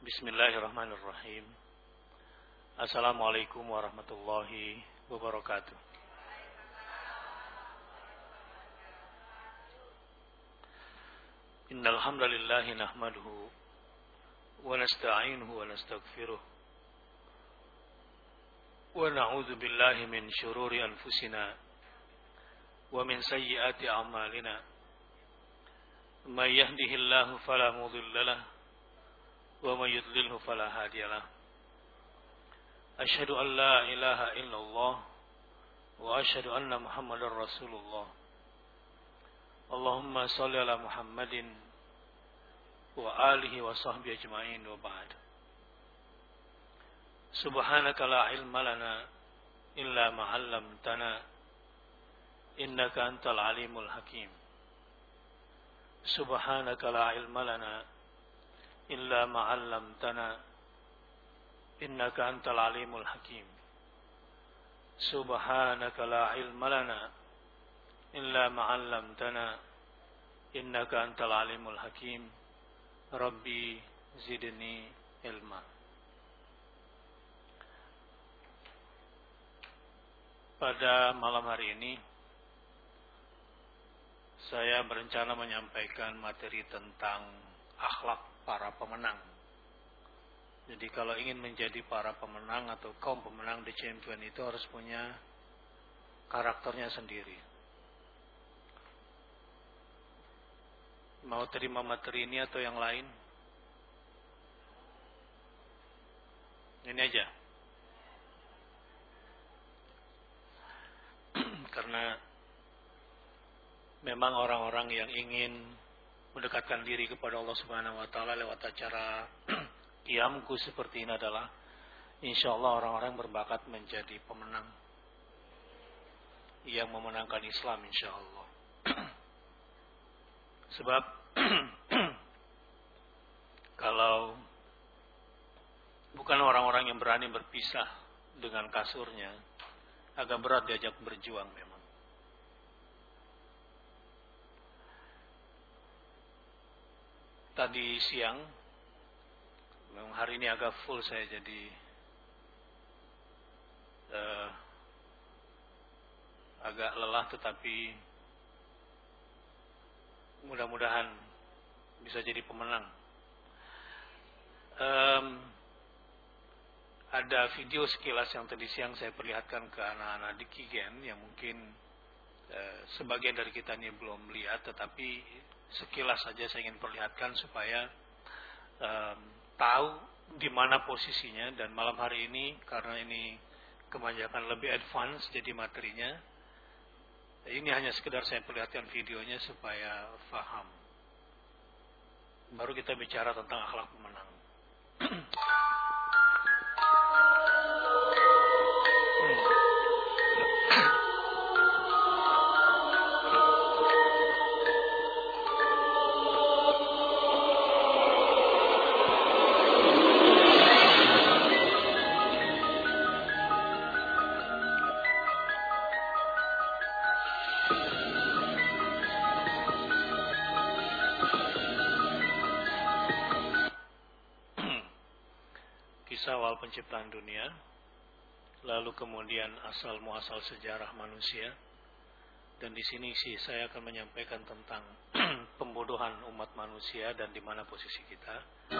Bismillahirrahmanirrahim. Assalamualaikum warahmatullahi wabarakatuh. Innal hamdalillah nahmaduhu wa nasta'inuhu wa nastaghfiruh wa na'udzu billahi min shururi anfusina wa min sayyiati a'malina. May yahdihillahu fala mudilla lahu wa may yudlilhu fala hadiya lahu. Asyhadu an la ilaha illallah wa asyhadu anna Muhammadar Rasulullah. Allahumma shalli ala Muhammadin wa alihi wa sahbihi ajma'in wa ba'd. Subhanaka la ilma lana illa ma 'allamtana innaka antal alimul hakim. Subhanaka la ilma lana illa ma 'allamtana innaka antal alimul hakim. Subhanaka la ilma lana illa ma 'allamtana innaka antal alimul hakim. Rabbi zidni ilma. Pada malam hari ini saya berencana menyampaikan materi tentang akhlak para pemenang. Jadi kalau ingin menjadi para pemenang atau kaum pemenang di champion itu harus punya karakternya sendiri. Mau terima materi ini atau yang lain? Ini aja. Karena memang orang-orang yang ingin mendekatkan diri kepada Allah Subhanahu wa taala lewat acara qiyamku seperti ini adalah insyaallah orang-orang berbakat menjadi pemenang yang memenangkan Islam insyaallah. Sebab kalau bukan orang-orang yang berani berpisah dengan kasurnya, agak berat diajak berjuang memang. Tadi siang, memang hari ini agak full saya, jadi agak lelah, tetapi mudah-mudahan bisa jadi pemenang. Ada video sekilas yang tadi siang saya perlihatkan ke anak-anak di Kigen yang mungkin sebagian dari kita ini belum lihat, tetapi sekilas saja saya ingin perlihatkan supaya tahu di mana posisinya. Dan malam hari ini karena ini kebanyakan lebih advance jadi materinya, ini hanya sekedar saya perlihatkan videonya supaya faham. Baru kita bicara tentang akhlak pemenang. Awal penciptaan dunia, lalu kemudian asal muasal sejarah manusia, dan di sini sih saya akan menyampaikan tentang pembodohan umat manusia dan di mana posisi kita.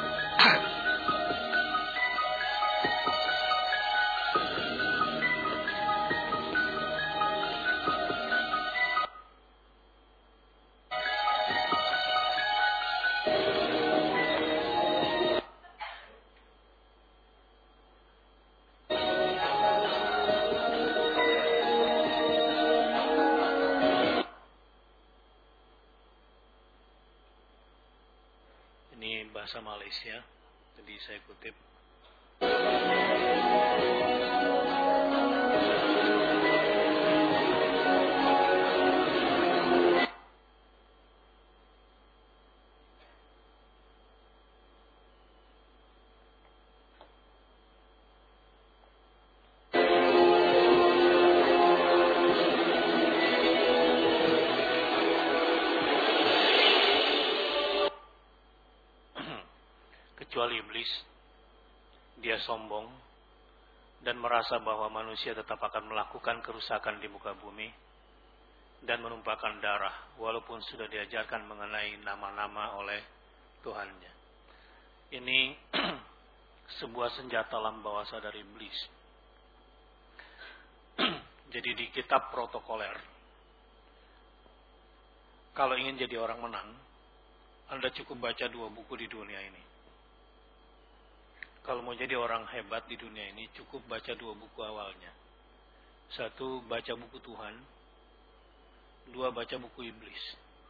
Bahasa Malaysia, jadi saya kutip. Kecuali iblis. dia sombong dan merasa bahwa manusia tetap akan melakukan kerusakan di muka bumi dan menumpahkan darah walaupun sudah diajarkan mengenai nama-nama oleh Tuhannya. Ini sebuah senjata lambang dari iblis. Jadi di kitab protokoler, kalau ingin jadi orang menang, Anda cukup baca 2 buku di dunia ini. Kalau mau jadi orang hebat di dunia ini, cukup baca 2 buku awalnya. 1, baca buku Tuhan. 2, baca buku iblis.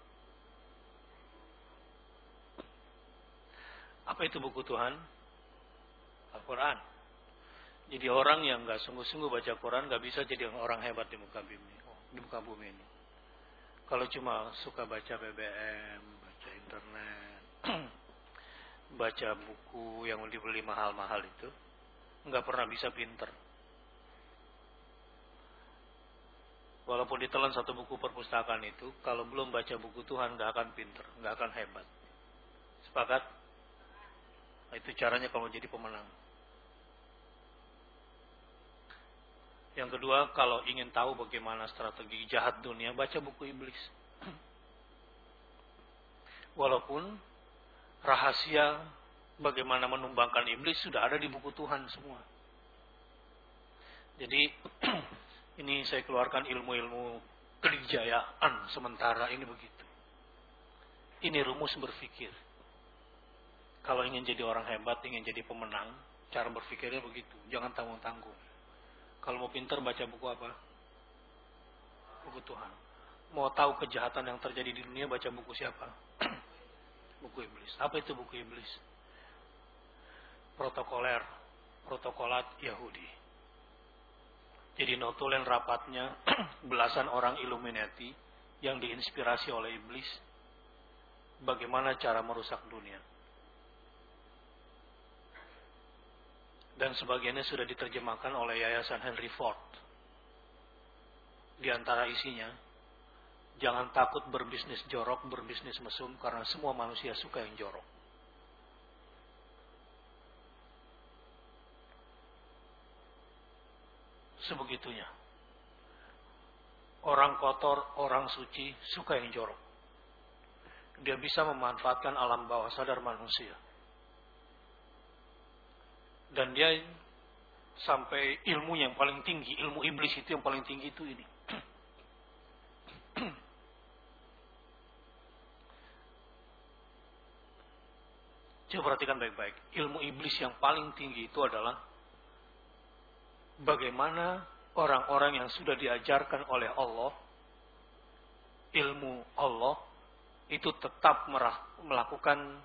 Apa itu buku Tuhan? Al-Quran. Jadi orang yang gak sungguh-sungguh baca Quran gak bisa jadi orang hebat di muka bumi ini. Kalau cuma suka baca BBM, baca internet, baca buku yang dibeli mahal-mahal itu, gak pernah bisa pinter. Walaupun ditelan 1 buku perpustakaan itu, kalau belum baca buku Tuhan gak akan pinter, gak akan hebat. Sepakat? Nah, itu caranya kalau jadi pemenang. Yang kedua, kalau ingin tahu bagaimana strategi jahat dunia, baca buku iblis. Walaupun rahasia bagaimana menumbangkan iblis sudah ada di buku Tuhan semua. Jadi ini saya keluarkan ilmu-ilmu kenikjayaan sementara ini begitu. Ini rumus berpikir. Kalau ingin jadi orang hebat, ingin jadi pemenang, cara berpikirnya begitu. Jangan tanggung-tanggung. Kalau mau pintar baca buku apa? Buku Tuhan. Mau tahu kejahatan yang terjadi di dunia, baca buku siapa? Buku iblis. Apa itu buku iblis? Protokolat Yahudi. Jadi notulen rapatnya belasan orang Illuminati yang diinspirasi oleh iblis. Bagaimana cara merusak dunia. Dan sebagiannya sudah diterjemahkan oleh Yayasan Henry Ford. Di antara isinya, jangan takut berbisnis jorok, berbisnis mesum, karena semua manusia suka yang jorok. Sebegitunya. Orang kotor, orang suci, suka yang jorok. Dia bisa memanfaatkan alam bawah sadar manusia. Dan dia sampai ilmu yang paling tinggi, ilmu iblis itu yang paling tinggi itu ini. Coba perhatikan baik-baik. Ilmu iblis yang paling tinggi itu adalah bagaimana orang-orang yang sudah diajarkan oleh Allah, ilmu Allah, itu tetap melakukan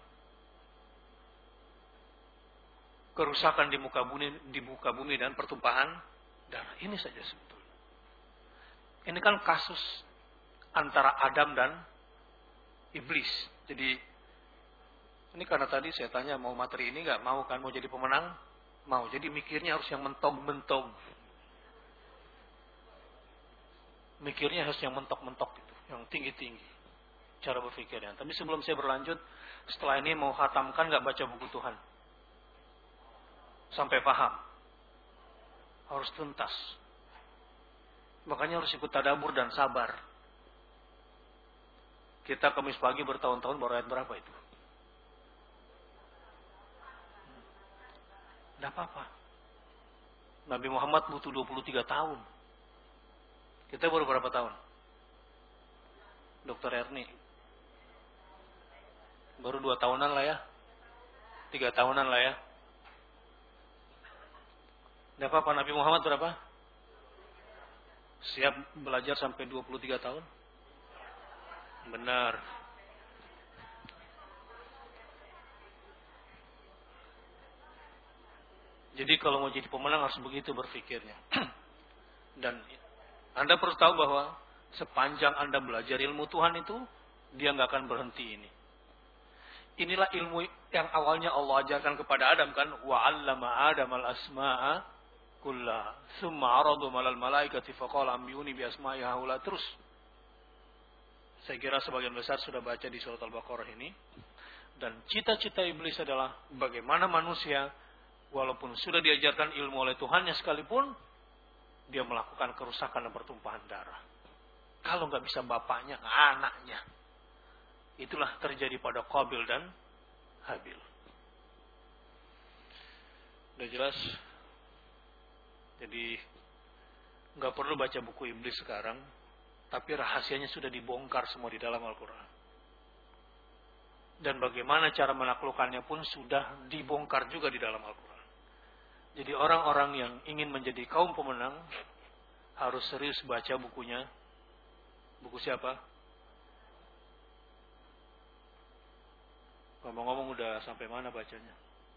kerusakan di muka bumi dan pertumpahan darah. Ini saja sebetulnya. Ini kan kasus antara Adam dan iblis. Jadi ini karena tadi saya tanya mau materi ini nggak mau kan, mau jadi pemenang mau. Jadi mikirnya harus yang mentog-mentog. Mikirnya harus yang mentok-mentok gitu, yang tinggi-tinggi cara berpikirnya. Tapi sebelum saya berlanjut, setelah ini mau khatamkan nggak baca buku Tuhan? Sampai paham. Harus tuntas. Makanya harus ikut tadabbur dan sabar. Kita Kamis pagi bertahun-tahun baru ayat berapa itu? Tidak apa-apa. Nabi Muhammad butuh 23 tahun. Kita baru berapa tahun? Dr. Erni. Baru 2 tahunan lah ya. 3 tahunan lah ya. Tidak apa-apa, Nabi Muhammad berapa? Siap belajar sampai 23 tahun? Benar. Jadi kalau mau jadi pemenang harus begitu berpikirnya. Dan Anda perlu tahu bahwa sepanjang Anda belajar ilmu Tuhan itu, dia nggak akan berhenti ini. Inilah ilmu yang awalnya Allah ajarkan kepada Adam kan, wa 'allama Adam al-asma'a kullaha tsumma 'aradu 'alal malaikati faqala ambiyuni bi asma'i haula. Terus saya kira sebagian besar sudah baca di surat Al-Baqarah ini. Dan cita-cita iblis adalah bagaimana manusia walaupun sudah diajarkan ilmu oleh Tuhannya sekalipun, dia melakukan kerusakan dan pertumpahan darah. Kalau nggak bisa bapaknya, anaknya. Itulah terjadi pada Qabil dan Habil. Udah jelas? Jadi nggak perlu baca buku iblis sekarang, tapi rahasianya sudah dibongkar semua di dalam Al-Quran. Dan bagaimana cara menaklukkannya pun sudah dibongkar juga di dalam Al-Quran. Jadi orang-orang yang ingin menjadi kaum pemenang harus serius baca bukunya. Buku siapa? Ngomong-ngomong udah sampai mana bacanya?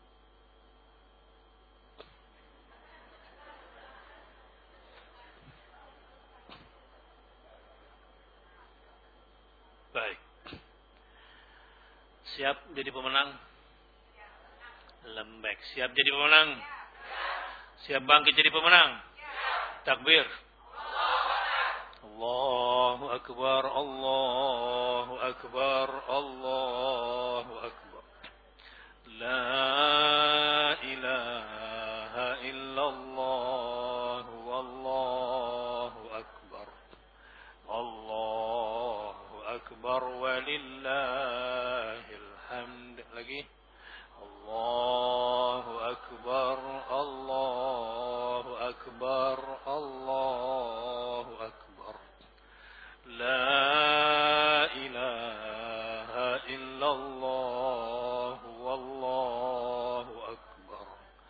Baik. Siap jadi pemenang? Lembek. Siap jadi pemenang? Siap bangkit jadi pemenang? Takbir. Allahu Akbar, Allahu Akbar, Allahu Akbar. La ilaha illallah, wallahu akbar. Allahu Akbar, walillahil hamd. Lagi. Allahu Akbar, Allahu Akbar, Allahu Akbar. La ilaha illallah, wallahu akbar.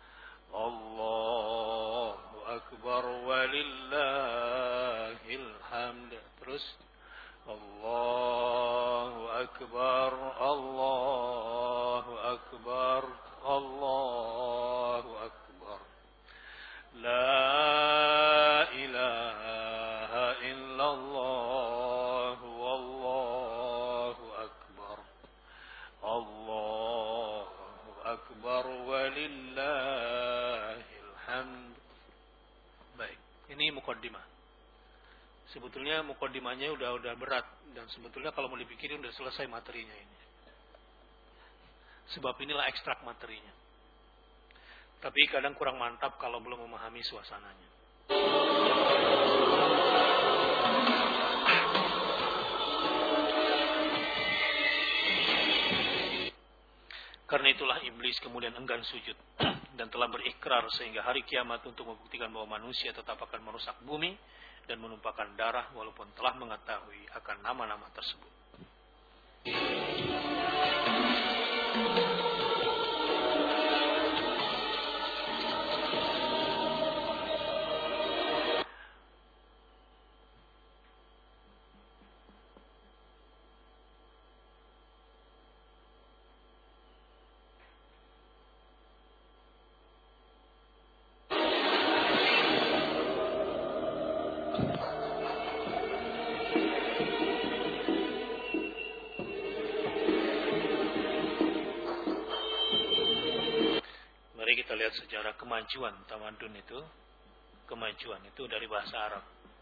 Allahu akbar, walillahil hamd. Terus. Allahu akbar, Allahu akbar, Allahu akbar. La ilaha illallah, wallahu akbar. Allahu akbar, walillahil hamd. Baik, ini mukaddimah. Sebetulnya mukaddimahnya udah berat, dan sebetulnya kalau mau dipikirin udah selesai materinya ini. Sebab inilah ekstrak materinya. Tapi kadang kurang mantap kalau belum memahami suasananya. Karena itulah iblis kemudian enggan sujud dan telah berikrar sehingga hari kiamat untuk membuktikan bahwa manusia tetap akan merusak bumi dan menumpahkan darah walaupun telah mengetahui akan nama-nama tersebut. Kita lihat sejarah kemajuan tamadun itu. Kemajuan itu dari bahasa Arab.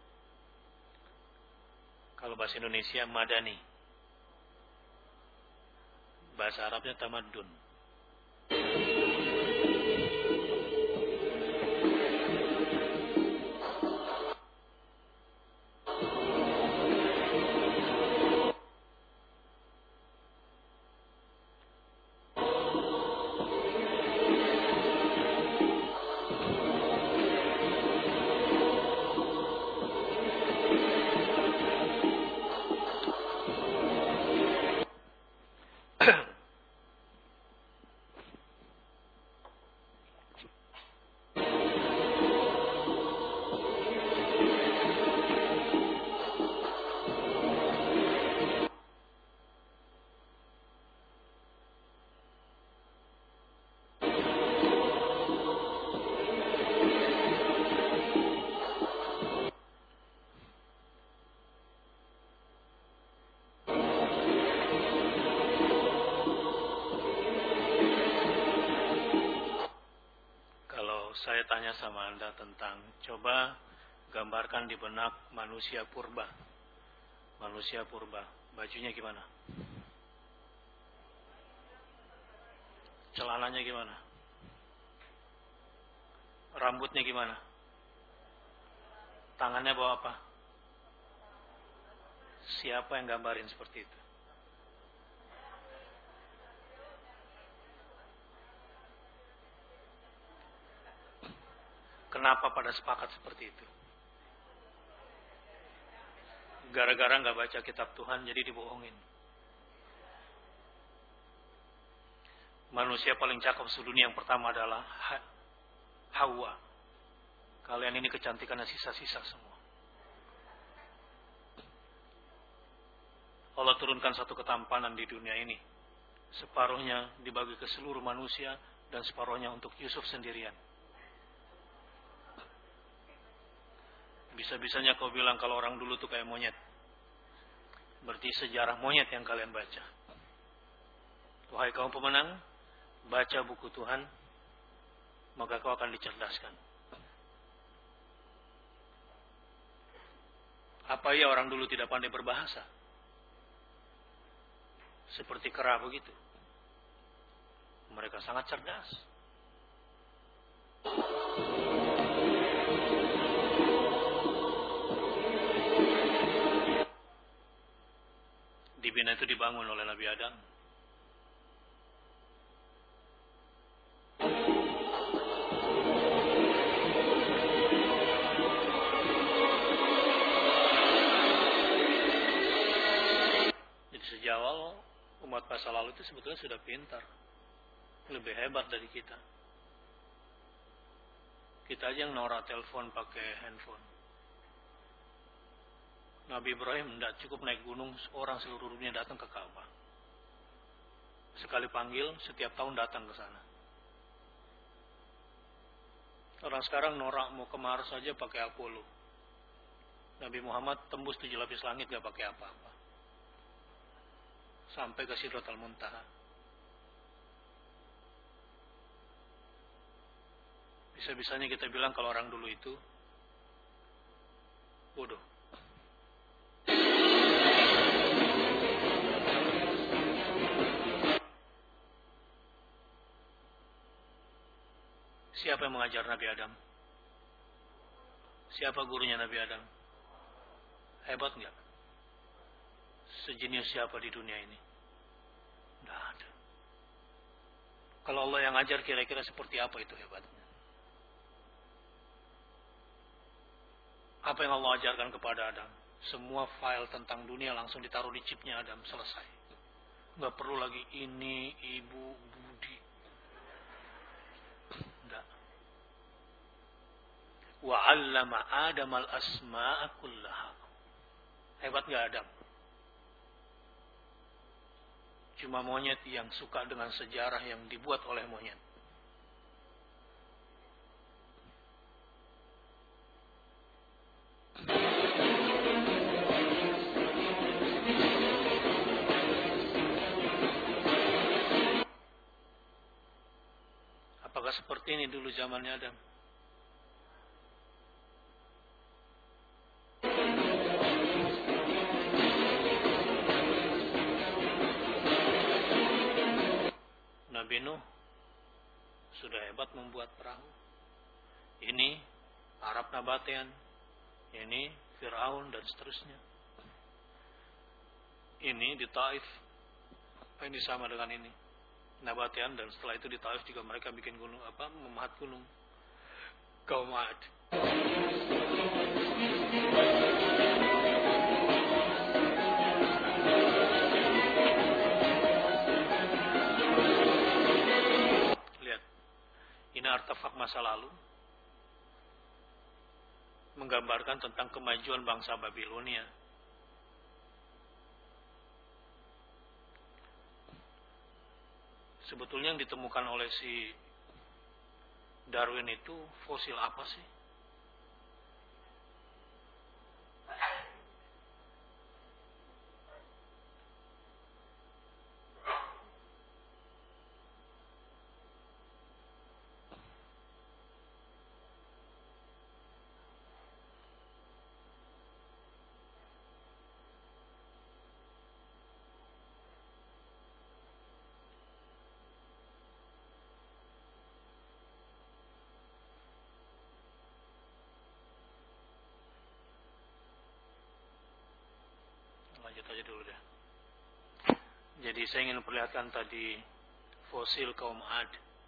Kalau bahasa Indonesia madani. Bahasa Arabnya tamadun. Saya tanya sama Anda tentang, coba gambarkan di benak manusia purba. Manusia purba, bajunya gimana? Celananya gimana? Rambutnya gimana? Tangannya bawa apa? Siapa yang gambarin seperti itu? Kenapa pada sepakat seperti itu? Gara-gara nggak baca kitab Tuhan jadi dibohongin. Manusia paling cakep sedunia yang pertama adalah Hawa. Kalian ini kecantikannya sisa-sisa semua. Allah turunkan satu ketampanan di dunia ini. Separuhnya dibagi ke seluruh manusia dan separuhnya untuk Yusuf sendirian. Bisa-bisanya kau bilang kalau orang dulu tuh kayak monyet. Berarti sejarah monyet yang kalian baca. Wahai kaum pemenang, baca buku Tuhan, maka kau akan dicerdaskan. Apa ya orang dulu tidak pandai berbahasa? Seperti kera begitu. Mereka sangat cerdas. Dibina itu dibangun oleh Nabi Adam. Jadi sejak awal umat masa lalu itu sebetulnya sudah pintar, lebih hebat dari kita. Kita aja yang norak telepon pakai handphone. Nabi Ibrahim tidak cukup naik gunung, orang seluruh dunia datang ke Ka'bah. Sekali panggil, setiap tahun datang ke sana. Orang sekarang norak mau ke Mars saja pakai Apollo. Nabi Muhammad tembus 7 lapis langit gak pakai apa-apa. Sampai ke Sidratul Muntaha. Bisa-bisanya kita bilang kalau orang dulu itu bodoh. Siapa yang mengajar Nabi Adam? Siapa gurunya Nabi Adam? Hebat enggak? Sejenius siapa di dunia ini? Tidak ada. Kalau Allah yang ajar, kira-kira seperti apa itu hebatnya? Apa yang Allah ajarkan kepada Adam? Semua file tentang dunia langsung ditaruh di chipnya Adam, selesai. Nggak perlu lagi ini, ibu, budi. Enggak. Wa 'allama Adam al-asma'a kullaha. Hebat nggak Adam? Cuma monyet yang suka dengan sejarah yang dibuat oleh monyet. Apakah seperti ini dulu zamannya Adam? Nabi Nuh sudah hebat membuat perahu. Ini Arab Nabatean, ini Fir'aun dan seterusnya. Ini di Taif, ini sama dengan ini Nabatean, dan setelah itu di Taif juga mereka bikin gunung, memahat gunung. Kaum Ad. Ini artefak masa lalu menggambarkan tentang kemajuan bangsa Babilonia. Sebetulnya yang ditemukan oleh si Darwin itu fosil apa sih? dulu deh. Jadi saya ingin perlihatkan tadi fosil kaum Ad.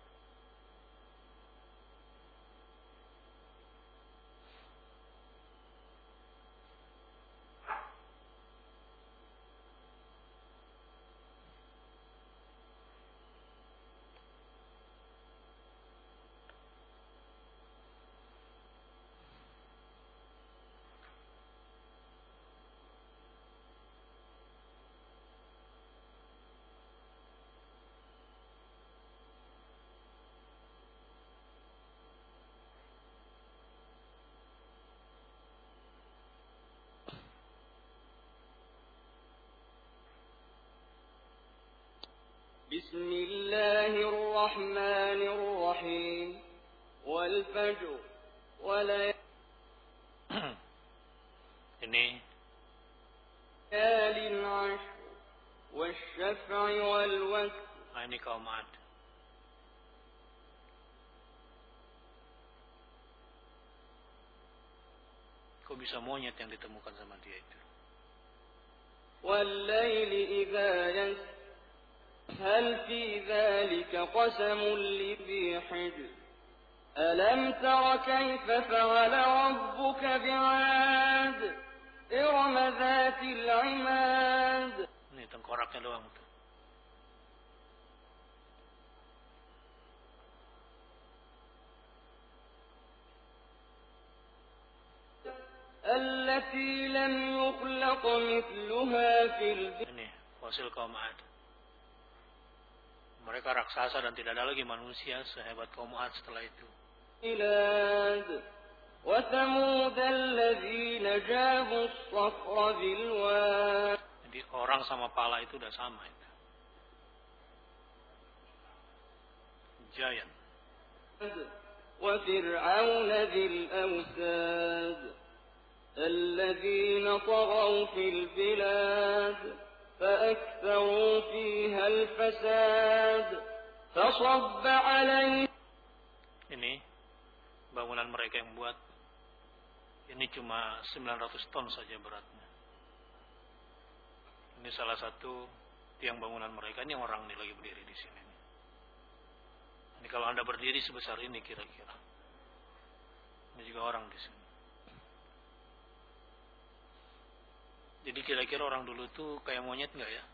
بسم الله الرحمن الرحيم والفجر وليال عشر والشفع والوتر. Ini kaum Ad. Kok bisa monyet yang ditemukan sama dia itu? والليل إذا يسر هل في ذلك قسم لذي حجر ألم تر كيف فعل ربك بعاد إرم ذات العماد. Ini tengkoraknya doang tuh. التي لم يخلق مثلها في البلاد. Ini fosil kaum Ad. Mereka raksasa dan tidak ada lagi manusia sehebat kaum Ad setelah itu. وثمود الذين جابوا الصخر بالواد. Jadi orang sama pala itu udah sama itu. Giant. وفرعون ذي الأوتاد الذين طغوا في البلاد فأكثروا فيها الفساد فصب عليهم. Ini bangunan mereka yang buat. Ini cuma 900 ton saja beratnya. Ini salah satu tiang bangunan mereka. Ini orang nih lagi berdiri di sini. Ini kalau Anda berdiri sebesar ini kira-kira. Ini juga orang di sini. Jadi kira-kira orang dulu tuh kayak monyet nggak ya?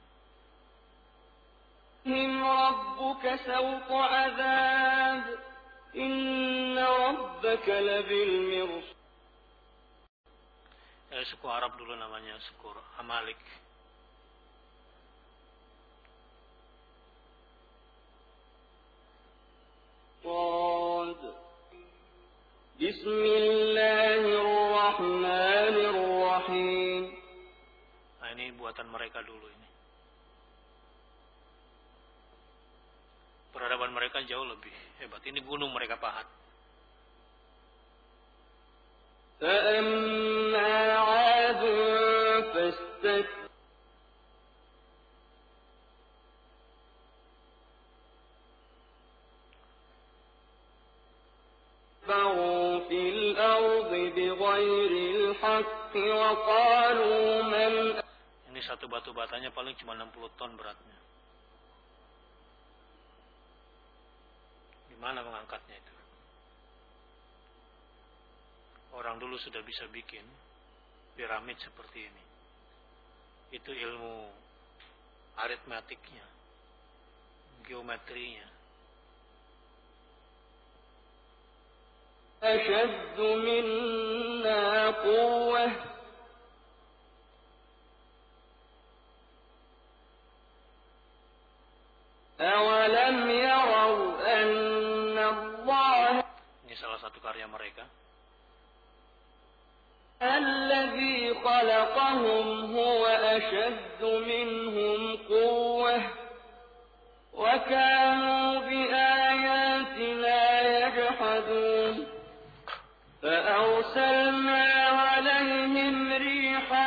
ربك سوط عذاب إن ربك لبالمرصاد. Suku Arab dulu namanya suku Amalik. بسم الله الرحمن الرحيم. Nah ini buatan mereka dulu ini. Peradaban mereka jauh lebih hebat. Ini gunung mereka pahat. فأما عاد فاستكبروا في الأرض بغير الحق وقالوا من. Ini satu batu batanya paling cuma 60 ton beratnya. Gimana mengangkatnya itu? Orang dulu sudah bisa bikin piramid seperti ini. Itu ilmu aritmetiknya, geometrinya. أشد منا قوة أولم يروا أن الله. Ini salah satu karya mereka. الذي خلقهم هو أشد منهم قوة وكانوا بآياتنا يجحدون فأرسلنا عليهم ريحا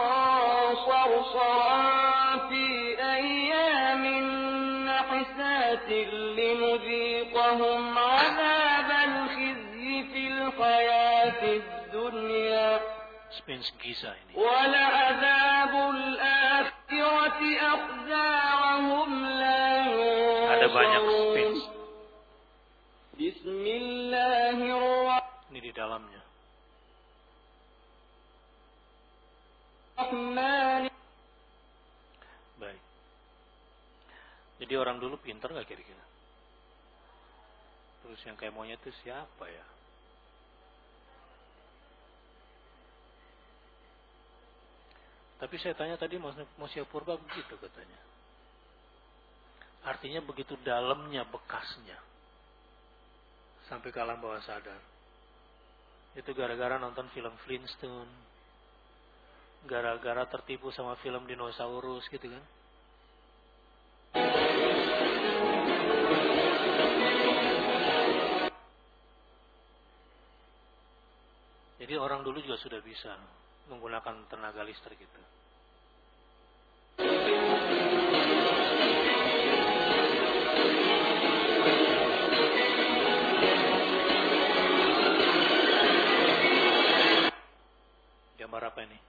صرصرا في أيام نحسات لنذيقهم عذاب الخزي في الحياة الدنيا. means Giza ini. وَلَعَذَابُ الْآخِرَةِ أَخْزَىٰ وَهُمْ لَا يُنصَرُونَ. Ada banyak space. Bismillahirrahmanirrahim. Ini di dalamnya. Baik. Jadi orang dulu pintar nggak kira-kira? Terus yang kayak monyet itu siapa ya? Tapi saya tanya tadi Manusia Purba begitu katanya. Artinya begitu dalamnya bekasnya. Sampai ke alam bawah sadar. Itu gara-gara nonton film Flintstone. Gara-gara tertipu sama film dinosaurus gitu kan. Jadi orang dulu juga sudah bisa menggunakan tenaga listrik itu. Gambar apa ini?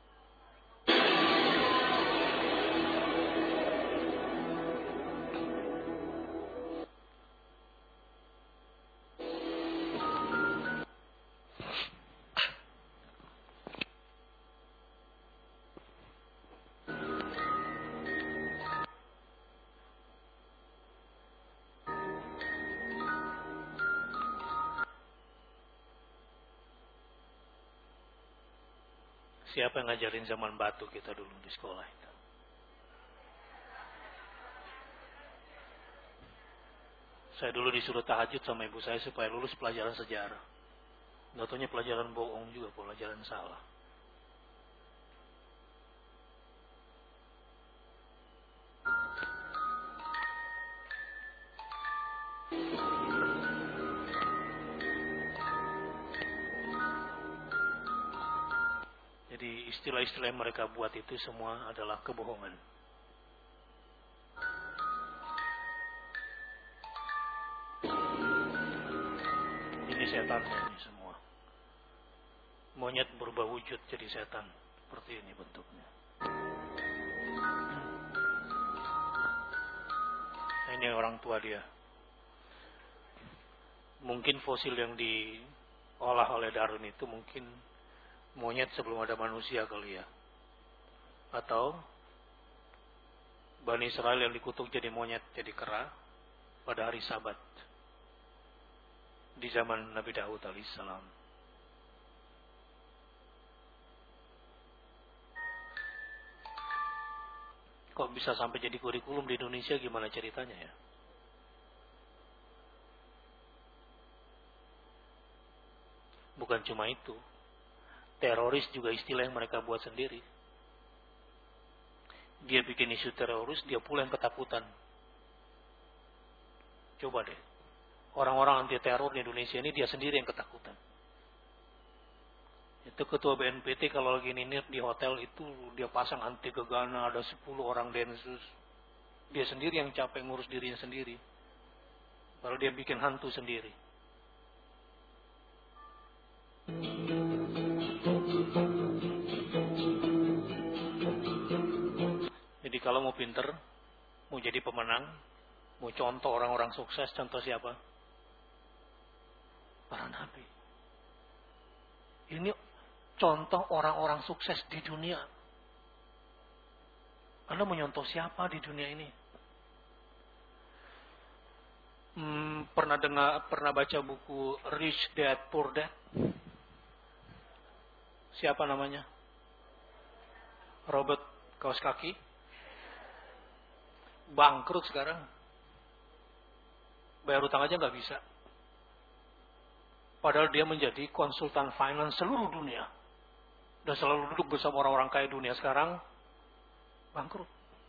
Siapa yang ngajarin zaman batu kita dulu di sekolah itu? Saya dulu disuruh tahajud sama ibu saya supaya lulus pelajaran sejarah. Nggak taunya pelajaran bohong juga, pelajaran salah. Jadi istilah-istilah yang mereka buat itu semua adalah kebohongan. Ini setannya ini semua. Monyet berubah wujud jadi setan. Seperti ini bentuknya. Nah, ini orang tua dia. Mungkin fosil yang diolah oleh Darwin itu mungkin monyet sebelum ada manusia kali ya. Atau Bani Israel yang dikutuk jadi monyet, jadi kera pada hari Sabat di zaman Nabi Daud alaihissalam. Kok bisa sampai jadi kurikulum di Indonesia, gimana ceritanya ya? Bukan cuma itu. Teroris juga istilah yang mereka buat sendiri. Dia bikin isu teroris, dia pula yang ketakutan. Coba deh. Orang-orang anti teror di Indonesia ini dia sendiri yang ketakutan. Itu ketua BNPT kalau lagi nginep di hotel itu dia pasang anti gegana, ada 10 orang densus. Dia sendiri yang capek ngurus dirinya sendiri. Baru dia bikin hantu sendiri. Jadi kalau mau pinter, mau jadi pemenang, mau contoh orang-orang sukses, contoh siapa? Para nabi. Ini contoh orang-orang sukses di dunia. Anda mau nyontoh siapa di dunia ini? Pernah baca buku Rich Dad Poor Dad? Siapa namanya? Robert Kiyosaki. Bangkrut sekarang. Bayar utang aja nggak bisa. Padahal dia menjadi konsultan finance seluruh dunia. Dan selalu duduk bersama orang-orang kaya dunia, sekarang bangkrut.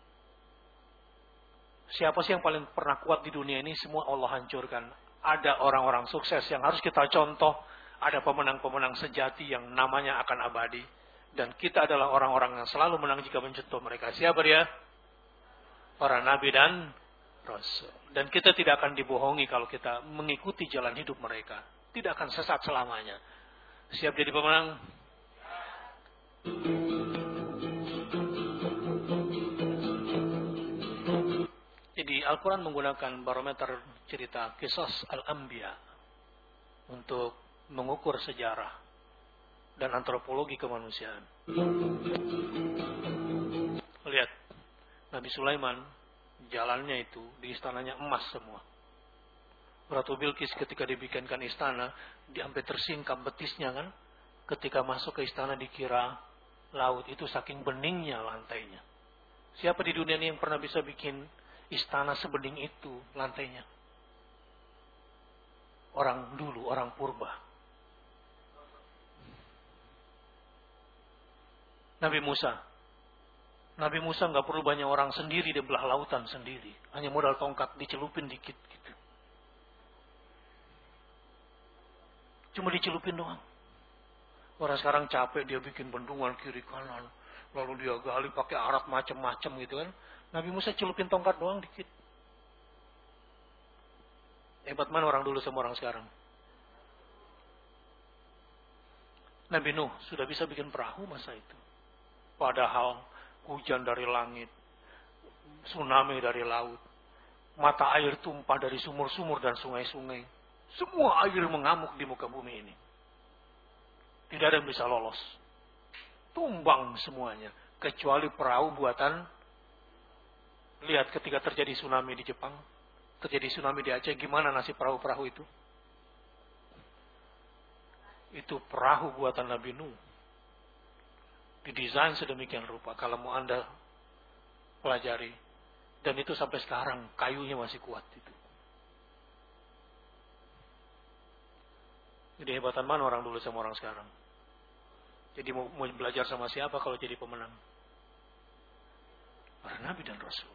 Siapa sih yang paling pernah kuat di dunia ini? Semua Allah hancurkan. Ada orang-orang sukses yang harus kita contoh. Ada pemenang-pemenang sejati yang namanya akan abadi. Dan kita adalah orang-orang yang selalu menang jika mencontoh mereka. Siapa dia? Para nabi dan rasul. Dan kita tidak akan dibohongi kalau kita mengikuti jalan hidup mereka. Tidak akan sesat selamanya. Siap jadi pemenang? Jadi Al-Quran menggunakan barometer cerita Qisas Al-Anbiya untuk mengukur sejarah dan antropologi kemanusiaan. Lihat, Nabi Sulaiman jalannya itu di istananya emas semua. Ratu Bilqis ketika dibikinkan istana, sampai tersingkap betisnya kan. Ketika masuk ke istana dikira laut, itu saking beningnya lantainya. Siapa di dunia ini yang pernah bisa bikin istana sebening itu lantainya? Orang dulu, orang purba. Nabi Musa nggak perlu banyak orang sendiri, di belah lautan sendiri. Hanya modal tongkat dicelupin dikit gitu. Cuma dicelupin doang. Orang sekarang capek, dia bikin bendungan kiri kanan. Lalu dia gali pakai alat macam-macam gitu kan. Nabi Musa celupin tongkat doang dikit. Hebat mana orang dulu sama orang sekarang. Nabi Nuh sudah bisa bikin perahu masa itu. Padahal hujan dari langit, tsunami dari laut, mata air tumpah dari sumur-sumur dan sungai-sungai. Semua air mengamuk di muka bumi ini. Tidak ada yang bisa lolos. Tumbang semuanya. Kecuali perahu buatan. Lihat ketika terjadi tsunami di Jepang. Terjadi tsunami di Aceh. Gimana nasib perahu-perahu itu? Itu perahu buatan Nabi Nuh. Didesain sedemikian rupa. Kalau mau Anda pelajari. Dan itu sampai sekarang kayunya masih kuat itu. Jadi hebatan mana orang dulu sama orang sekarang? Jadi mau belajar sama siapa kalau jadi pemenang? Para Nabi dan Rasul.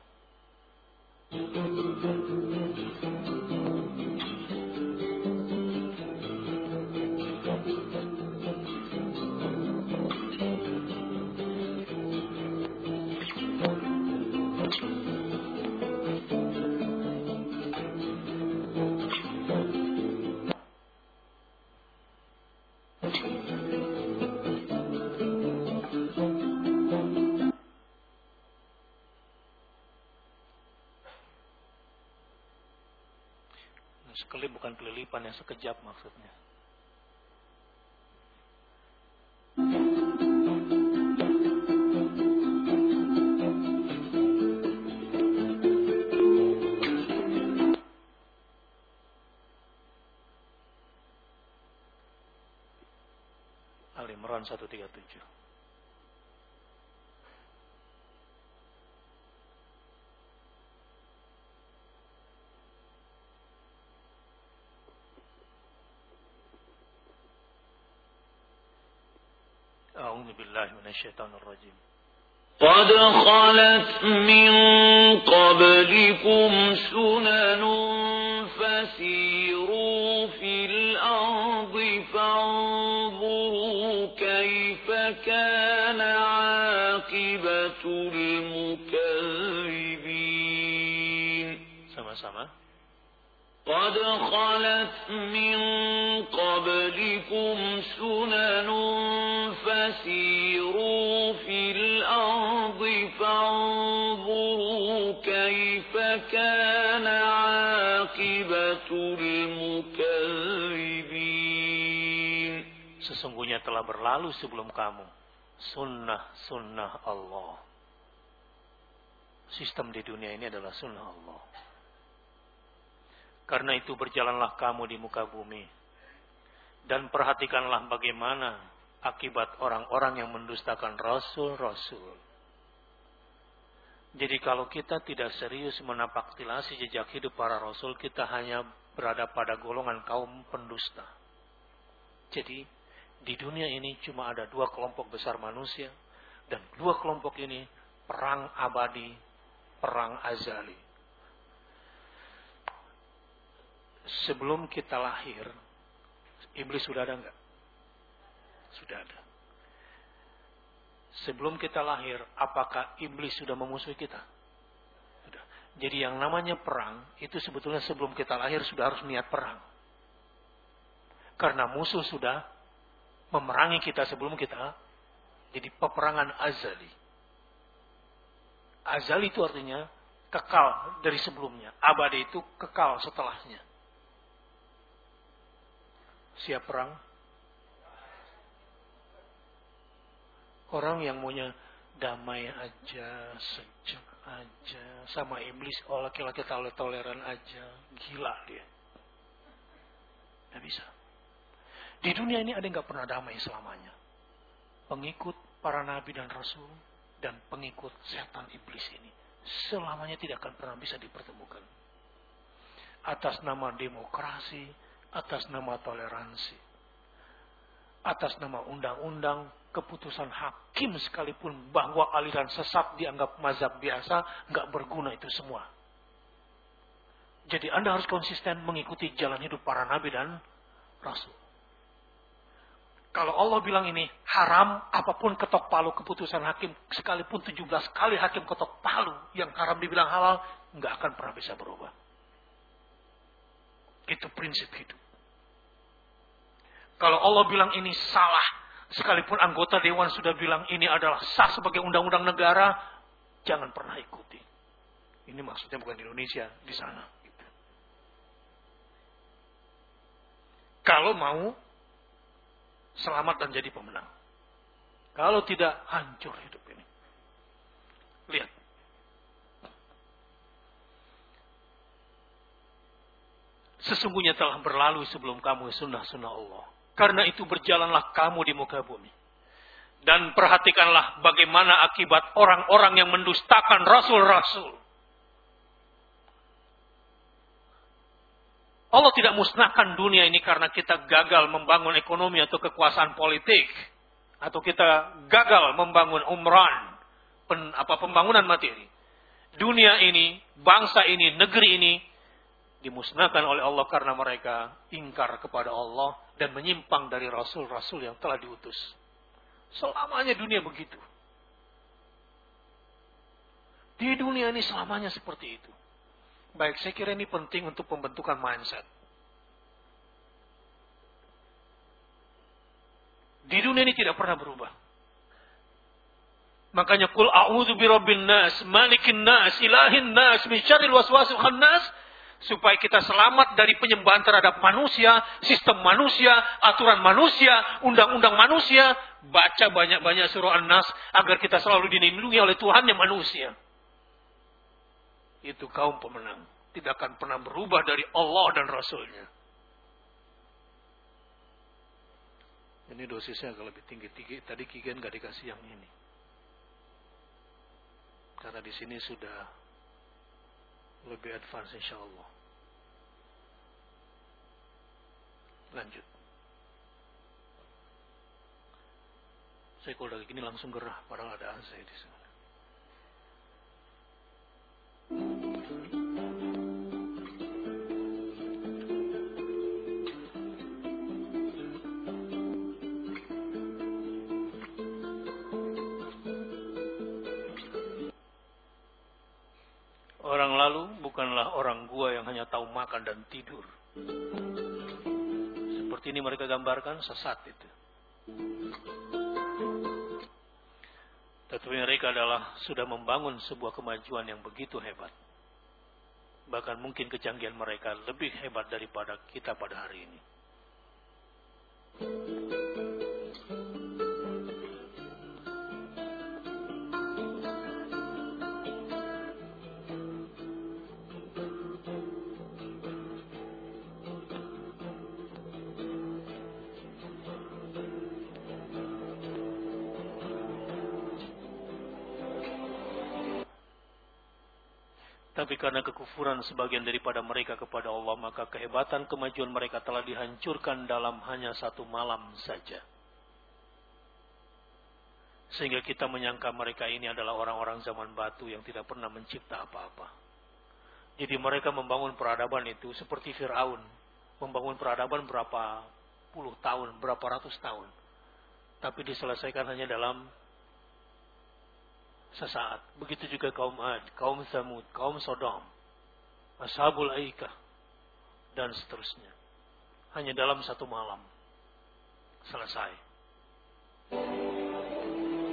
Sekelip bukan kelilipan, yang sekejap maksudnya. Al-Imran 137. أعوذ بالله من الشيطان الرجيم. قد خلت من قبلكم سنن فسيروا في الأرض فانظروا كيف كان عاقبة المكذبين. Sama-sama. قد خلت من قبلكم سنن فسيروا في الأرض فانظروا كيف كان عاقبة المكذبين. Sesungguhnya telah berlalu sebelum kamu sunnah Allah. Sistem di dunia ini adalah sunnah Allah. Karena itu berjalanlah kamu di muka bumi dan perhatikanlah bagaimana akibat orang-orang yang mendustakan rasul-rasul. Jadi kalau kita tidak serius menapaktilasi jejak hidup para rasul, kita hanya berada pada golongan kaum pendusta. Jadi di dunia ini cuma ada dua kelompok besar manusia, dan dua kelompok ini perang abadi, perang azali. Sebelum kita lahir, iblis sudah ada enggak? Sudah ada. Sebelum kita lahir, apakah iblis sudah memusuhi kita? Sudah. Jadi yang namanya perang, itu sebetulnya sebelum kita lahir sudah harus niat perang. Karena musuh sudah memerangi kita sebelum kita Jadi peperangan azali. Azali itu artinya kekal dari sebelumnya. Abadi itu kekal setelahnya. Siap perang? Orang yang maunya damai aja, sejuk aja, sama iblis, laki-laki toleran aja, gila dia. Tidak bisa. Di dunia ini ada yang gak pernah damai selamanya. Pengikut para nabi dan rasul dan pengikut setan iblis ini selamanya tidak akan pernah bisa dipertemukan. Atas nama demokrasi, atas nama toleransi, atas nama undang-undang, keputusan hakim sekalipun bahwa aliran sesat dianggap mazhab biasa, nggak berguna itu semua. Jadi Anda harus konsisten mengikuti jalan hidup para nabi dan rasul. Kalau Allah bilang ini haram, apapun ketok palu keputusan hakim, sekalipun 17 kali hakim ketok palu yang haram dibilang halal, nggak akan pernah bisa berubah. Itu prinsip hidup. Kalau Allah bilang ini salah, sekalipun anggota dewan sudah bilang ini adalah sah sebagai undang-undang negara, jangan pernah ikuti. Ini maksudnya bukan di Indonesia, di sana. Gitu. Kalau mau selamat dan jadi pemenang. Kalau tidak, hancur hidup ini. Lihat. Sesungguhnya telah berlalu sebelum kamu sunnah-sunnah Allah. Karena itu berjalanlah kamu di muka bumi. Dan perhatikanlah bagaimana akibat orang-orang yang mendustakan rasul-rasul. Allah tidak musnahkan dunia ini karena kita gagal membangun ekonomi atau kekuasaan politik. Atau kita gagal membangun umran. Pembangunan materi. Dunia ini, bangsa ini, negeri ini dimusnahkan oleh Allah karena mereka ingkar kepada Allah dan menyimpang dari rasul-rasul yang telah diutus. Selamanya dunia begitu. Di dunia ini selamanya seperti itu. Baik, saya kira ini penting untuk pembentukan mindset. Di dunia ini tidak pernah berubah. Makanya qul a'udzu birabbin nas, malikin nas, ilahin nas, min syarril waswasil khannas, supaya kita selamat dari penyembahan terhadap manusia, sistem manusia, aturan manusia, undang-undang manusia. Baca banyak-banyak surah An-Nas agar kita selalu dilindungi oleh Tuhan yang manusia. Itu kaum pemenang. Tidak akan pernah berubah dari Allah dan Rasulnya. Ini dosisnya agak lebih tinggi. Tadi Kigen gak dikasih yang ini. Karena di sini sudah lebih advance insya Allah. Lanjut. Saya kalau dari gini langsung gerah. Padahal ada AC di sana. Orang lalu bukanlah orang gua yang hanya tahu makan dan tidur. Seperti ini mereka gambarkan, sesat itu. Tetapi mereka adalah sudah membangun sebuah kemajuan yang begitu hebat. Bahkan mungkin kecanggihan mereka lebih hebat daripada kita pada hari ini. Tapi karena kekufuran sebagian daripada mereka kepada Allah, maka kehebatan kemajuan mereka telah dihancurkan dalam hanya satu malam saja. Sehingga kita menyangka mereka ini adalah orang-orang zaman batu yang tidak pernah mencipta apa-apa. Jadi mereka membangun peradaban itu seperti Fir'aun. Membangun peradaban berapa puluh tahun, berapa ratus tahun. Tapi diselesaikan hanya dalam sesaat. Begitu juga kaum Ad, kaum Tsamud, kaum Sodom, Ashabul Aikah, dan seterusnya. Hanya dalam satu malam selesai.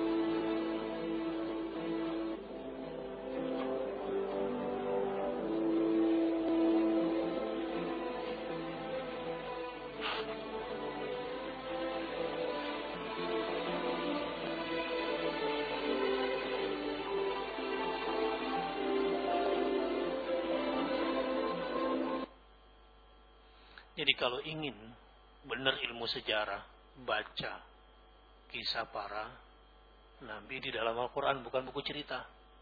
Jadi kalau ingin benar ilmu sejarah, baca kisah para nabi di dalam Al-Quran, bukan buku cerita.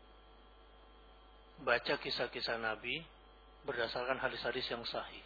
Baca kisah-kisah nabi berdasarkan hadis-hadis yang sahih.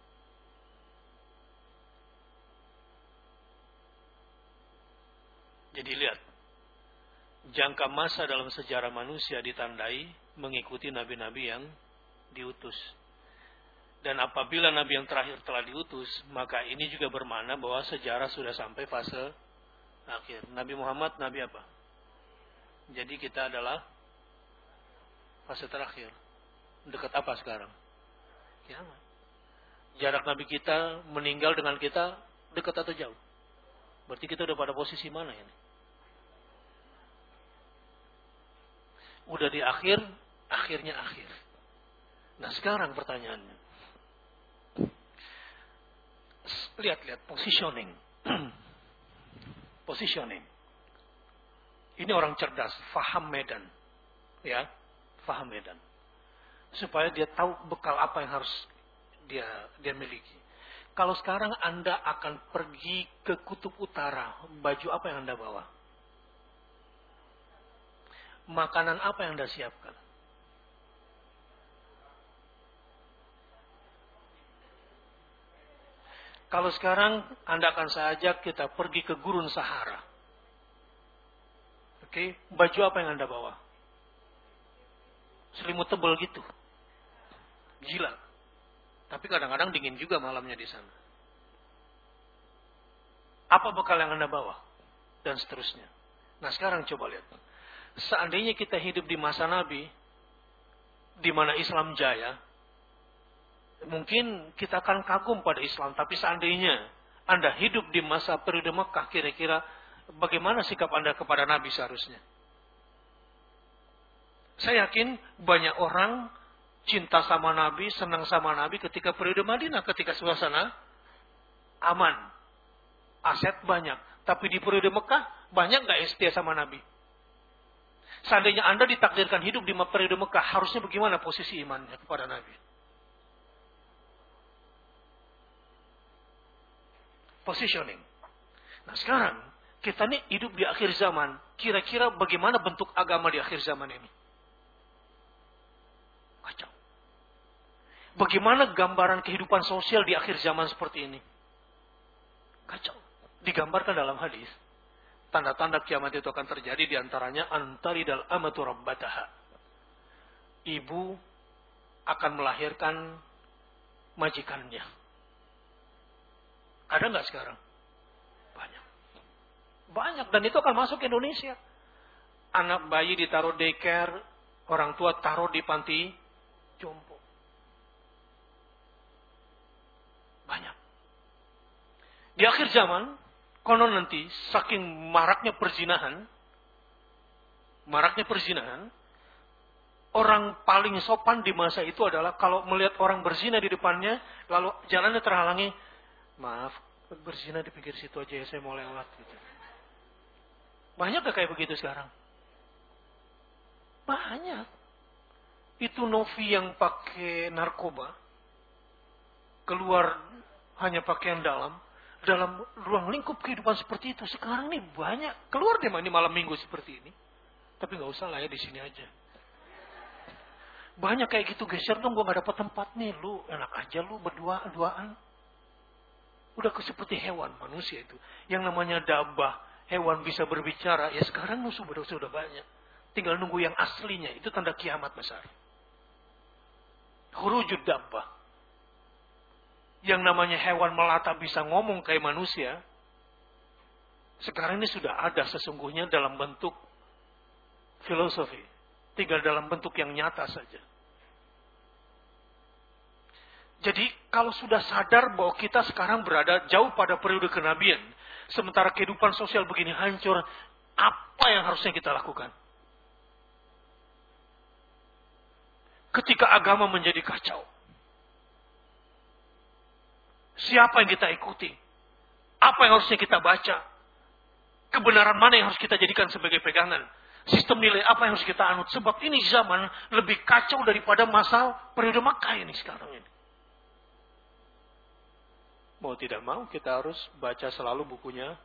Jadi lihat, jangka masa dalam sejarah manusia ditandai mengikuti nabi-nabi yang diutus. Dan apabila nabi yang terakhir telah diutus, maka ini juga bermakna bahwa sejarah sudah sampai fase akhir. Nabi Muhammad, nabi apa? Jadi kita adalah fase terakhir. Dekat apa sekarang? Kiamat. Jarak nabi kita meninggal dengan kita dekat atau jauh? Berarti kita udah pada posisi mana ini? Udah di akhir, akhirnya akhir. Nah sekarang pertanyaannya. Lihat-lihat positioning. Positioning. Ini orang cerdas, faham medan. Ya, faham medan. Supaya dia tahu bekal apa yang harus dia miliki. Kalau sekarang Anda akan pergi ke kutub utara, baju apa yang Anda bawa? Makanan apa yang Anda siapkan? Kalau sekarang Anda akan saya ajak kita pergi ke gurun Sahara. Oke, baju apa yang Anda bawa? Selimut tebal gitu. Gila. Tapi kadang-kadang dingin juga malamnya di sana. Apa bekal yang Anda bawa? Dan seterusnya. Nah sekarang coba lihat. Seandainya kita hidup di masa Nabi, di mana Islam jaya, mungkin kita akan kagum pada Islam. Tapi seandainya Anda hidup di masa periode Mekah, kira-kira bagaimana sikap Anda kepada Nabi seharusnya? Saya yakin banyak orang cinta sama Nabi, senang sama Nabi ketika periode Madinah, ketika suasana aman, aset banyak. Tapi di periode Mekah, banyak gak yang setia sama Nabi? Seandainya Anda ditakdirkan hidup di periode Mekah, harusnya bagaimana posisi imannya kepada Nabi? Positioning. Nah sekarang, kita nih hidup di akhir zaman. Kira-kira bagaimana bentuk agama di akhir zaman ini? Kacau. Bagaimana gambaran kehidupan sosial di akhir zaman seperti ini? Kacau. Digambarkan dalam hadis. Tanda-tanda kiamat itu akan terjadi, diantaranya antaridal amatu rabbataha. Ibu akan melahirkan majikannya. Ada nggak sekarang? Banyak. Banyak. Dan itu akan masuk ke Indonesia. Anak bayi ditaruh daycare, orang tua taruh di panti jompo. Banyak. Di akhir zaman, konon nanti, saking maraknya perzinahan, orang paling sopan di masa itu adalah kalau melihat orang berzina di depannya, lalu jalannya terhalangi, maaf, berzina di pinggir situ aja ya, saya mau lewat gitu. Banyak gak kayak begitu sekarang? Banyak. Itu Novi yang pakai narkoba, keluar hanya pakaian dalam ruang lingkup kehidupan seperti itu. Sekarang nih banyak. Keluar deh ini malam minggu seperti ini. Tapi gak usah lah ya, di sini aja. Banyak kayak gitu, geser dong, gue gak dapat tempat nih. Lu enak aja lu berduaan. Udah seperti hewan manusia itu. Yang namanya dabah, hewan bisa berbicara. Ya sekarang lu sudah banyak. Tinggal nunggu yang aslinya. Itu tanda kiamat besar. Khurujud dabah. Yang namanya hewan melata bisa ngomong kayak manusia. Sekarang ini sudah ada sesungguhnya dalam bentuk filosofi. Tinggal dalam bentuk yang nyata saja. Jadi kalau sudah sadar bahwa kita sekarang berada jauh pada periode kenabian. Sementara kehidupan sosial begini hancur. Apa yang harusnya kita lakukan? Ketika agama menjadi kacau. Siapa yang kita ikuti? Apa yang harusnya kita baca? Kebenaran mana yang harus kita jadikan sebagai pegangan? Sistem nilai apa yang harus kita anut? Sebab ini zaman lebih kacau daripada masa periode Makkah ini sekarang ini. Mau tidak mau kita harus baca selalu bukunya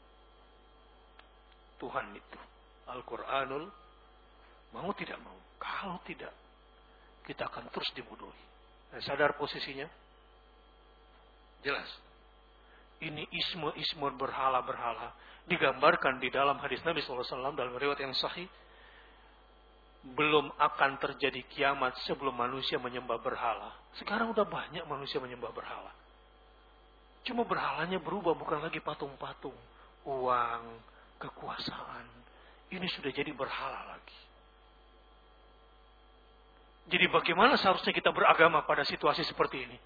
Tuhan itu. Al-Quranul. Mau tidak mau. Kalau tidak, kita akan terus dibodohi. Sadar posisinya? Jelas. Ini ismu berhala-berhala. Digambarkan di dalam hadis Nabi SAW dalam riwayat yang sahih. Belum akan terjadi kiamat sebelum manusia menyembah berhala. Sekarang udah banyak manusia menyembah berhala. Cuma berhalanya berubah, bukan lagi patung-patung. Uang, kekuasaan. Ini sudah jadi berhala lagi. Jadi bagaimana seharusnya kita beragama pada situasi seperti ini?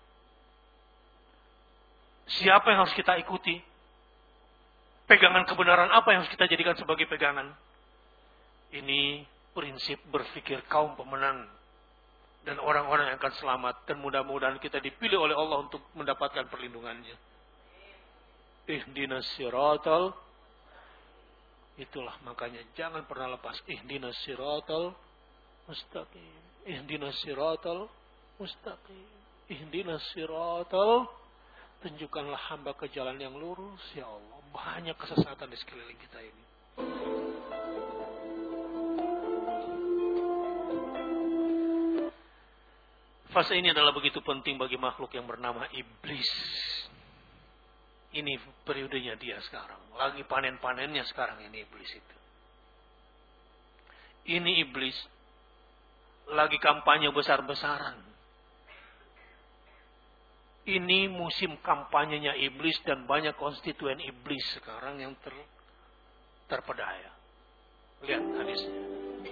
Siapa yang harus kita ikuti? Pegangan kebenaran apa yang harus kita jadikan sebagai pegangan? Ini prinsip berpikir kaum pemenang. Dan orang-orang yang akan selamat. Dan mudah-mudahan kita dipilih oleh Allah untuk mendapatkan perlindungannya. Ihdinas siratal. Itulah makanya jangan pernah lepas. Ihdinas siratal mustaqim. Ihdinas siratal mustaqim. Ihdinas siratal. Tunjukkanlah hamba ke jalan yang lurus. Ya Allah, banyak kesesatan di sekeliling kita ini. Fase ini adalah begitu penting bagi makhluk yang bernama iblis. Ini periodenya dia sekarang. Lagi panen-panennya sekarang ini iblis itu. Ini iblis lagi kampanye besar-besaran. Ini musim kampanyenya iblis dan banyak konstituen iblis sekarang yang terpedaya. Lihat hadisnya.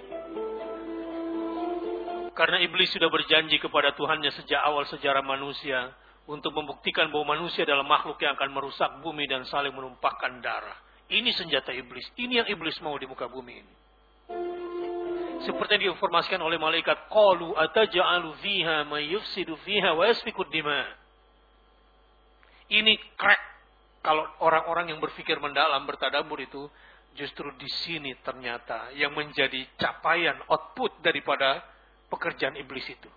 Karena iblis sudah berjanji kepada Tuhannya sejak awal sejarah manusia untuk membuktikan bahwa manusia adalah makhluk yang akan merusak bumi dan saling menumpahkan darah. Ini senjata iblis. Ini yang iblis mau di muka bumi ini. Seperti yang diinformasikan oleh malaikat, qalu ataj'alu fiha may yufsidu fiha wa yasfiku dima. Ini crack. Kalau orang-orang yang berpikir mendalam, bertadabbur itu, justru di sini ternyata yang menjadi capaian, output daripada pekerjaan iblis itu.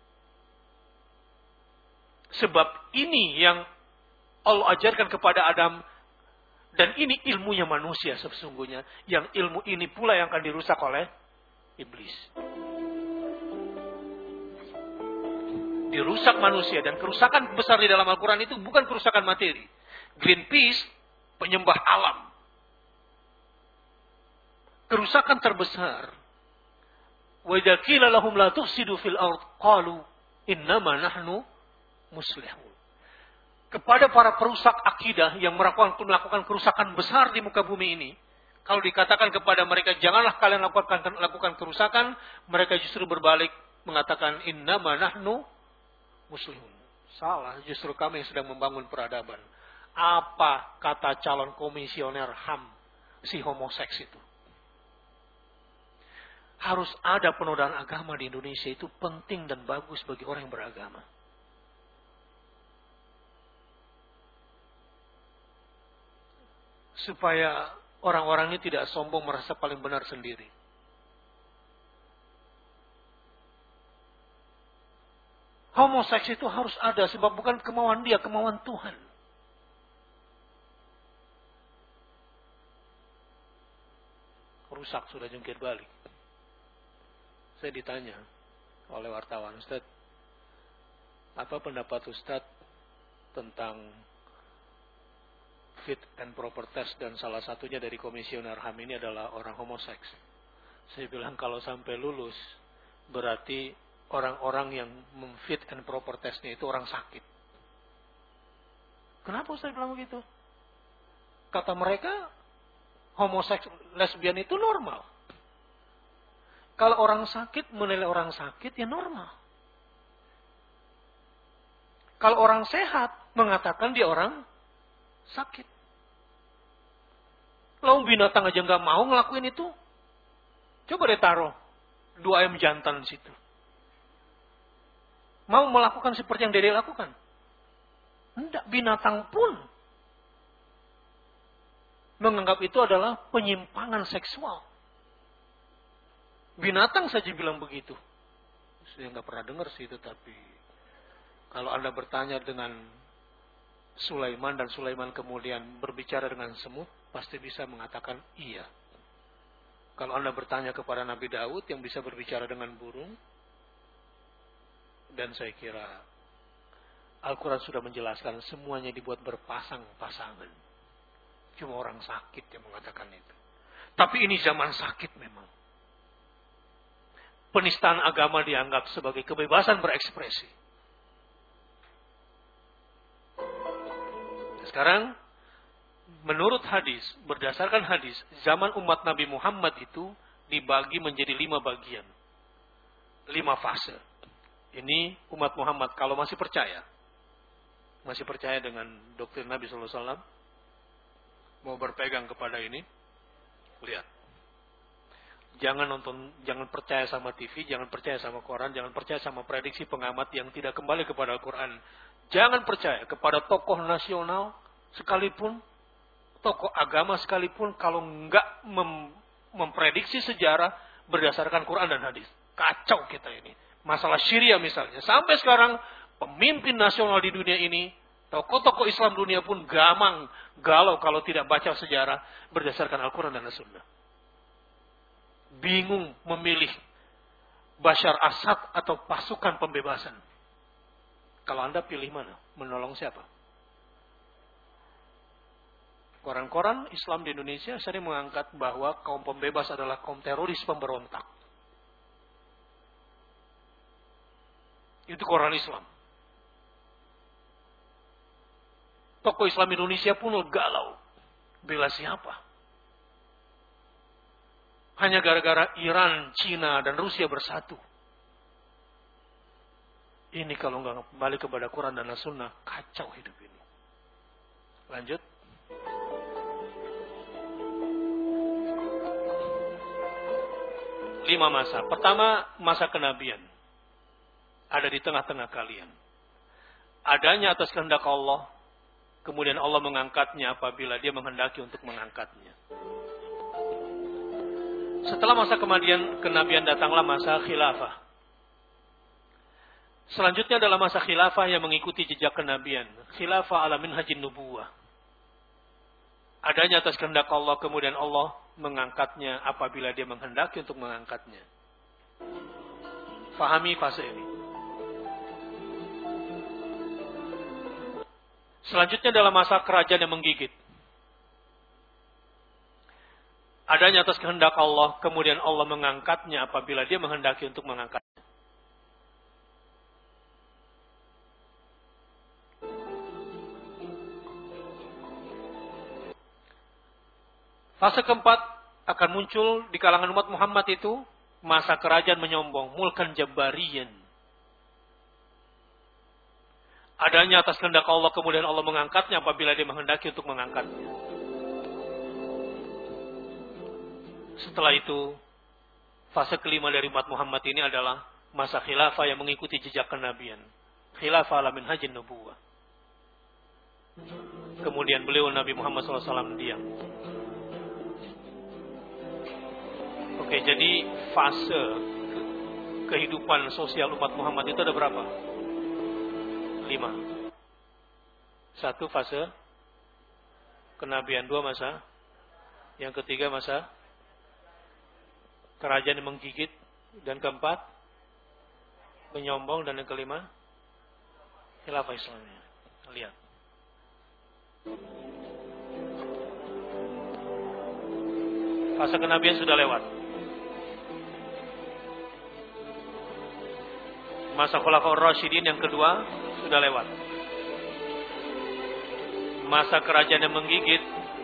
Sebab ini yang Allah ajarkan kepada Adam, dan ini ilmunya manusia sesungguhnya. Yang ilmu ini pula yang akan dirusak oleh iblis. Dirusak manusia, dan kerusakan besar di dalam Al-Quran itu bukan kerusakan materi. Greenpeace, penyembah alam. Kerusakan terbesar. Wa idza qila lahum la tufsidu fil ard qalu innama nahnu muslihun. Kepada para perusak akidah yang melakukan kerusakan besar di muka bumi ini, kalau dikatakan kepada mereka janganlah kalian lakukan kerusakan, mereka justru berbalik mengatakan innama nahnu muslihun. Salah, justru kami yang sedang membangun peradaban. Apa kata calon komisioner HAM si homoseks itu? Harus ada penodaan agama di Indonesia, itu penting dan bagus bagi orang yang beragama. Supaya orang-orang ini tidak sombong merasa paling benar sendiri. Homoseks itu harus ada sebab bukan kemauan dia, kemauan Tuhan. Rusak sudah jungkir balik. Saya ditanya oleh wartawan, Ustaz, apa pendapat Ustaz tentang fit and proper test, dan salah satunya dari komisioner HAM ini adalah orang homoseks. Saya bilang kalau sampai lulus berarti orang-orang yang memfit and proper testnya itu orang sakit. Kenapa saya bilang begitu? Kata mereka, homoseks, lesbian itu normal. Kalau orang sakit menilai orang sakit, ya normal. Kalau orang sehat mengatakan dia orang sakit. Lalu binatang aja nggak mau ngelakuin itu. Coba deh taruh 2 ayam jantan di situ. Mau melakukan seperti yang Dede lakukan? Tidak, binatang pun menganggap itu adalah penyimpangan seksual. Binatang saja bilang begitu. Saya nggak pernah dengar sih itu, tapi kalau Anda bertanya dengan Sulaiman dan Sulaiman kemudian berbicara dengan semut, pasti bisa mengatakan iya. Kalau Anda bertanya kepada Nabi Daud yang bisa berbicara dengan burung, dan saya kira Al-Quran sudah menjelaskan semuanya dibuat berpasang-pasangan. Cuma orang sakit yang mengatakan itu. Tapi ini zaman sakit memang. Penistaan agama dianggap sebagai kebebasan berekspresi. Sekarang, menurut hadis, berdasarkan hadis, zaman umat Nabi Muhammad itu dibagi menjadi 5 bagian. 5 fase. Ini umat Muhammad kalau masih percaya dengan doktrin Nabi SAW, mau berpegang kepada ini, lihat. Jangan percaya sama TV, jangan percaya sama koran, jangan percaya sama prediksi pengamat yang tidak kembali kepada Al-Quran. Jangan percaya kepada tokoh nasional sekalipun, tokoh agama sekalipun, kalau enggak memprediksi sejarah berdasarkan Quran dan hadis. Kacau kita ini. Masalah Syria misalnya. Sampai sekarang pemimpin nasional di dunia ini, tokoh-tokoh Islam dunia pun galau kalau tidak baca sejarah berdasarkan Al-Quran dan As-Sunnah. Bingung memilih Bashar Assad atau pasukan pembebasan. Kalau Anda pilih mana? Menolong siapa? Koran-koran Islam di Indonesia sering mengangkat bahwa kaum pembebas adalah kaum teroris pemberontak. Itu koran Islam. Tokoh Islam Indonesia pun galau. Bela siapa? Hanya gara-gara Iran, Cina, dan Rusia bersatu. Ini kalau nggak kembali kepada Quran dan As-Sunnah, kacau hidup ini. Lanjut. Lima masa. Pertama, masa kenabian. Ada di tengah-tengah kalian. Adanya atas kehendak Allah, kemudian Allah mengangkatnya apabila Dia menghendaki untuk mengangkatnya. Setelah masa kenabian datanglah masa khilafah. Selanjutnya adalah masa khilafah yang mengikuti jejak kenabian. Khilafah ala minhajin nubuwah. Adanya atas kehendak Allah, kemudian Allah mengangkatnya apabila Dia menghendaki untuk mengangkatnya. Fahami fase ini. Selanjutnya adalah masa kerajaan yang menggigit. Adanya atas kehendak Allah, kemudian Allah mengangkatnya apabila Dia menghendaki untuk mengangkatnya. Fase keempat akan muncul di kalangan umat Muhammad itu masa kerajaan menyombong, mulkan jabbariyan. Adanya atas kehendak Allah, kemudian Allah mengangkatnya apabila Dia menghendaki untuk mengangkatnya. Setelah itu, fase kelima dari umat Muhammad ini adalah masa khilafah yang mengikuti jejak kenabian. Khilafah ala minhajin nubuwah. Kemudian beliau Nabi Muhammad SAW diam. Oke, jadi fase kehidupan sosial umat Muhammad itu ada berapa? 5. 1 fase kenabian, 2 masa. Yang ketiga masa kerajaan yang menggigit, dan keempat menyombong, dan yang kelima khilafah Islamiyah. Lihat. Fase kenabian sudah lewat. Masa Khulafaur Rasyidin yang kedua sudah lewat. Masa kerajaan yang menggigit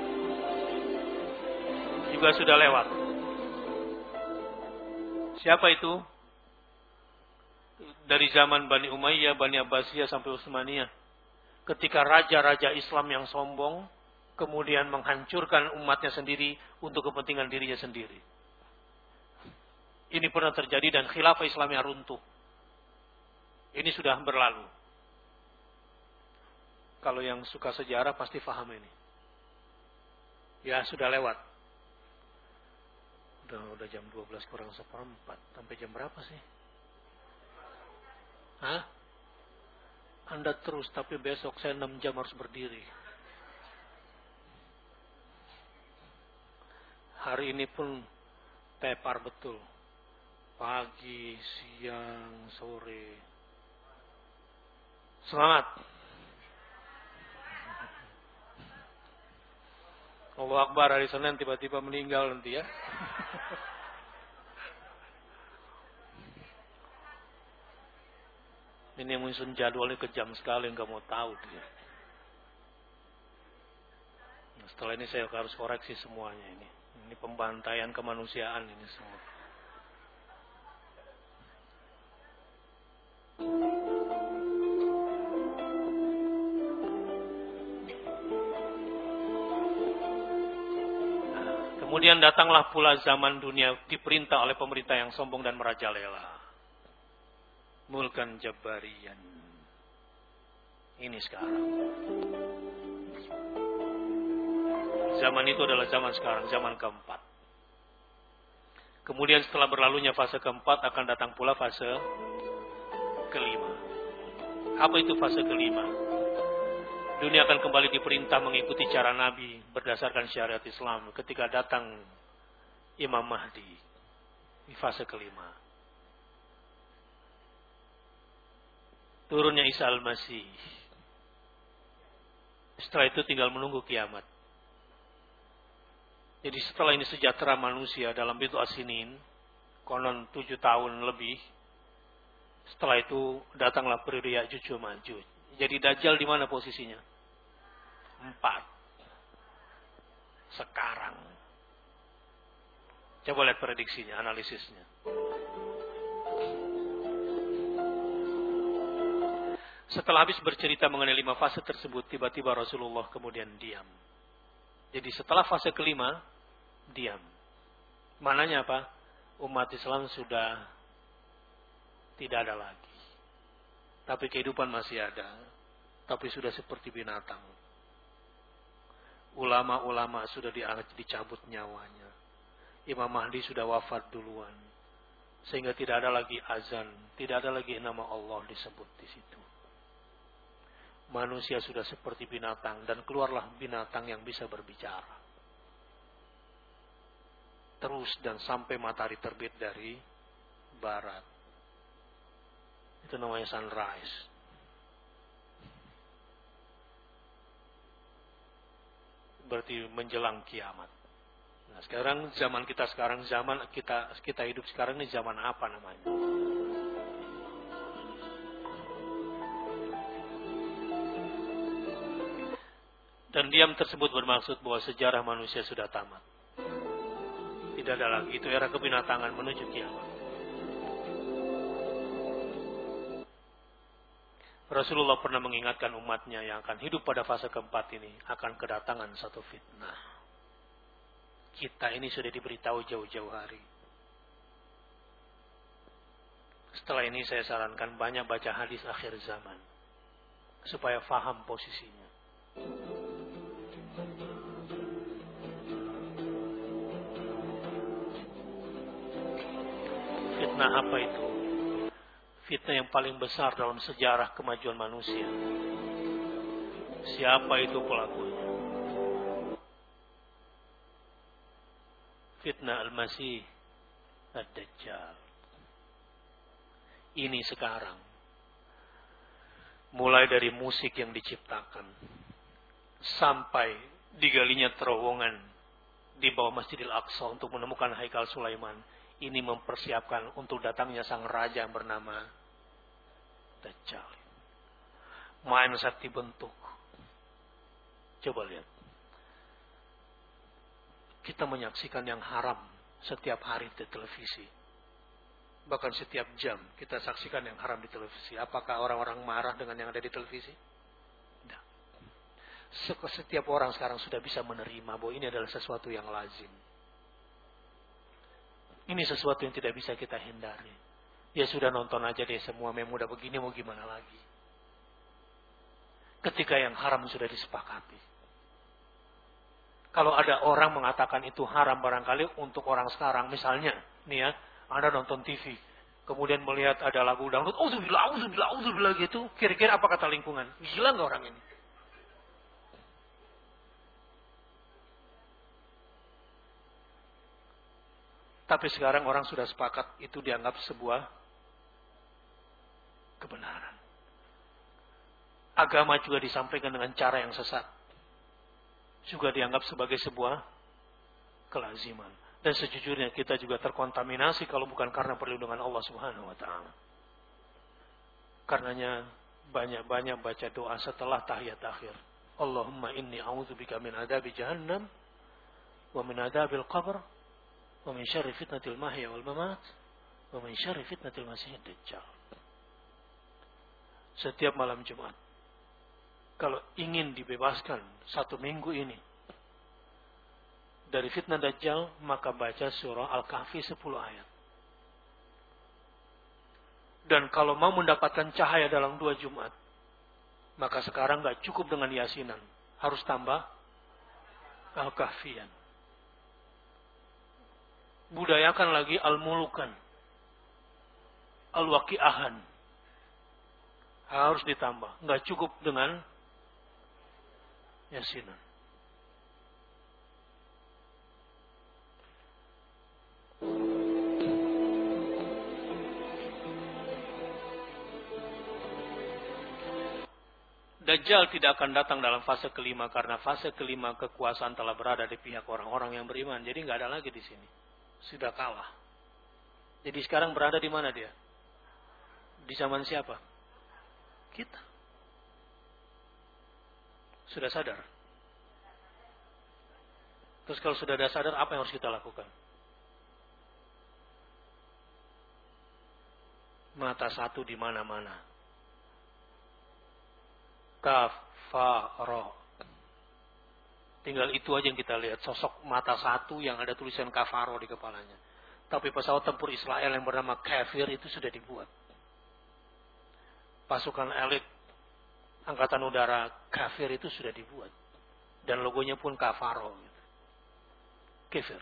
juga sudah lewat. Siapa itu? Dari zaman Bani Umayyah, Bani Abbasiyah sampai Utsmaniyah. Ketika raja-raja Islam yang sombong kemudian menghancurkan umatnya sendiri untuk kepentingan dirinya sendiri. Ini pernah terjadi dan khilafah Islamiyah runtuh. Ini sudah berlalu. Kalau yang suka sejarah pasti paham ini. Ya sudah lewat. Udah jam 12 kurang 1/4. Sampai jam berapa sih? Hah? Anda terus, tapi besok saya 6 jam harus berdiri. Hari ini pun tepar betul. Pagi, siang, sore. Semangat. Allahu Akbar, hari Senin tiba-tiba meninggal nanti ya. Ini yang menyusun jadwalnya kejam sekali, nggak mau tahu dia. Nah, setelah ini saya harus koreksi semuanya ini. Ini pembantaian kemanusiaan ini semua. Kemudian datanglah pula zaman dunia diperintah oleh pemerintah yang sombong dan merajalela. Mulkan Jabbarian. Ini sekarang. Zaman itu adalah zaman sekarang, zaman keempat. Kemudian setelah berlalunya fase keempat akan datang pula fase kelima. Apa itu fase kelima? Dunia akan kembali diperintah mengikuti cara Nabi berdasarkan syariat Islam ketika datang Imam Mahdi. Di fase kelima. Turunnya Isa Al-Masih. Setelah itu tinggal menunggu kiamat. Jadi setelah ini sejahtera manusia dalam bid'u asinin, konon 7 tahun lebih. Setelah itu datanglah periode Ya'juj wa Ma'juj. Jadi Dajjal di mana posisinya? 4. Sekarang. Coba lihat prediksinya, analisisnya. Setelah habis bercerita mengenai 5 fase tersebut, tiba-tiba Rasulullah kemudian diam. Jadi setelah fase kelima, diam. Mananya apa? Umat Islam sudah tidak ada lagi. Tapi kehidupan masih ada. Tapi sudah seperti binatang. Ulama-ulama sudah dicabut nyawanya. Imam Mahdi sudah wafat duluan. Sehingga tidak ada lagi azan. Tidak ada lagi nama Allah disebut di situ. Manusia sudah seperti binatang. Dan keluarlah binatang yang bisa berbicara. Terus dan sampai matahari terbit dari barat. Itu namanya sunrise. Berarti menjelang kiamat. Nah, sekarang zaman kita sekarang, zaman kita hidup sekarang ini zaman apa namanya? Dan diam tersebut bermaksud bahwa sejarah manusia sudah tamat. Tidak ada lagi, itu era kebinatangan menuju kiamat. Rasulullah pernah mengingatkan umatnya yang akan hidup pada fase keempat ini akan kedatangan satu fitnah. Kita ini sudah diberitahu jauh-jauh hari. Setelah ini saya sarankan banyak baca hadis akhir zaman supaya faham posisinya. Fitnah apa itu? Fitnah yang paling besar dalam sejarah kemajuan manusia. Siapa itu pelakunya? Fitnah Al-Masih Ad-Dajjal. Ini sekarang. Mulai dari musik yang diciptakan. Sampai digalinya terowongan di bawah Masjidil Aqsa untuk menemukan Haikal Sulaiman. Ini mempersiapkan untuk datangnya sang raja yang bernama Dajjal. Main sakti bentuk. Coba lihat. Kita menyaksikan yang haram setiap hari di televisi. Bahkan setiap jam kita saksikan yang haram di televisi. Apakah orang-orang marah dengan yang ada di televisi? Tidak. Setiap orang sekarang sudah bisa menerima bahwa ini adalah sesuatu yang lazim. Ini sesuatu yang tidak bisa kita hindari. Ya sudah, nonton aja deh semua, memang udah begini mau gimana lagi. ketika yang haram sudah disepakati. Kalau ada orang mengatakan itu haram barangkali untuk orang sekarang, misalnya, nih ya, Anda nonton TV, kemudian melihat ada lagu dangdut, auzubillah gitu, kira-kira apa kata lingkungan? Gila nggak orang ini? Tapi sekarang orang sudah sepakat itu dianggap sebuah kebenaran. Agama juga disampaikan dengan cara yang sesat. Juga dianggap sebagai sebuah kelaziman. Dan sejujurnya kita juga terkontaminasi kalau bukan karena perlindungan Allah Subhanahu wa taala. Karenanya banyak-banyak baca doa setelah tahiyat akhir. Allahumma inni a'udzubika min adzabi jahannam wa min adzabil qabr wa min syarri fitnatil mahya wal mamat wa min syarri fitnatil masiihid dajjal. Setiap malam Jumat, kalau ingin dibebaskan satu minggu ini dari fitnah Dajjal, maka baca surah Al-Kahfi 10 ayat. Dan kalau mau mendapatkan cahaya dalam 2 Jumat, maka sekarang gak cukup dengan yasinan, harus tambah Al-Kahfian. Budayakan lagi Al-Mulukan, Al-Waqi'ahan, harus ditambah. Gak cukup dengan yasinan. Dajjal tidak akan datang dalam fase kelima karena fase kelima kekuasaan telah berada di pihak orang-orang yang beriman. Jadi nggak ada lagi di sini. Sudah kalah. Jadi sekarang berada di mana dia? Di zaman siapa? Kita. Sudah sadar? Terus kalau sudah ada sadar, apa yang harus kita lakukan? Mata satu di mana-mana. Kafaro. Tinggal itu aja yang kita lihat. Sosok mata satu yang ada tulisan kafaro di kepalanya. Tapi pesawat tempur Israel yang bernama Kafir itu sudah dibuat. Pasukan elit Angkatan Udara Kafir itu sudah dibuat. Dan logonya pun kafaro. Kafir.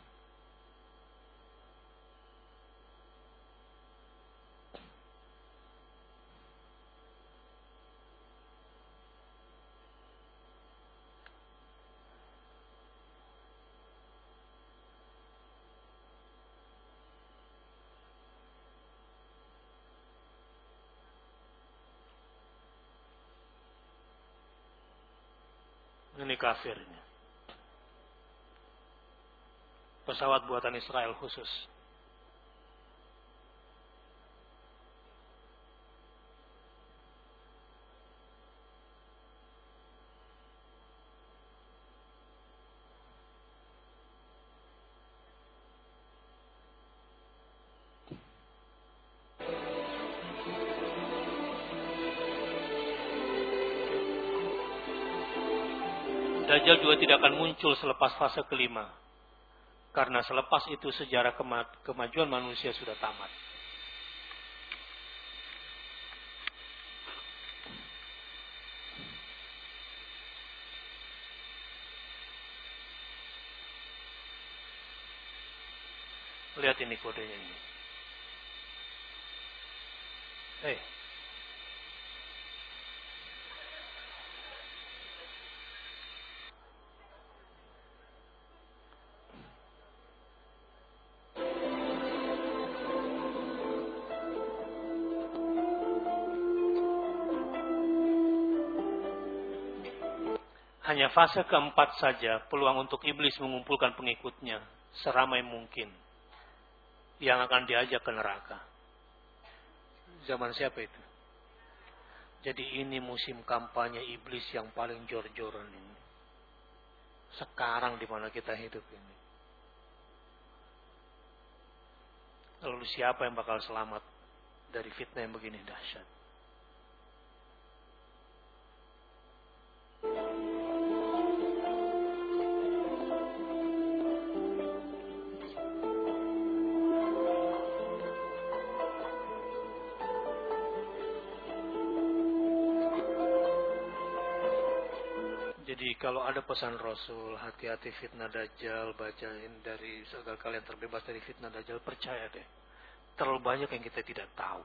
Ini kafir ini. Pesawat buatan Israel khusus. Dajjal juga tidak akan muncul selepas fase kelima. Karena selepas itu sejarah kemajuan manusia sudah tamat. Lihat ini kodenya ini. Hanya fase keempat saja peluang untuk iblis mengumpulkan pengikutnya seramai mungkin yang akan diajak ke neraka. Zaman siapa itu? Jadi ini musim kampanye iblis yang paling jor-joran ini. Sekarang di mana kita hidup ini. Lalu siapa yang bakal selamat dari fitnah yang begini dahsyat? Jadi kalau ada pesan Rasul, hati-hati fitnah Dajjal, bacain dari agar kalian terbebas dari fitnah Dajjal, percaya deh. Terlalu banyak yang kita tidak tahu.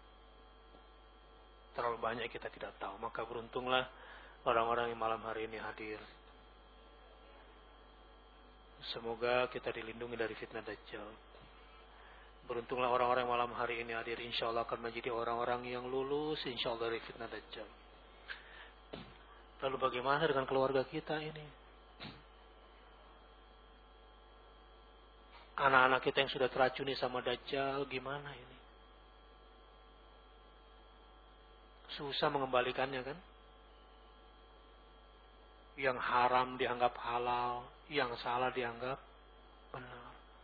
Terlalu banyak yang kita tidak tahu. Maka beruntunglah orang-orang yang malam hari ini hadir. Semoga kita dilindungi dari fitnah Dajjal. Beruntunglah orang-orang yang malam hari ini hadir. Insya Allah akan menjadi orang-orang yang lulus insya Allah dari fitnah Dajjal. Lalu bagaimana dengan keluarga kita ini? Anak-anak kita yang sudah teracuni sama Dajjal, gimana ini? Susah mengembalikannya kan? Yang haram dianggap halal, yang salah dianggap benar.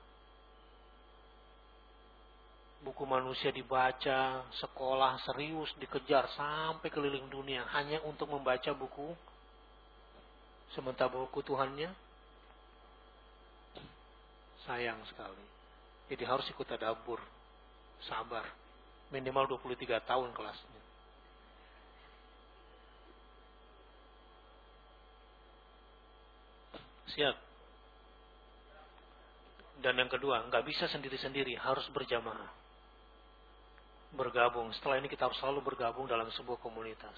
Buku manusia dibaca, sekolah serius dikejar sampai keliling dunia hanya untuk membaca buku. Sementara buku Tuhannya sayang sekali. Jadi harus ikut tadabbur, sabar. Minimal 23 tahun kelasnya. Siap. Dan yang kedua, nggak bisa sendiri-sendiri, harus berjamaah. Bergabung. Setelah ini kita harus selalu bergabung dalam sebuah komunitas.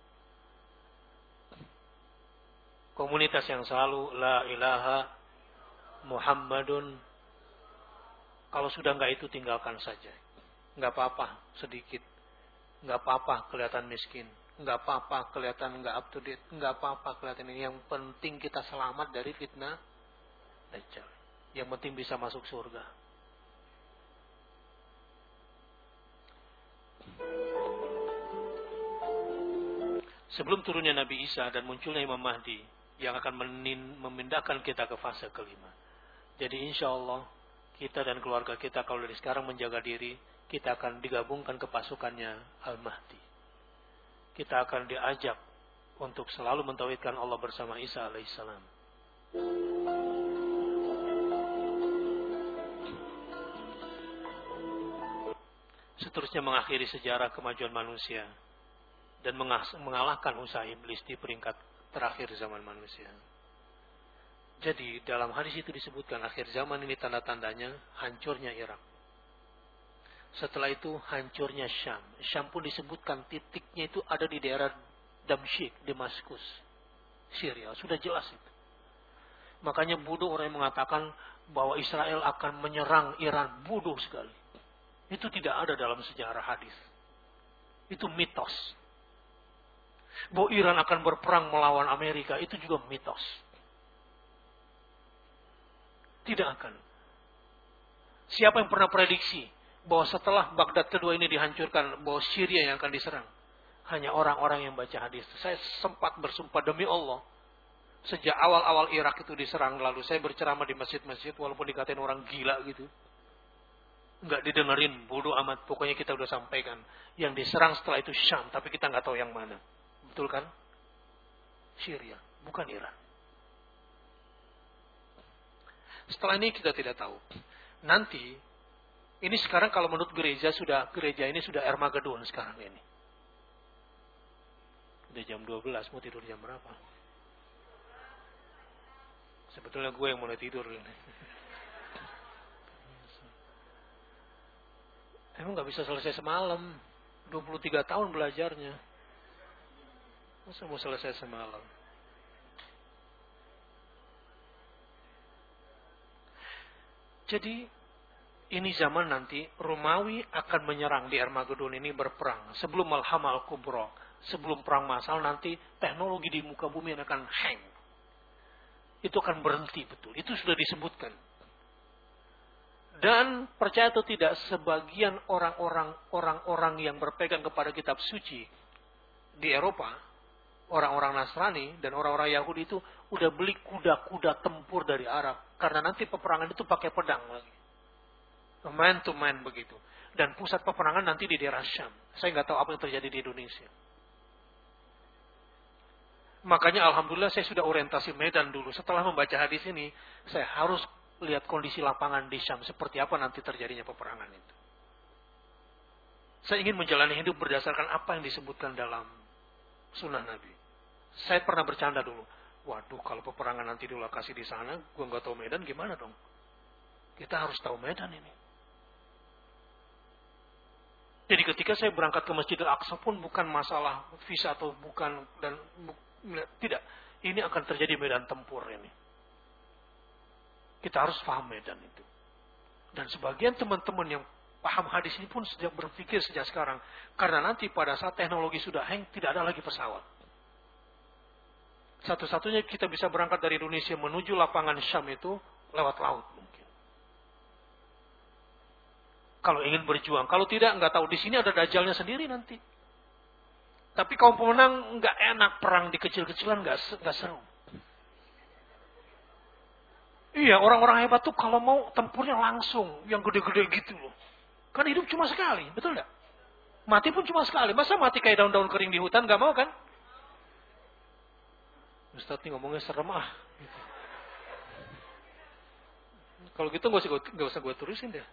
Komunitas yang selalu la ilaha Muhammadun. Kalau sudah enggak itu tinggalkan saja. Enggak apa-apa sedikit. Enggak apa-apa kelihatan miskin. Enggak apa-apa kelihatan enggak up to date. Enggak apa-apa kelihatan ini. Yang penting kita selamat dari fitnah Dajjal. Yang penting bisa masuk surga. Sebelum turunnya Nabi Isa dan munculnya Imam Mahdi yang akan memindahkan kita ke fase kelima. Jadi insya Allah kita dan keluarga kita kalau dari sekarang menjaga diri, kita akan digabungkan ke pasukannya Al-Mahdi. Kita akan diajak untuk selalu mentauhidkan Allah bersama Isa alaihissalam. Seterusnya mengakhiri sejarah kemajuan manusia dan mengalahkan usaha iblis di peringkat terakhir zaman manusia. Jadi dalam hadis itu disebutkan akhir zaman ini tanda-tandanya hancurnya Irak. Setelah itu hancurnya Syam. Syam pun disebutkan titiknya itu ada di daerah Damsyik, Damaskus, Syria. Sudah jelas itu. Makanya bodoh orang yang mengatakan bahwa Israel akan menyerang Iran. Bodoh sekali. Itu tidak ada dalam sejarah hadis. Itu mitos. Bahwa Iran akan berperang melawan Amerika, itu juga mitos. Tidak akan. Siapa yang pernah prediksi bahwa setelah Baghdad kedua ini dihancurkan, bahwa Syria yang akan diserang? Hanya orang-orang yang baca hadis. Saya sempat bersumpah demi Allah. Sejak awal-awal Irak itu diserang, lalu saya berceramah di masjid-masjid, walaupun dikatain orang gila gitu. Enggak didengerin, bodoh amat. Pokoknya kita udah sampaikan. Yang diserang setelah itu Syam, tapi kita nggak tahu yang mana. Betul kan? Syria, bukan Iran. Setelah ini kita tidak tahu. Nanti, ini sekarang kalau menurut gereja ini sudah Armageddon sekarang ini. Udah jam 12, mau tidur jam berapa? Sebetulnya gue yang mulai tidur ini. Emang gak bisa selesai semalam. 23 tahun belajarnya. Masa mau selesai semalam? Jadi ini zaman nanti Romawi akan menyerang di Armageddon ini berperang. Sebelum Malhamah Al-Kubra, sebelum perang massal nanti teknologi di muka bumi akan hang. Itu akan berhenti betul. Itu sudah disebutkan. Dan percaya atau tidak, sebagian orang-orang yang berpegang kepada kitab suci di Eropa, orang-orang Nasrani dan orang-orang Yahudi itu udah beli kuda-kuda tempur dari Arab. Karena nanti peperangan itu pakai pedang lagi. Man to man begitu. Dan pusat peperangan nanti di daerah Syam. Saya nggak tahu apa yang terjadi di Indonesia. Makanya alhamdulillah saya sudah orientasi Medan dulu. Setelah membaca hadis ini, saya harus lihat kondisi lapangan di Syam. Seperti apa nanti terjadinya peperangan itu. Saya ingin menjalani hidup berdasarkan apa yang disebutkan dalam sunnah Nabi. Saya pernah bercanda dulu. Waduh, kalau peperangan nanti di lokasi di sana, gua nggak tahu medan gimana dong? Kita harus tahu medan ini. Jadi ketika saya berangkat ke Masjidil Aqsa pun bukan masalah visa atau bukan dan tidak. Ini akan terjadi medan tempur ini. Kita harus paham medan itu. Dan sebagian teman-teman yang paham hadis ini pun sejak berpikir sejak sekarang. Karena nanti pada saat teknologi sudah hang, tidak ada lagi pesawat. Satu-satunya kita bisa berangkat dari Indonesia menuju lapangan Syam itu lewat laut mungkin. Kalau ingin berjuang. Kalau tidak, nggak tahu. Di sini ada dajalnya sendiri nanti. Tapi kaum pemenang nggak enak perang di kecil-kecilan, nggak seru. Iya, orang-orang hebat tuh kalau mau tempurnya langsung, yang gede-gede gitu loh. Kan hidup cuma sekali, betul nggak? Mati pun cuma sekali. Masa mati kayak daun-daun kering di hutan, nggak mau kan? Ustaz nih ngomongnya serem ah. Gitu. Kalau gitu nggak usah gue tulisin deh.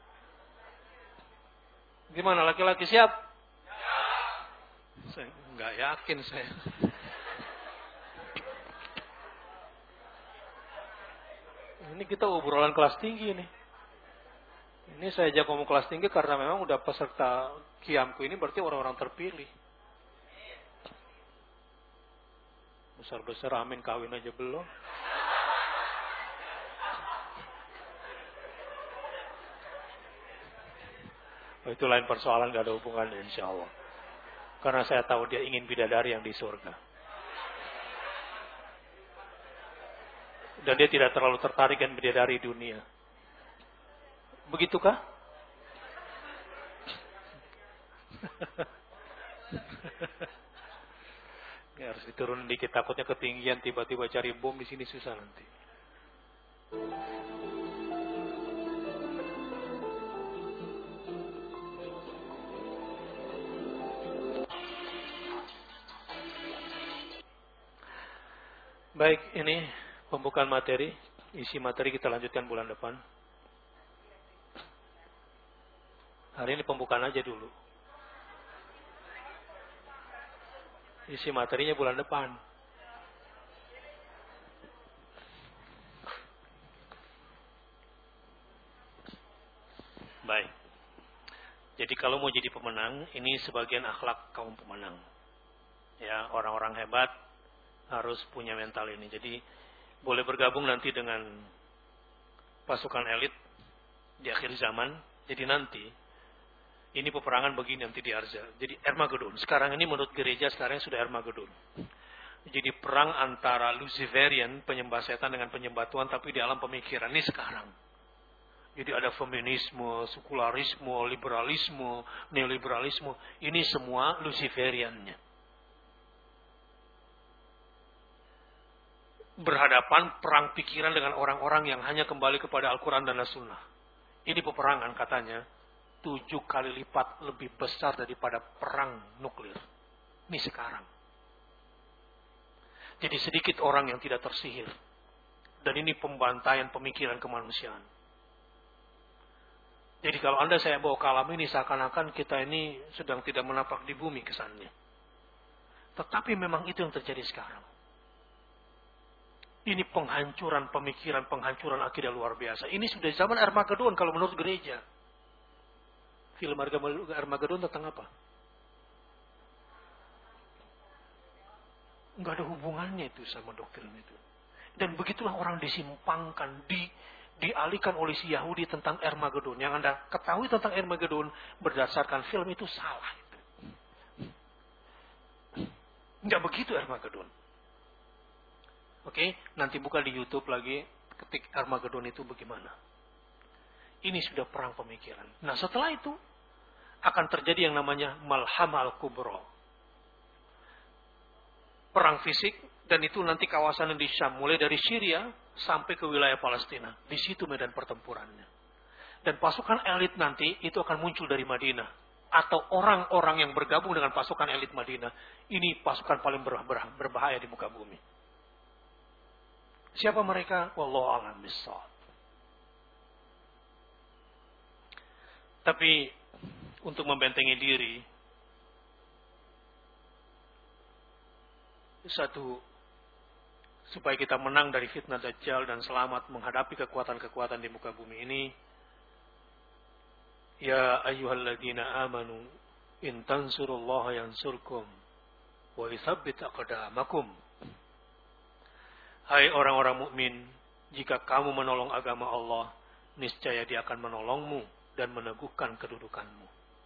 Gimana, laki-laki siap? Saya nggak yakin saya. Ini kita obrolan kelas tinggi nih. Ini saya ajak ngomong kelas tinggi karena memang udah peserta kiamku ini berarti orang-orang terpilih. Besar-besar amin kawin aja belum. Oh, itu lain persoalan, gak ada hubungannya insya Allah. Karena saya tahu dia ingin bidadari yang di surga. Dan dia tidak terlalu tertarik dengan bidadari dunia. Begitukah? Ya, harus diturunin dikit, takutnya ketinggian tiba-tiba cari bom di sini susah nanti. Baik, ini pembukaan materi. Isi materi kita lanjutkan bulan depan. Hari ini pembukaan aja dulu. Isi materinya bulan depan. Baik. Jadi kalau mau jadi pemenang, ini sebagian akhlak kaum pemenang. Ya, orang-orang hebat harus punya mental ini. Jadi boleh bergabung nanti dengan pasukan elit di akhir zaman. Jadi nanti ini peperangan begini nanti di Arza. Jadi Armageddon. Sekarang ini menurut gereja sekarang sudah Armageddon. Jadi perang antara Luciferian, penyembah setan dengan penyembah Tuhan, tapi di alam pemikiran ini sekarang. Jadi ada feminisme, sekularisme, liberalisme, neoliberalisme. Ini semua Luciferiannya. Berhadapan perang pikiran dengan orang-orang yang hanya kembali kepada Al-Quran dan As-Sunnah. Ini peperangan katanya 7 kali lipat lebih besar daripada perang nuklir. Ini sekarang. Jadi sedikit orang yang tidak tersihir. Dan ini pembantaian pemikiran kemanusiaan. Jadi kalau Anda saya bawa ke alam ini seakan-akan kita ini sedang tidak menapak di bumi kesannya. Tetapi memang itu yang terjadi sekarang. Ini penghancuran pemikiran, penghancuran akidah luar biasa. Ini sudah zaman Armageddon kalau menurut gereja. Film Armageddon tentang apa? Enggak ada hubungannya itu sama doktrin itu. Dan begitulah orang disimpangkan, dialihkan oleh si Yahudi tentang Armageddon. Yang Anda ketahui tentang Armageddon berdasarkan film itu salah. Enggak begitu Armageddon. Oke, nanti buka di YouTube lagi, ketik Armageddon itu bagaimana. Ini sudah perang pemikiran. Nah setelah itu, akan terjadi yang namanya Malhamah Al-Kubra. Perang fisik, dan itu nanti kawasan di Syam, mulai dari Syria sampai ke wilayah Palestina. Di situ medan pertempurannya. Dan pasukan elit nanti itu akan muncul dari Madinah. Atau orang-orang yang bergabung dengan pasukan elit Madinah. Ini pasukan paling berbahaya di muka bumi. Siapa mereka? Wallahu a'lam bishawab. Tapi untuk membentengi diri, supaya kita menang dari fitnah Dajjal dan selamat menghadapi kekuatan-kekuatan di muka bumi ini. Ya ayyuhalladzina amanu in tansurullaha yansurkum wa yutsabbit aqdamakum. Hai orang-orang mukmin, jika kamu menolong agama Allah, niscaya Dia akan menolongmu dan meneguhkan kedudukanmu.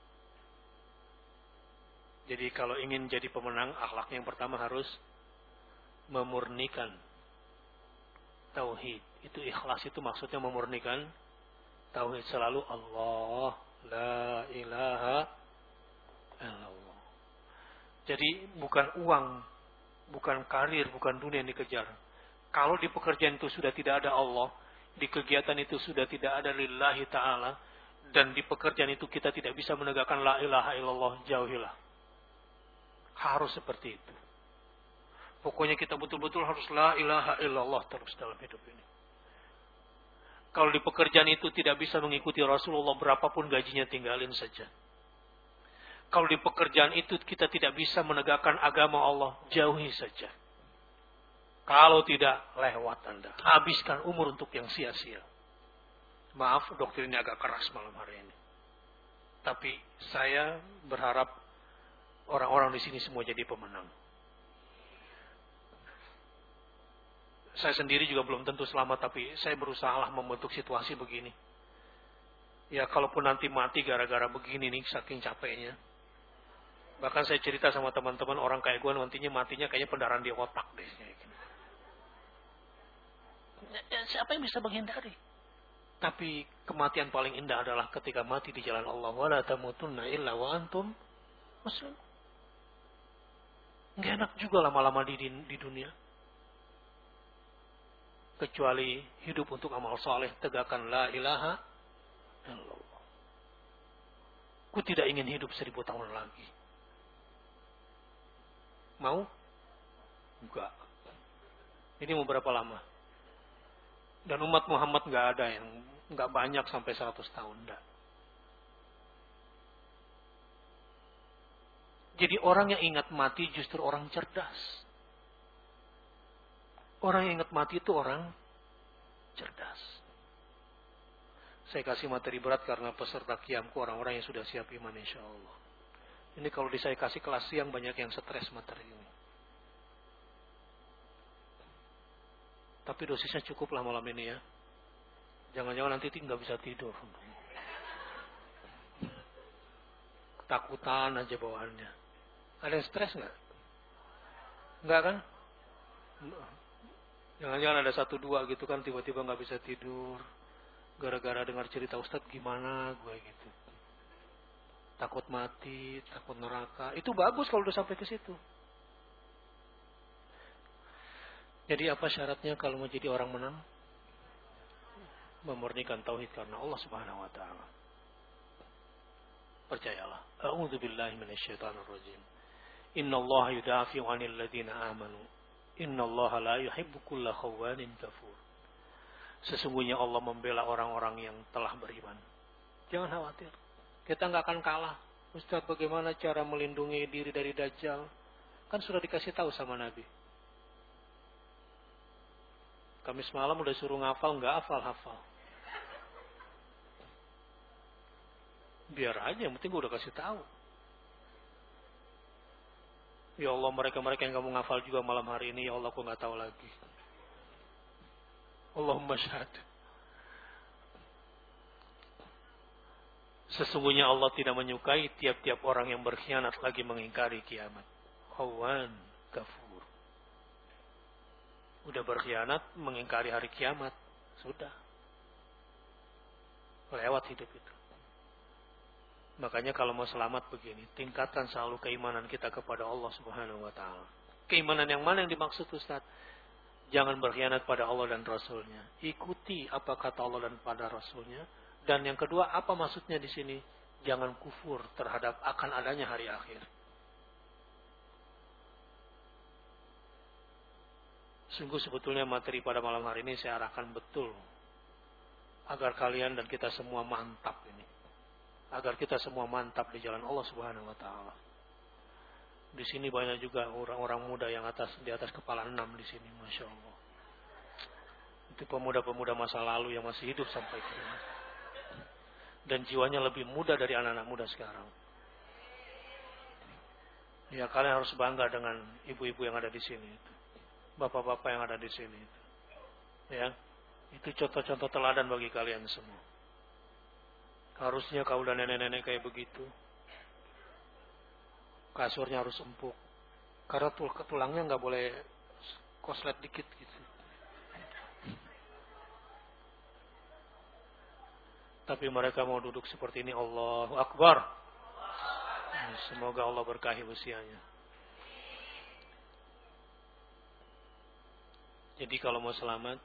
Jadi kalau ingin jadi pemenang, akhlaknya yang pertama harus memurnikan tauhid. Itu ikhlas, itu maksudnya memurnikan tauhid, selalu Allah, la ilaha illallah. Jadi bukan uang, bukan karir, bukan dunia yang dikejar. Kalau di pekerjaan itu sudah tidak ada Allah, di kegiatan itu sudah tidak ada lillahi ta'ala, dan di pekerjaan itu kita tidak bisa menegakkan la ilaha illallah, jauhilah. Harus seperti itu. Pokoknya kita betul-betul harus la ilaha illallah terus dalam hidup ini. Kalau di pekerjaan itu tidak bisa mengikuti Rasulullah, berapapun gajinya tinggalin saja. Kalau di pekerjaan itu kita tidak bisa menegakkan agama Allah, jauhi saja. Kalau tidak, lewat Anda. Habiskan umur untuk yang sia-sia. Maaf, doktrin ini agak keras malam hari ini. Tapi saya berharap orang-orang di sini semua jadi pemenang. Saya sendiri juga belum tentu selamat, tapi saya berusaha membentuk situasi begini. Ya, kalaupun nanti mati gara-gara begini nih, saking capeknya. Bahkan saya cerita sama teman-teman, orang kayak gue nantinya matinya kayaknya pendarahan di otak deh. Ya, siapa yang bisa menghindari? Tapi kematian paling indah adalah ketika mati di jalan Allah. Wala tamutunna illa wa antum muslim. Nggak enak juga lama-lama di dunia. Kecuali hidup untuk amal saleh, tegakkan la ilaha illallah. Ku tidak ingin hidup 1000 tahun lagi. Mau? Enggak. Ini mau berapa lama? Dan umat Muhammad enggak ada yang enggak banyak sampai 100 tahun. Enggak. Jadi orang yang ingat mati justru orang cerdas. Orang yang ingat mati itu orang cerdas. Saya kasih materi berat karena peserta qiyamku orang-orang yang sudah siap iman insya Allah. Ini kalau saya kasih kelas siang banyak yang stres materi ini. Tapi dosisnya cukup lah malam ini ya. Jangan-jangan nanti nggak bisa tidur. Ketakutan aja bawaannya. Ada yang stres nggak? Nggak kan? Jangan-jangan ada 1-2 gitu kan tiba-tiba nggak bisa tidur gara-gara dengar cerita Ustadz gimana gue gitu. Takut mati, takut neraka. Itu bagus kalau udah sampai ke situ. Jadi apa syaratnya kalau mau jadi orang menang? Memurnikan tauhid karena Allah Subhanahu wa taala. Percayalah. A'udzubillahi minasyaitonirrajim. Innallaha yudafi'u 'anil ladzina amanu. Innallaha la yuhibbu kulla khawanin kafur. Sesungguhnya Allah membela orang-orang yang telah beriman. Jangan khawatir. Kita nggak akan kalah. Ustaz, bagaimana cara melindungi diri dari Dajjal? Kan sudah dikasih tahu sama Nabi. Kamis malam udah suruh ngafal, nggak hafal. Biar aja, yang penting gue udah kasih tahu. Ya Allah, mereka-mereka yang kamu ngafal juga malam hari ini, ya Allah, aku nggak tahu lagi. Allahumma syahad. Sesungguhnya Allah tidak menyukai tiap-tiap orang yang berkhianat lagi mengingkari kiamat. Khawan kafur. Udah berkhianat mengingkari hari kiamat, sudah. Lewat hidup itu. Makanya kalau mau selamat begini, tingkatkan selalu keimanan kita kepada Allah Subhanahu wa taala. Keimanan yang mana yang dimaksud Ustaz? Jangan berkhianat pada Allah dan Rasulnya. Ikuti apa kata Allah dan pada Rasulnya. Dan yang kedua, apa maksudnya di sini? Jangan kufur terhadap akan adanya hari akhir. Sungguh sebetulnya materi pada malam hari ini saya arahkan betul. Agar kalian dan kita semua mantap ini. Agar kita semua mantap di jalan Allah Subhanahu wa taala. Di sini banyak juga orang-orang muda yang di atas kepala 6 di sini, Masya Allah. Itu pemuda-pemuda masa lalu yang masih hidup sampai kini. Dan jiwanya lebih muda dari anak-anak muda sekarang. Ya, kalian harus bangga dengan ibu-ibu yang ada di sini. Bapak-bapak yang ada di sini. Ya, itu contoh-contoh teladan bagi kalian semua. Harusnya kau dan nenek-nenek kayak begitu. Kasurnya harus empuk. Karena tulangnya nggak boleh koslet dikit gitu. Tapi mereka mau duduk seperti ini. Allahu Akbar. Semoga Allah berkahi usianya. Jadi kalau mau selamat,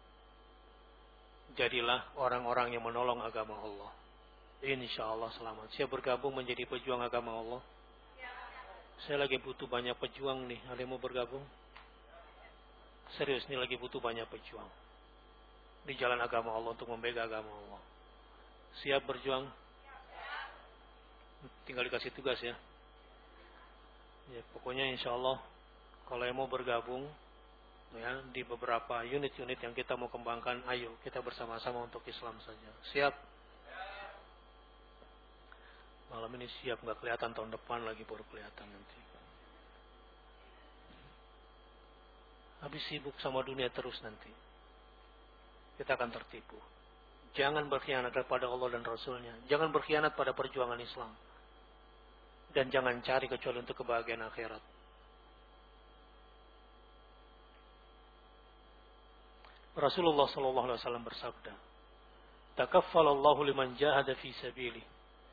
jadilah orang-orang yang menolong agama Allah. Insya Allah selamat. Saya bergabung menjadi pejuang agama Allah. Saya lagi butuh banyak pejuang nih. Ada yang mau bergabung? Serius, ini lagi butuh banyak pejuang di jalan agama Allah untuk membela agama Allah. Siap berjuang? Tinggal dikasih tugas ya. Ya, pokoknya insya Allah kalau yang mau bergabung ya di beberapa unit-unit yang kita mau kembangkan, ayo kita bersama-sama untuk Islam saja. Siap? Malam ini siap, nggak kelihatan, tahun depan lagi baru kelihatan nanti. Habis sibuk sama dunia terus nanti, kita akan tertipu. Jangan berkhianat kepada Allah dan Rasulnya. Jangan berkhianat pada perjuangan Islam. Dan jangan cari kecuali untuk kebahagiaan akhirat. Rasulullah SAW bersabda, "Takaffalallahu liman jahada fi sabilihi,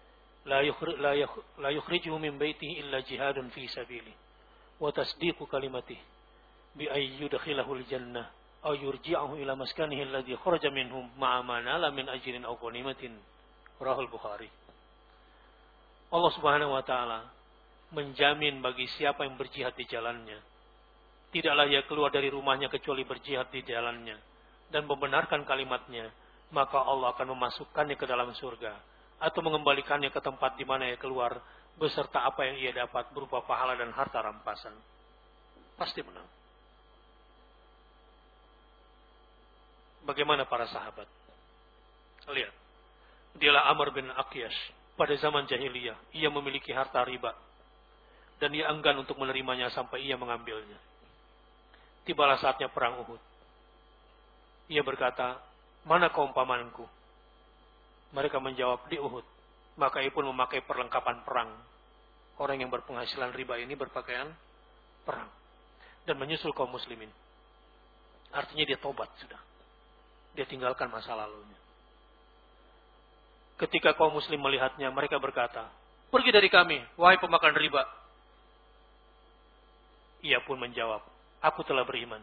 la yukhrijuhu min baitihi illa jihadun fi sabilihi, wa tasdiqu kalimatihi, bi ay yudkhilahul jannah, aw yurji'ahu ila maskanihi alladhi kharaja minhum ma'a ma nala min ajrin aw ghanimatin." Rahul Bukhari. Allah Subhanahu wa taala menjamin bagi siapa yang berjihad di jalannya, tidaklah ia keluar dari rumahnya kecuali berjihad di jalannya dan membenarkan kalimatnya, maka Allah akan memasukkannya ke dalam surga atau mengembalikannya ke tempat di mana ia keluar beserta apa yang ia dapat berupa pahala dan harta rampasan. Pasti menang. Bagaimana para sahabat? Lihat. Dialah Amr bin Aqyash. Pada zaman jahiliyah, ia memiliki harta riba. Dan ia enggan untuk menerimanya sampai ia mengambilnya. Tibalah saatnya perang Uhud. Ia berkata, "Mana keumpamanku?" Mereka menjawab, "Di Uhud." Maka ia pun memakai perlengkapan perang. Orang yang berpenghasilan riba ini berpakaian perang. Dan menyusul kaum muslimin. Artinya dia tobat sudah. Dia tinggalkan masa lalunya. Ketika kaum muslim melihatnya, mereka berkata, "Pergi dari kami, wahai pemakan riba." Ia pun menjawab, "Aku telah beriman."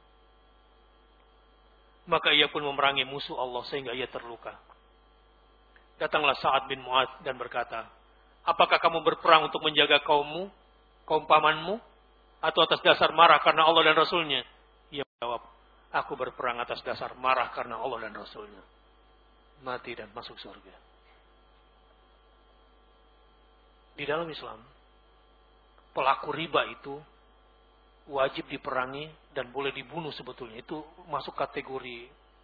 Maka ia pun memerangi musuh Allah sehingga ia terluka. Datanglah Sa'ad bin Mu'adz dan berkata, "Apakah kamu berperang untuk menjaga kaummu, kaum pamanmu, atau atas dasar marah karena Allah dan Rasulnya?" Ia menjawab, "Aku berperang atas dasar marah karena Allah dan Rasulnya." Mati dan masuk surga. Di dalam Islam, pelaku riba itu wajib diperangi dan boleh dibunuh sebetulnya. Itu masuk kategori.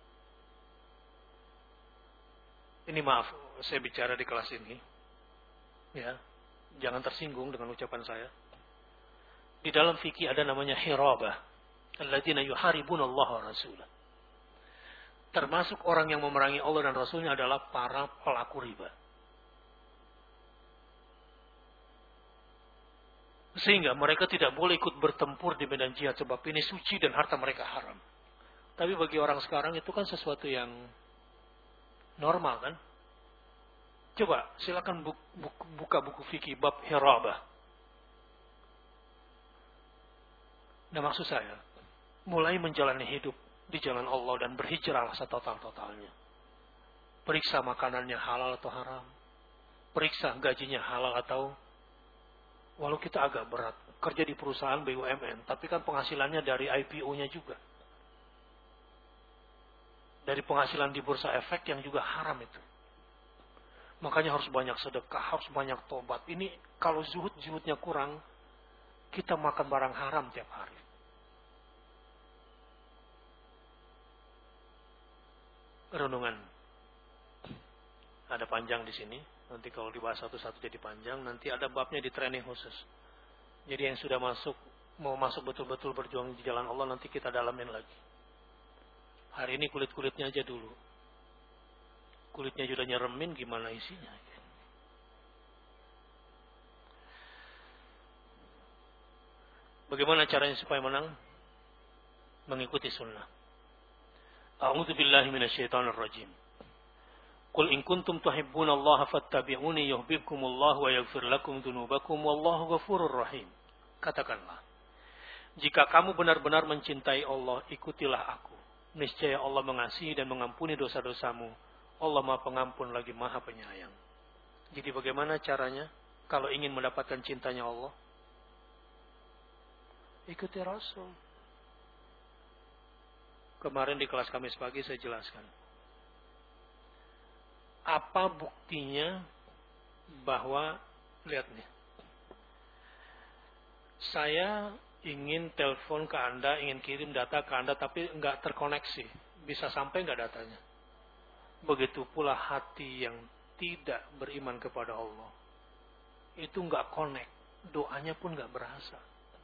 Ini maaf, saya bicara di kelas ini. Ya, jangan tersinggung dengan ucapan saya. Di dalam fikih ada namanya hirabah. Alladzina yuharibuna Allah wa rasulah. Termasuk orang yang memerangi Allah dan Rasulnya adalah para pelaku riba. Sehingga mereka tidak boleh ikut bertempur di medan jihad sebab ini suci dan harta mereka haram. Tapi bagi orang sekarang itu kan sesuatu yang normal kan? Coba silakan buka buku fikih bab hirabah. Nah, maksud saya, mulai menjalani hidup di jalan Allah dan berhijrah setotal-totalnya. Periksa makanannya halal atau haram. Periksa gajinya halal atau, walau kita agak berat kerja di perusahaan BUMN, tapi kan penghasilannya dari IPO-nya juga. Dari penghasilan di bursa efek yang juga haram itu. Makanya harus banyak sedekah, harus banyak tobat. Ini kalau zuhudnya kurang, kita makan barang haram tiap hari. renungan. Ada panjang di sini. Nanti kalau dibahas satu-satu jadi panjang. Nanti ada babnya di training khusus. Jadi yang sudah mau masuk betul-betul berjuang di jalan Allah, nanti kita dalamin lagi. Hari ini kulit-kulitnya aja dulu. Kulitnya sudah nyeremin, gimana isinya? Bagaimana caranya supaya menang? Mengikuti sunnah. A'udzu billahi minasyaitonir rajim. Qul in kuntum tuhibbunallaha fattabi'uni yuhibbukumullahu wa yaghfir lakum dzunubakum wallahu ghafurur rahim. Katakanlah, jika kamu benar-benar mencintai Allah, ikutilah aku. Niscaya Allah mengasihi dan mengampuni dosa-dosamu. Allah Maha Pengampun lagi Maha Penyayang. Jadi bagaimana caranya kalau ingin mendapatkan cintanya Allah? Ikuti Rasul. Kemarin di kelas Kamis pagi saya jelaskan. Apa buktinya bahwa, lihat nih, saya ingin telepon ke Anda, ingin kirim data ke Anda, tapi nggak terkoneksi. Bisa sampai nggak datanya? Begitu pula hati yang tidak beriman kepada Allah. Itu nggak connect. Doanya pun nggak berasa.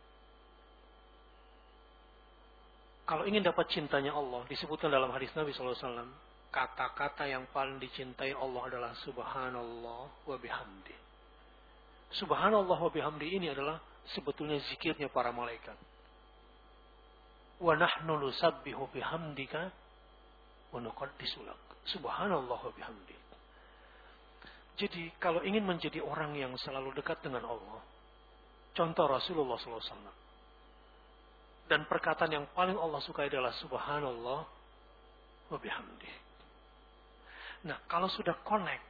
Kalau ingin dapat cintanya Allah, disebutkan dalam hadis Nabi SAW, kata-kata yang paling dicintai Allah adalah Subhanallah wa bihamdi. Subhanallah wa bihamdi ini adalah sebetulnya zikirnya para malaikat. Wa nahnu nusabbihu bihamdika wa nuqaddisu lak. Subhanallah wa bihamdi. Jadi kalau ingin menjadi orang yang selalu dekat dengan Allah, contoh Rasulullah SAW. Dan perkataan yang paling Allah sukai adalah Subhanallah wa bihamdi. Nah, kalau sudah connect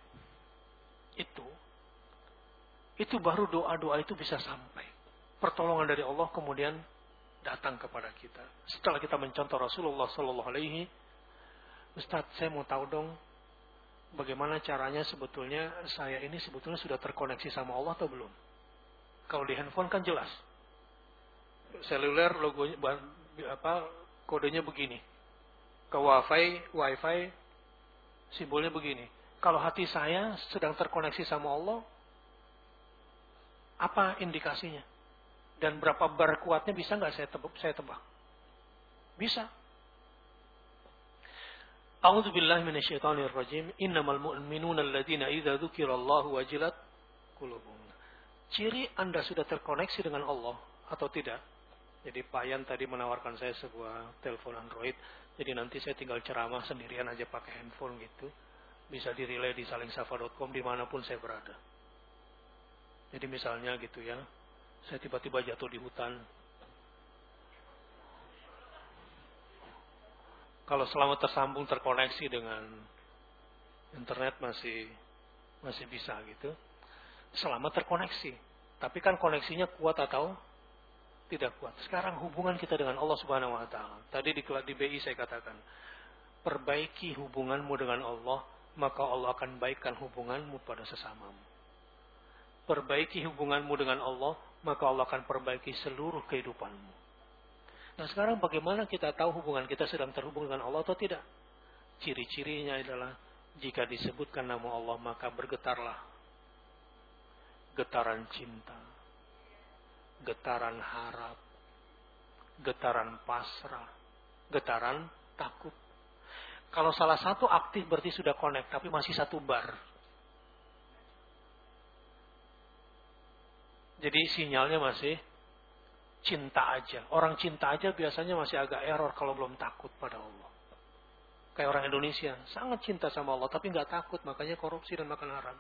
itu baru doa-doa itu bisa sampai. Pertolongan dari Allah kemudian datang kepada kita. Setelah kita mencontoh Rasulullah sallallahu alaihi, Ustaz, saya mau tahu dong bagaimana caranya sebetulnya saya ini sebetulnya sudah terkoneksi sama Allah atau belum? Kalau di handphone kan jelas. Seluler logonya kodenya begini. Ke wifi simbolnya begini. Kalau hati saya sedang terkoneksi sama Allah, apa indikasinya? Dan berapa bar kuatnya bisa nggak saya tebak? Bisa. A'udzu billahi minasyaitonir rajim. Innamal mu'minuna alladzina idza dzukirallahu wajilat qulubuhum. Ciri Anda sudah terkoneksi dengan Allah atau tidak? Jadi Pak Yan tadi menawarkan saya sebuah telepon Android. Jadi nanti saya tinggal ceramah sendirian aja pakai handphone gitu. Bisa direlay di salingsafa.com dimanapun saya berada. Jadi misalnya gitu ya, saya tiba-tiba jatuh di hutan. Kalau selama tersambung terkoneksi dengan internet masih bisa gitu. Selama terkoneksi. Tapi kan koneksinya kuat atau tidak kuat. Sekarang hubungan kita dengan Allah Subhanahu wa taala. Tadi di BI saya katakan, perbaiki hubunganmu dengan Allah, maka Allah akan baikkan hubunganmu pada sesamamu. Perbaiki hubunganmu dengan Allah, maka Allah akan perbaiki seluruh kehidupanmu. Nah, sekarang bagaimana kita tahu hubungan kita sedang terhubung dengan Allah atau tidak? Ciri-cirinya adalah jika disebutkan nama Allah, maka bergetarlah getaran cinta, getaran harap, getaran pasrah, getaran takut. Kalau salah satu aktif berarti sudah connect, tapi masih satu bar. Jadi sinyalnya masih cinta aja. Orang cinta aja biasanya masih agak error kalau belum takut pada Allah. Kayak orang Indonesia, sangat cinta sama Allah, tapi nggak takut, makanya korupsi dan makan haram.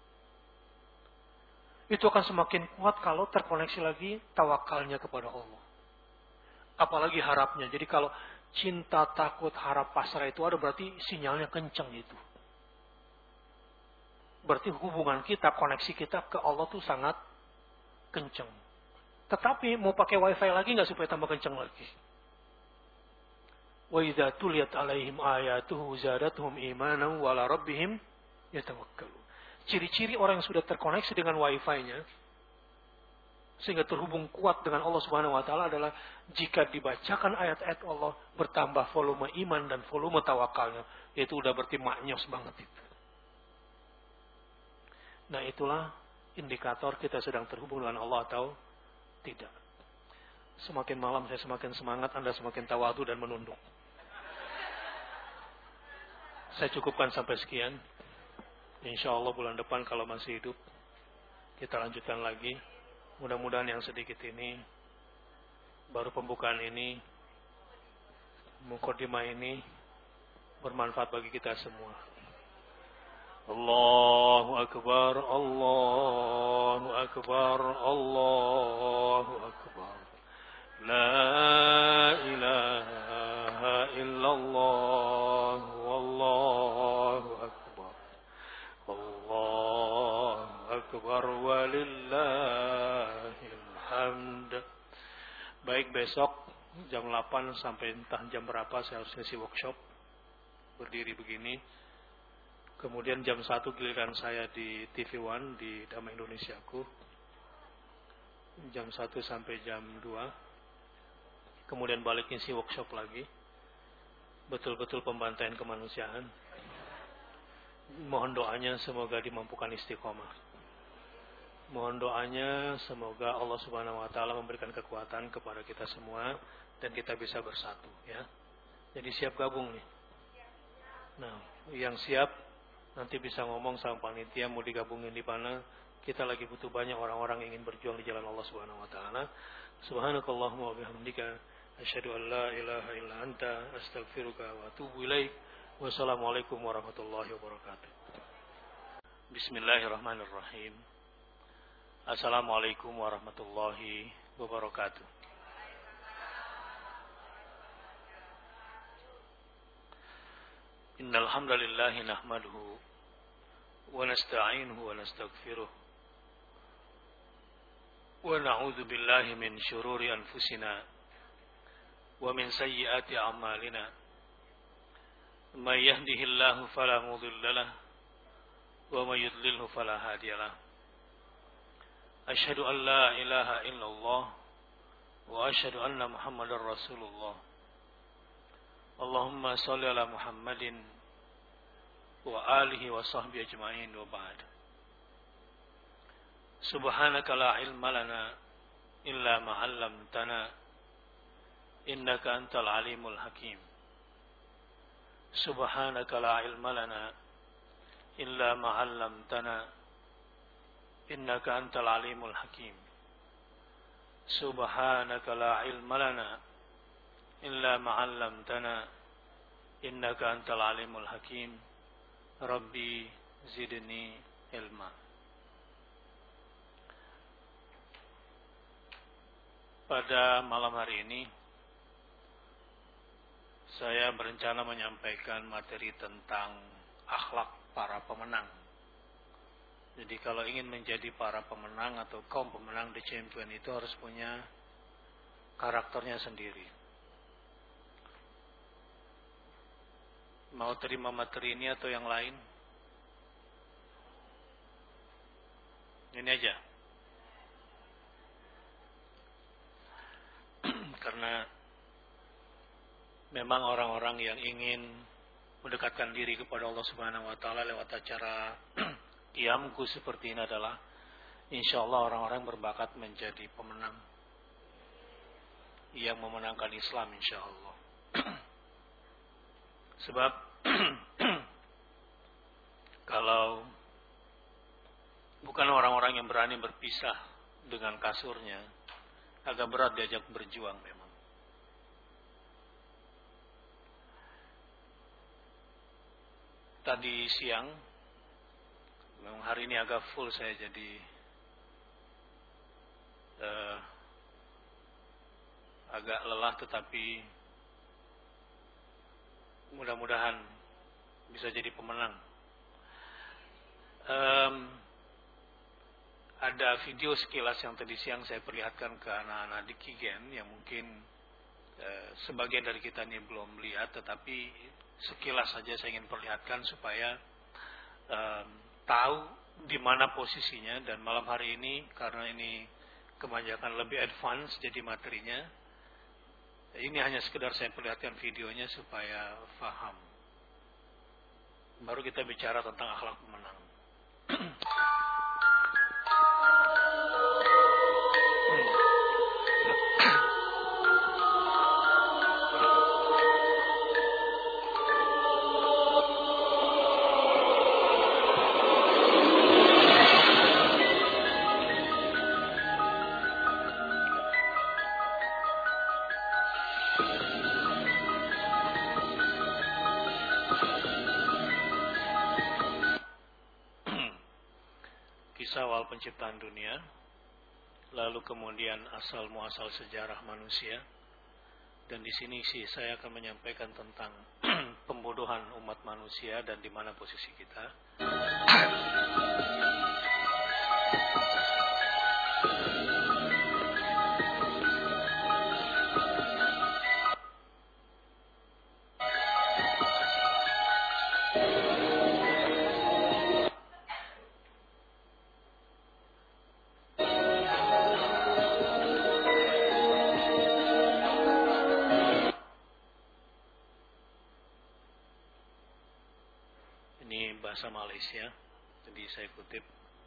Itu akan semakin kuat kalau terkoneksi lagi tawakalnya kepada Allah. Apalagi harapnya. Jadi kalau cinta, takut, harap, pasrah itu ada, berarti sinyalnya kencang itu. Berarti hubungan kita, koneksi kita ke Allah tuh sangat kencang. Tetapi mau pakai wifi lagi nggak supaya tambah kencang lagi? Wa idza tuliyat alaihim ayatuhu zadatuhum imanan wa ala rabbihim yatawakkalun. Ciri-ciri orang yang sudah terkoneksi dengan wifi-nya, Sehingga terhubung kuat dengan Allah Subhanahu wa taala adalah jika dibacakan ayat-ayat Allah bertambah volume iman dan volume tawakalnya, itu udah berarti maknyos banget itu. Nah, itulah indikator kita sedang terhubung dengan Allah atau tidak. Semakin malam saya semakin semangat, Anda semakin tawadu dan menunduk. Saya cukupkan sampai sekian. Insya Allah bulan depan kalau masih hidup kita lanjutkan lagi. Mudah-mudahan yang sedikit ini, baru pembukaan ini, mukadimah ini bermanfaat bagi kita semua. Allahu Akbar, Allahu Akbar, Allahu Akbar. La ilaha illallah, wallahu akbar. Allahu Akbar walillahil hamd. Baik, besok jam 8 sampai entah jam berapa saya harus ngisi workshop. Berdiri begini. Kemudian jam 1 giliran saya di TV One di Damai Indonesiaku. Jam 1 sampai jam 2. Kemudian balik ngisi workshop lagi. Betul-betul pembantaian kemanusiaan. Mohon doanya semoga dimampukan istiqomah. Mohon doanya semoga Allah Subhanahu wa taala memberikan kekuatan kepada kita semua dan kita bisa bersatu, ya. Jadi siap gabung nih. Nah, yang siap nanti bisa ngomong sama panitia mau digabungin di mana. Kita lagi butuh banyak orang-orang yang ingin berjuang di jalan Allah Subhanahu wa taala. Subhanakallahumma wa bihamdika asyhadu an la ilaha illa anta astaghfiruka wa atubu ilaik. Wassalamualaikum warahmatullahi wabarakatuh. Bismillahirrahmanirrahim. Assalamualaikum warahmatullahi wabarakatuh. Innal hamdalillah nahmaduhu wa nasta'inuhu wa nastaghfiruh wa na'udzu billahi min syururi anfusina wa min sayyiati a'malina. May yahdihillahu fala mudilla lahu wa may yudlilhu fala hadiya lahu. Asyhadu an la ilaha illallah wa asyhadu anna Muhammadar Rasulullah. Allahumma shalli ala Muhammadin wa alihi wa sahbihi ajma'in wa ba'd. Subhanaka la ilma lana illa ma 'allamtana innaka antal alimul hakim. Subhanaka la ilma lana illa ma 'allamtana innaka antal alimul hakim. Subhanaka la ilma lana illa ma 'allamtana innaka antal alimul hakim. Rabbi zidni ilma. Pada malam hari ini saya berencana menyampaikan materi tentang akhlak para pemenang. Jadi kalau ingin menjadi para pemenang atau kaum pemenang The Champion itu harus punya karakternya sendiri. Mau terima materi ini atau yang lain? Ini aja. Karena memang orang-orang yang ingin mendekatkan diri kepada Allah Subhanahu wa taala lewat acara qiyamku seperti ini adalah insyaallah orang-orang berbakat menjadi pemenang yang memenangkan Islam insyaallah. Sebab kalau bukan orang-orang yang berani berpisah dengan kasurnya, agak berat diajak berjuang memang. Tadi siang, memang hari ini agak full saya jadi agak lelah, tetapi mudah-mudahan bisa jadi pemenang. Ada video sekilas yang tadi siang saya perlihatkan ke anak-anak di Kigen yang mungkin sebagian dari kita ini belum melihat, tetapi sekilas saja saya ingin perlihatkan supaya tahu di mana posisinya. Dan malam hari ini karena ini kebanyakan lebih advance jadi materinya. Ini hanya sekedar saya perlihatkan videonya supaya faham. Baru kita bicara tentang akhlak pemenang. Kisah awal penciptaan dunia, lalu kemudian asal muasal sejarah manusia, dan di sini sih saya akan menyampaikan tentang pembodohan umat manusia dan di mana posisi kita. Bahasa Malaysia, jadi saya kutip.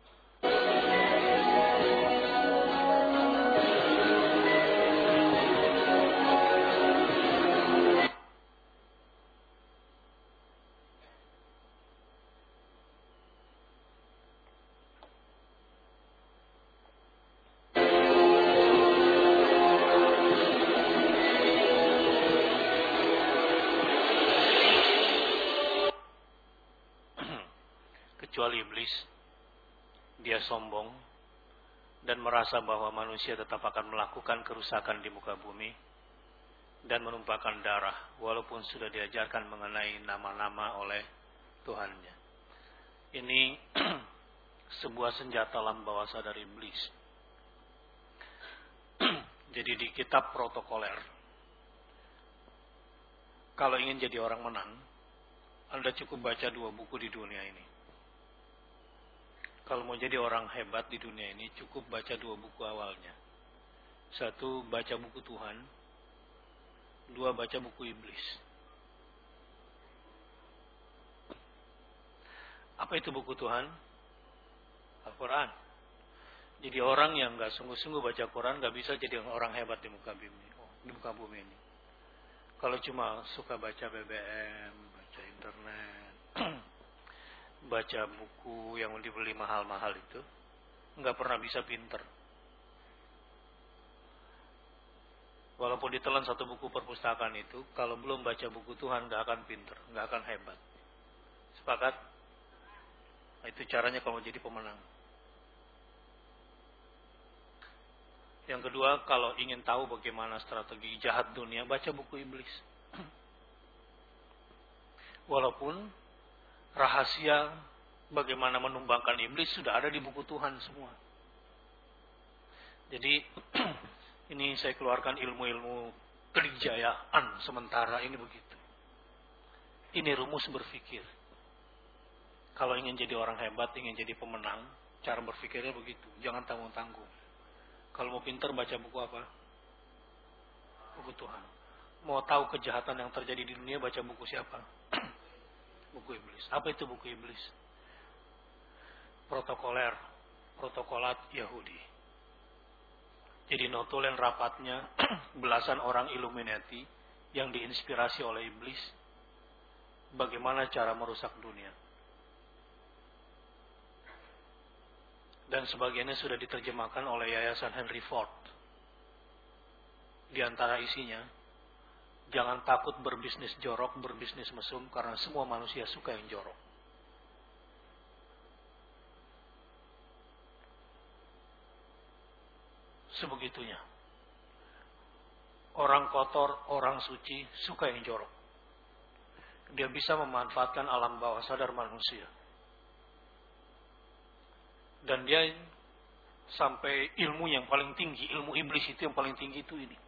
Kecuali iblis, dia sombong dan merasa bahwa manusia tetap akan melakukan kerusakan di muka bumi dan menumpahkan darah walaupun sudah diajarkan mengenai nama-nama oleh Tuhannya. Ini sebuah senjata alam bawah sadar iblis. Jadi di kitab protokoler, kalau ingin jadi orang menang, Anda cukup baca 2 buku di dunia ini. Kalau mau jadi orang hebat di dunia ini, cukup baca 2 buku awalnya. 1, baca buku Tuhan. 2, baca buku iblis. Apa itu buku Tuhan? Al-Quran. Jadi orang yang gak sungguh-sungguh baca Quran gak bisa jadi orang hebat di muka bumi ini. Kalau cuma suka baca BBM, baca internet, baca buku yang dibeli mahal-mahal itu, nggak pernah bisa pinter. Walaupun ditelan 1 buku perpustakaan itu, kalau belum baca buku Tuhan nggak akan pinter, nggak akan hebat. Sepakat? Nah, itu caranya kalau jadi pemenang. Yang kedua, kalau ingin tahu bagaimana strategi jahat dunia, baca buku iblis. Walaupun rahasia bagaimana menumbangkan iblis sudah ada di buku Tuhan semua. Jadi ini saya keluarkan ilmu-ilmu kedijayaan sementara ini begitu. Ini rumus berpikir. Kalau ingin jadi orang hebat, ingin jadi pemenang, cara berpikirnya begitu. Jangan tanggung-tanggung. Kalau mau pintar baca buku apa? Buku Tuhan. Mau tahu kejahatan yang terjadi di dunia, baca buku siapa? Buku iblis. Apa itu buku iblis? Protokolat Yahudi. Jadi notulen rapatnya belasan orang Illuminati yang diinspirasi oleh iblis, bagaimana cara merusak dunia. Dan sebagiannya sudah diterjemahkan oleh Yayasan Henry Ford. Di antara isinya, jangan takut berbisnis jorok, berbisnis mesum, karena semua manusia suka yang jorok. Sebegitunya. Orang kotor, orang suci, suka yang jorok. Dia bisa memanfaatkan alam bawah sadar manusia. Dan dia sampai ilmu yang paling tinggi, ilmu iblis itu yang paling tinggi itu ini.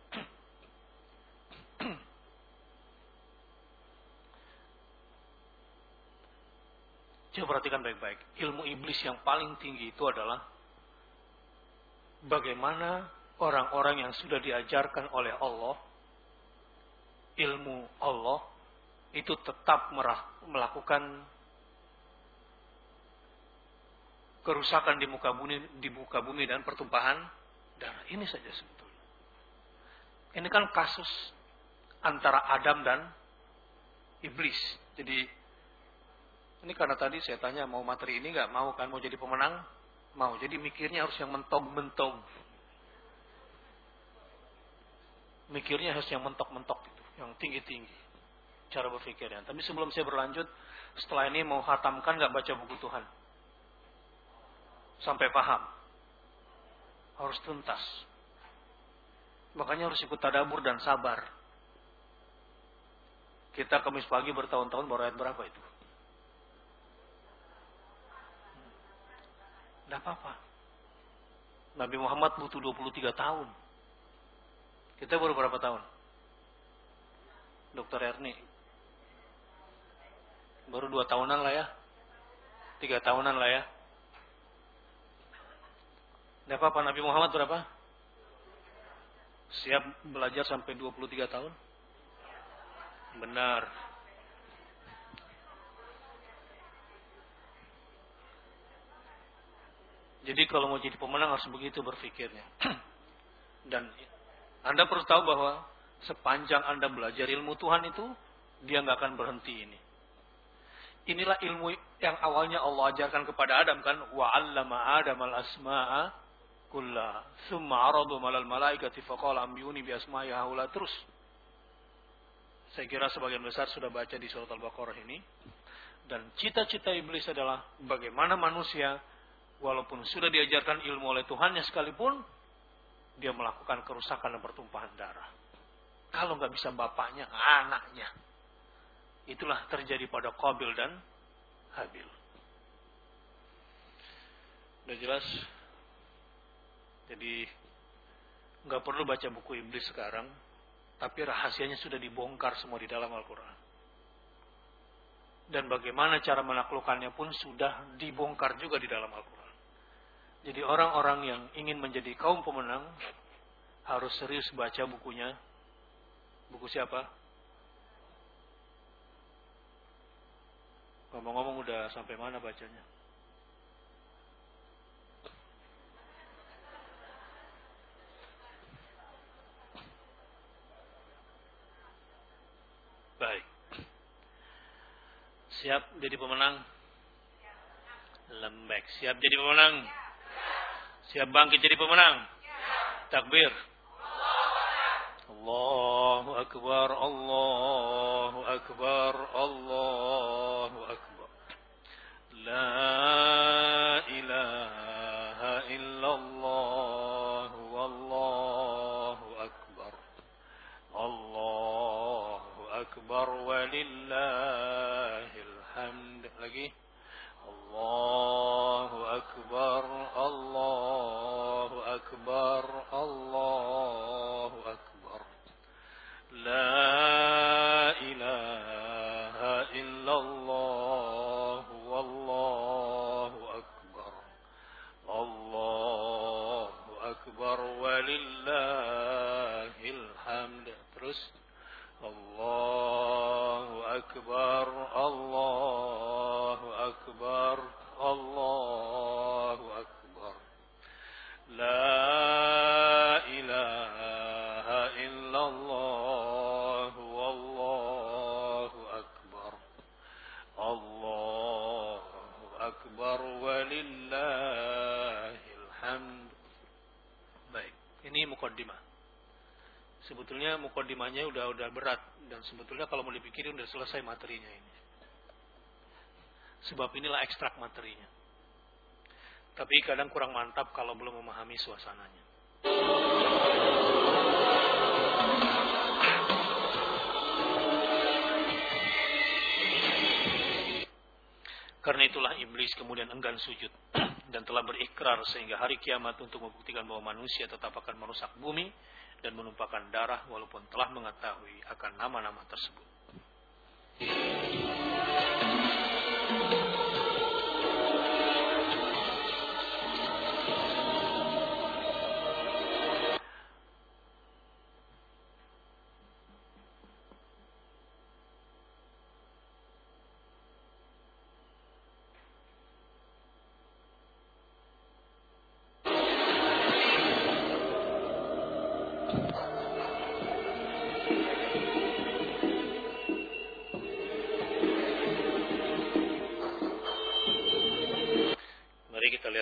Coba perhatikan baik-baik. Ilmu iblis yang paling tinggi itu adalah bagaimana orang-orang yang sudah diajarkan oleh Allah ilmu Allah itu tetap melakukan kerusakan di muka bumi dan pertumpahan darah. Ini saja sebetulnya. Ini kan kasus antara Adam dan iblis. Jadi ini karena tadi saya tanya mau materi ini nggak mau kan, mau jadi pemenang mau. Jadi mikirnya harus yang mentok-mentok. Mikirnya harus yang mentok-mentok itu, yang tinggi-tinggi cara berpikirnya. Tapi sebelum saya berlanjut, setelah ini mau khatamkan nggak baca buku Tuhan sampai paham, harus tuntas. Makanya harus ikut tadabbur dan sabar. Kita Kamis pagi bertahun-tahun baru ayat berapa itu? Tidak apa-apa. Nabi Muhammad butuh 23 tahun. Kita baru berapa tahun? Dokter Erni baru 2 tahunan lah ya. 3 tahunan lah ya. Tidak apa-apa. Nabi Muhammad berapa? Siap belajar sampai 23 tahun? Benar. Jadi kalau mau jadi pemenang harus begitu berpikirnya. Dan Anda perlu tahu bahwa sepanjang Anda belajar ilmu Tuhan itu, dia nggak akan berhenti ini. Inilah ilmu yang awalnya Allah ajarkan kepada Adam kan, wa 'allama Adam al-asma'a kullaha, tsumma 'aradahum 'alal malaikati faqala anbi'uni bi asma'i haula. Terus saya kira sebagian besar sudah baca di surat Al-Baqarah ini. Dan cita-cita iblis adalah bagaimana manusia walaupun sudah diajarkan ilmu oleh Tuhannya sekalipun, dia melakukan kerusakan dan pertumpahan darah. Kalau nggak bisa bapaknya, anaknya. Itulah terjadi pada Qabil dan Habil. Udah jelas? Jadi nggak perlu baca buku iblis sekarang, tapi rahasianya sudah dibongkar semua di dalam Al-Quran. Dan bagaimana cara menaklukkannya pun sudah dibongkar juga di dalam Al-Quran. Jadi orang-orang yang ingin menjadi kaum pemenang harus serius baca bukunya. Buku siapa? Ngomong-ngomong udah sampai mana bacanya? Baik. Siap jadi pemenang? Lembek. Siap jadi pemenang? Siap bangkit jadi pemenang? Takbir. Allahu Akbar, Allahu Akbar, Allahu Akbar. La ilaha illallah, wallahu akbar. Allahu Akbar, walillahil hamd. Lagi. Allahu Akbar, Allahu Akbar, Allahu Akbar. La ilaha illallah, wallahu akbar. Allahu Akbar, walillahil hamd. Terus. Allahu Akbar, Allahu Akbar, Allahu Akbar. La ilaha illallah, wallahu akbar. Allahu Akbar, walillahil hamd. Baik, ini mukaddimah. Sebetulnya mukaddimahnya udah berat, dan sebetulnya kalau mau dipikirin udah selesai materinya ini. Sebab inilah ekstrak materinya. Tapi kadang kurang mantap kalau belum memahami suasananya. Karena itulah iblis kemudian enggan sujud dan telah berikrar sehingga hari kiamat untuk membuktikan bahwa manusia tetap akan merusak bumi dan menumpahkan darah walaupun telah mengetahui akan nama-nama tersebut.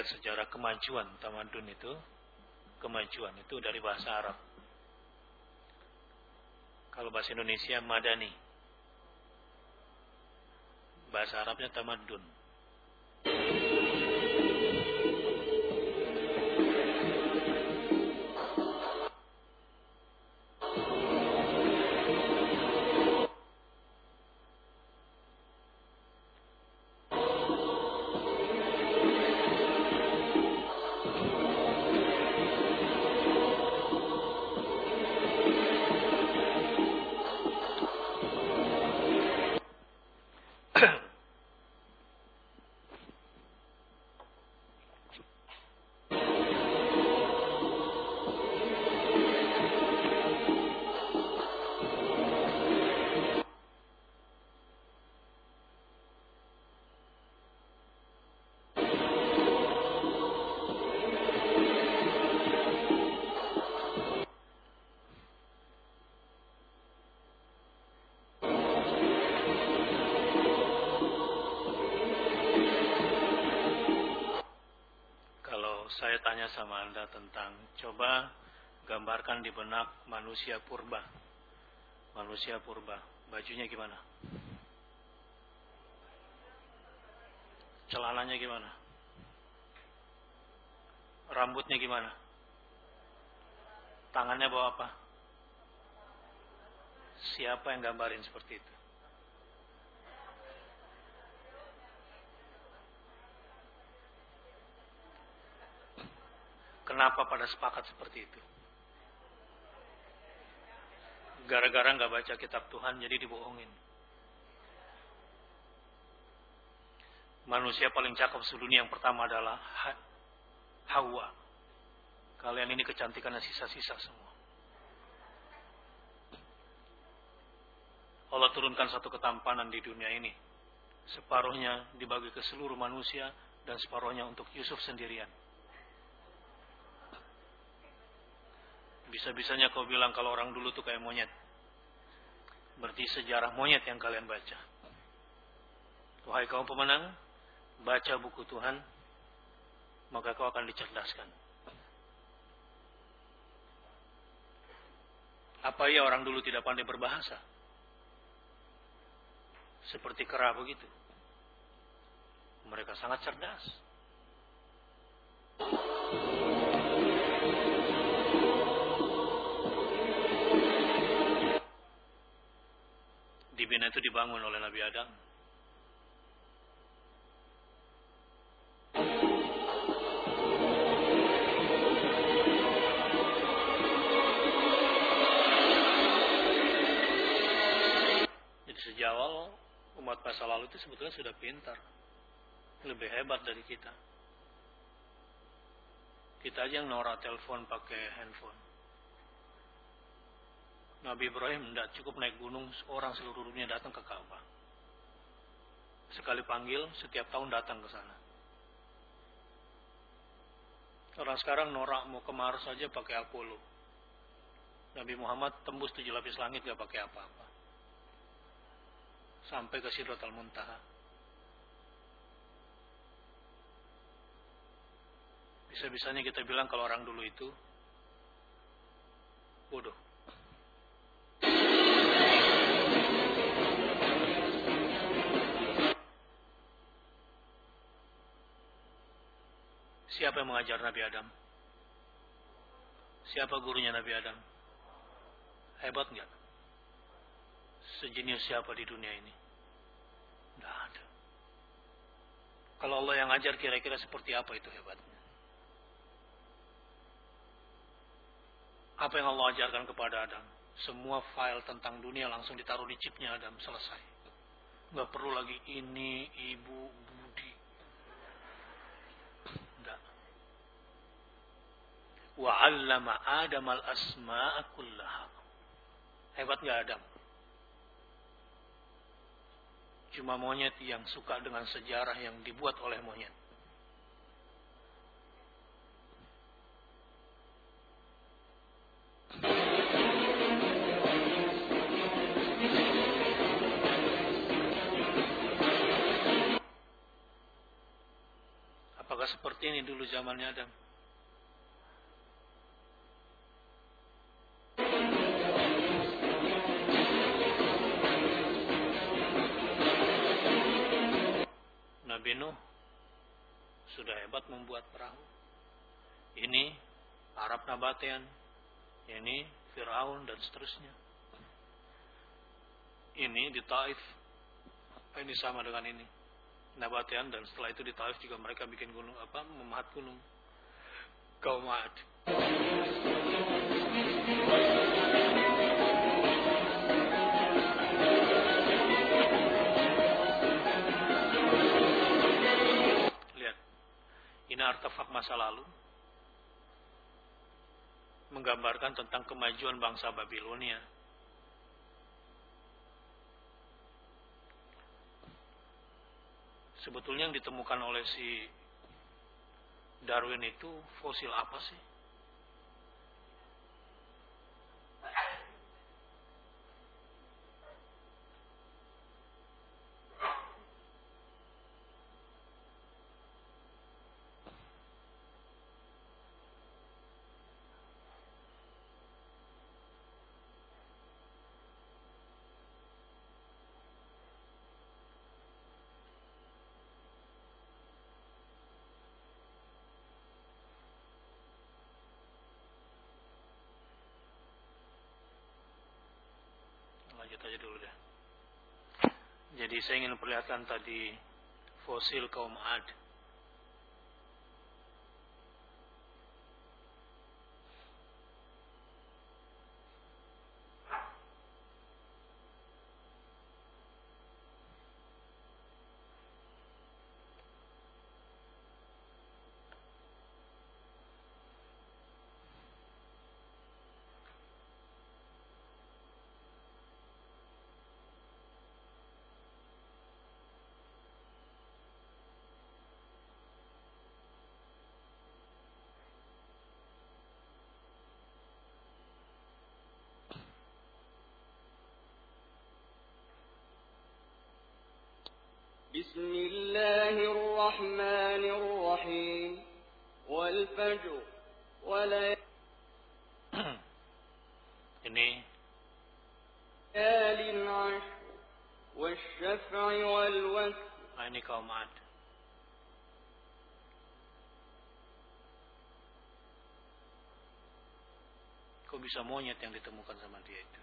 melihat sejarah kemajuan tamadun itu, kemajuan itu dari bahasa Arab. Kalau bahasa Indonesia madani, bahasa Arabnya tamadun. Saya tanya sama Anda tentang, coba gambarkan di benak manusia purba. Manusia purba, bajunya gimana? Celananya gimana? Rambutnya gimana? Tangannya bawa apa? Siapa yang gambarin seperti itu? Kenapa pada sepakat seperti itu? Gara-gara nggak baca kitab Tuhan, jadi dibohongin. Manusia paling cakep sedunia yang pertama adalah Hawa. Kalian ini kecantikannya sisa-sisa semua. Allah turunkan satu ketampanan di dunia ini. Separuhnya dibagi ke seluruh manusia dan separuhnya untuk Yusuf sendirian. Bisa-bisanya kau bilang kalau orang dulu tuh kayak monyet. Berarti sejarah monyet yang kalian baca. Wahai kaum pemenang, baca buku Tuhan, maka kau akan dicerdaskan. Apa ya orang dulu tidak pandai berbahasa? Seperti kera begitu. Mereka sangat cerdas. Dibina itu dibangun oleh Nabi Adam. Jadi sejak awal umat masa lalu itu sebetulnya sudah pintar, lebih hebat dari kita. Kita aja yang norak telepon pakai handphone. Nabi Ibrahim tidak cukup naik gunung, orang seluruh dunia datang ke Ka'bah. Sekali panggil, setiap tahun datang ke sana. Orang sekarang norak mau ke Mars saja pakai Apollo. Nabi Muhammad tembus 7 lapis langit gak pakai apa-apa. Sampai ke Sidratul Muntaha. Bisa-bisanya kita bilang kalau orang dulu itu bodoh. Siapa yang mengajar Nabi Adam? Siapa gurunya Nabi Adam? Hebat enggak? Sejenius siapa di dunia ini? Tidak ada. Kalau Allah yang ajar, kira-kira seperti apa itu hebatnya? Apa yang Allah ajarkan kepada Adam? Semua file tentang dunia langsung ditaruh di chipnya Adam, selesai. Nggak perlu lagi ini, ibu, budi. Enggak. Wa 'allama Adam al-asma'a kullaha. Hebat nggak Adam? Cuma monyet yang suka dengan sejarah yang dibuat oleh monyet. Apakah Apakah seperti ini dulu zamannya Adam? Nabi Nuh sudah hebat membuat perahu. Ini Arab Nabatean, ini Fir'aun dan seterusnya. Ini di Taif, ini sama dengan ini Nabatean, dan setelah itu di Taif juga mereka bikin gunung, memahat gunung. Kaum Ad. Lihat, ini artefak masa lalu menggambarkan tentang kemajuan bangsa Babilonia. Sebetulnya yang ditemukan oleh si Darwin itu fosil apa sih? Lanjut aja dulu deh. Jadi saya ingin perlihatkan tadi fosil kaum Ad. بسم الله الرحمن الرحيم والفجر وليال Ini عشر والشفع والوتر. ini kaum Ad. Kok bisa monyet yang ditemukan sama dia itu?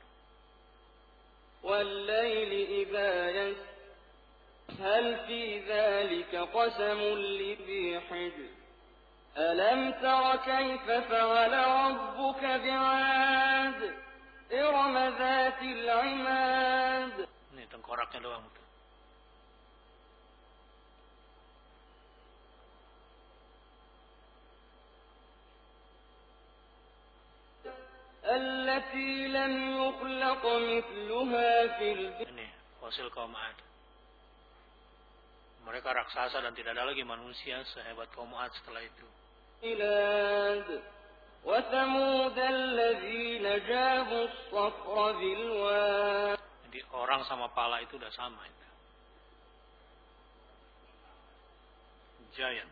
والليل إذا يسر هل في ذلك قسم لذي حجر ألم تر كيف فعل ربك بعاد إرم ذات العماد. Ini tengkoraknya doang tuh. التي لم يخلق مثلها في البلاد. Ini fosil kaum Ad. Mereka raksasa dan tidak ada lagi manusia sehebat kaum Ad setelah itu. وثمود الذين جابوا الصخر بالواد. Jadi orang sama pala itu udah sama itu. Giant.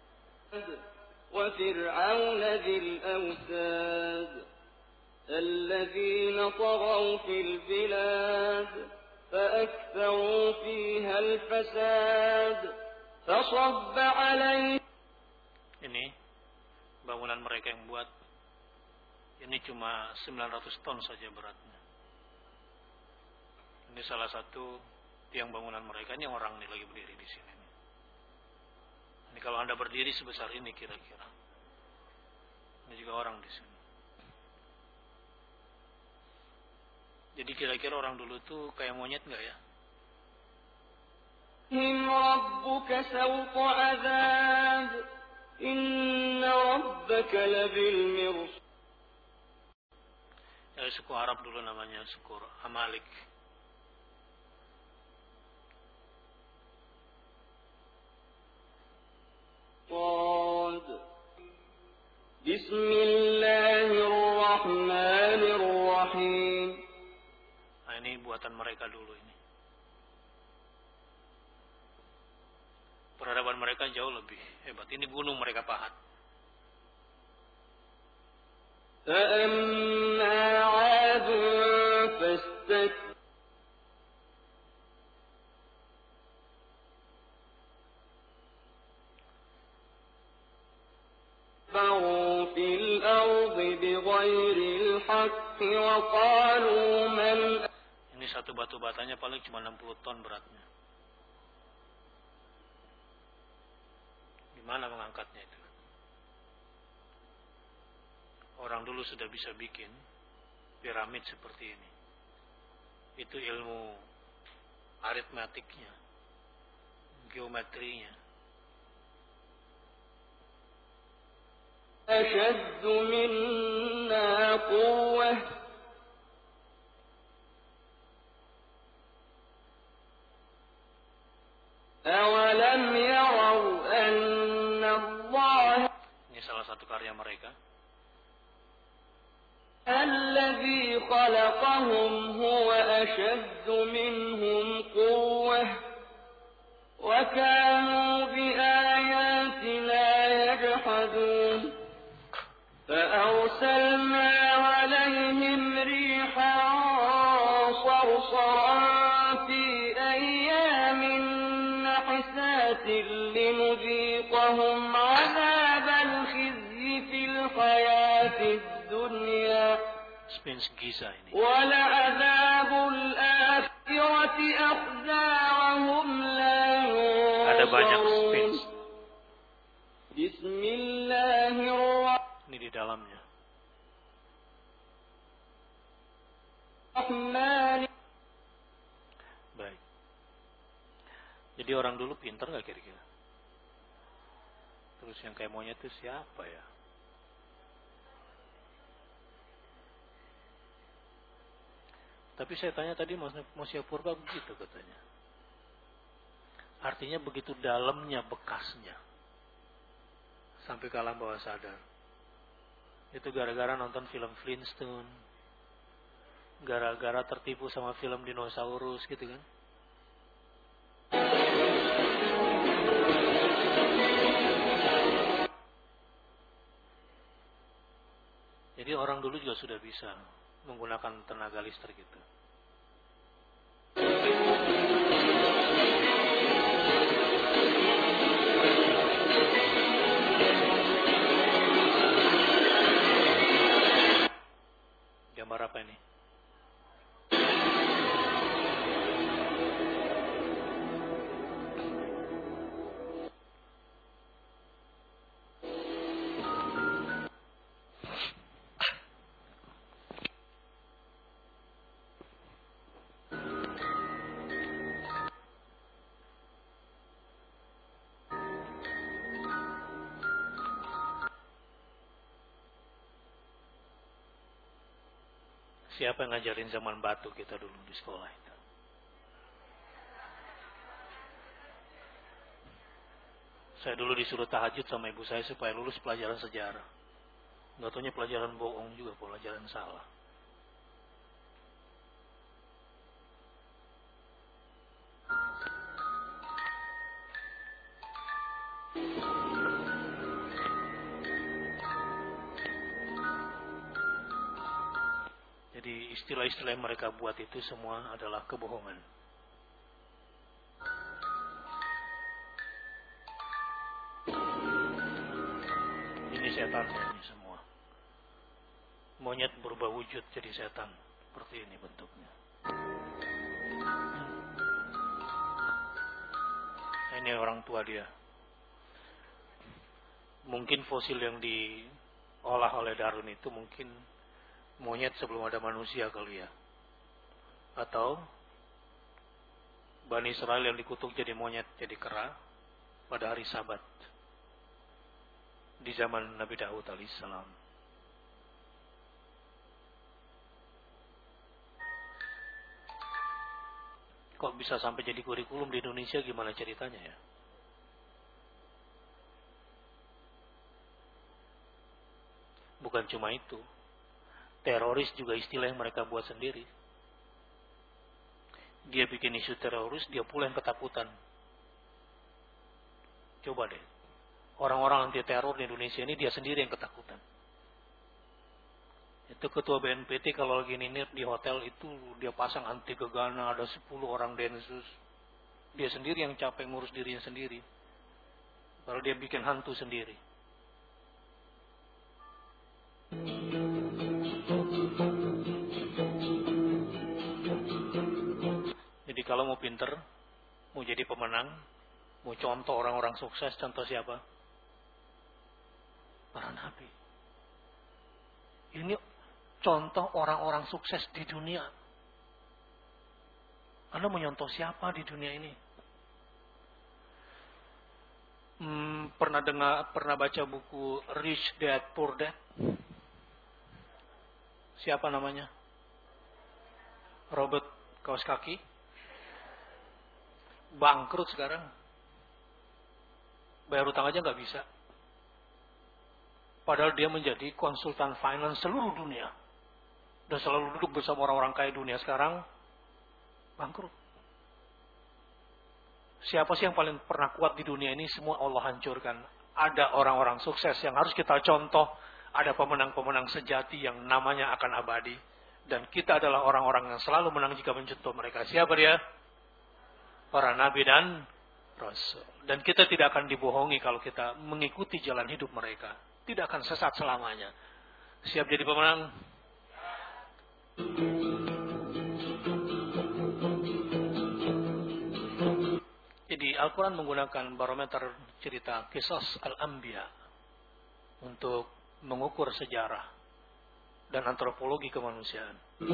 وفرعون ذي الأوتاد الذين طغوا في البلاد فأكثروا فيها الفساد فصب عليهم. Ini bangunan mereka yang buat. Ini cuma 900 ton saja beratnya. Ini salah satu tiang bangunan mereka. Ini orang nih lagi berdiri di sini. Ini kalau Anda berdiri sebesar ini kira-kira. Ini juga orang di sini. Jadi kira-kira orang dulu tuh kayak monyet nggak ya? ربك سوط عذاب إن ربك لبالمرصاد. Ya, suku Arab dulu namanya suku Amalik. بسم الله الرحمن الرحيم. Nah, ini buatan mereka dulu ini. peradaban mereka jauh lebih hebat. Ini gunung mereka pahat. فَأَمَّا عَادٌ فَاسْتَكْبَرُوا فِي الْأَرْضِ بِغَيْرِ الْحَقِّ وَقَالُوا مَنْ. Ini satu batu batanya paling cuma 60 ton beratnya. Gimana mengangkatnya itu? Orang dulu sudah bisa bikin piramid seperti ini. Itu ilmu aritmatiknya, geometrinya. أَشَدُّ مِنَّا قُوَّةً أَوَلَمْ يَرَوْا أَنَّ اللَّهَ. Ini salah satu karya mereka. الذي خلقهم هو أشد منهم قوة وكانوا بآياتنا يجحدون فأرسلنا عليهم ريحا صرصرا في أيام نحسات لنذيقهم عذاب الخزي في الحياة الدنيا Sphinx Giza ini. وَلَعَذَابُ الْآخِرَةِ أَخْزَىٰ وَهُمْ لَا يُنصَرُونَ. Ada banyak Sphinx. Bismillahirrahmanirrahim. Ini di dalamnya. Baik. Jadi orang dulu pintar nggak kira-kira? Terus yang kayak monyet itu siapa ya? Tapi saya tanya tadi manusia purba begitu katanya. Artinya begitu dalamnya bekasnya. Sampai ke alam bawah sadar. Itu gara-gara nonton film Flintstone. Gara-gara tertipu sama film dinosaurus gitu kan. Jadi orang dulu juga sudah bisa menggunakan tenaga listrik itu. Gambar apa ini? Siapa yang ngajarin zaman batu kita dulu di sekolah itu? Saya dulu disuruh tahajud sama ibu saya supaya lulus pelajaran sejarah. Nggak taunya pelajaran bohong juga, pelajaran salah. Jadi istilah-istilah yang mereka buat itu semua adalah kebohongan. Ini setannya ini semua. Monyet berubah wujud jadi setan. Seperti ini bentuknya. Ini orang tua dia. Mungkin fosil yang diolah oleh Darwin itu mungkin monyet sebelum ada manusia kali ya. Atau Bani Israel yang dikutuk jadi monyet, jadi kera pada hari Sabat di zaman Nabi Daud alaihissalam. Kok bisa sampai jadi kurikulum di Indonesia, gimana ceritanya ya? Bukan cuma itu. Teroris juga istilah yang mereka buat sendiri. Dia bikin isu teroris, dia pula yang ketakutan. Coba deh. Orang-orang anti teror di Indonesia ini dia sendiri yang ketakutan. Itu ketua BNPT kalau lagi nginep di hotel itu dia pasang anti gegana, ada 10 orang densus. Dia sendiri yang capek ngurus dirinya sendiri. Kalau dia bikin hantu sendiri. Jadi kalau mau pinter, mau jadi pemenang, mau contoh orang-orang sukses, contoh siapa? Para nabi. Ini contoh orang-orang sukses di dunia. Anda mau nyontoh siapa di dunia ini? Pernah baca buku Rich Dad Poor Dad? Siapa namanya? Robert Kiyosaki. Bangkrut sekarang. Bayar utang aja nggak bisa. Padahal dia menjadi konsultan finance seluruh dunia. Dan selalu duduk bersama orang-orang kaya dunia sekarang. Bangkrut. Siapa sih yang paling pernah kuat di dunia ini? Semua Allah hancurkan. Ada orang-orang sukses yang harus kita contoh. Ada pemenang-pemenang sejati yang namanya akan abadi. Dan kita adalah orang-orang yang selalu menang jika mencontoh mereka. Siapa dia? Para nabi dan rasul. Dan kita tidak akan dibohongi kalau kita mengikuti jalan hidup mereka. Tidak akan sesat selamanya. Siap jadi pemenang? Jadi Al-Quran menggunakan barometer cerita Qisas Al-Anbiya untuk mengukur sejarah dan antropologi kemanusiaan.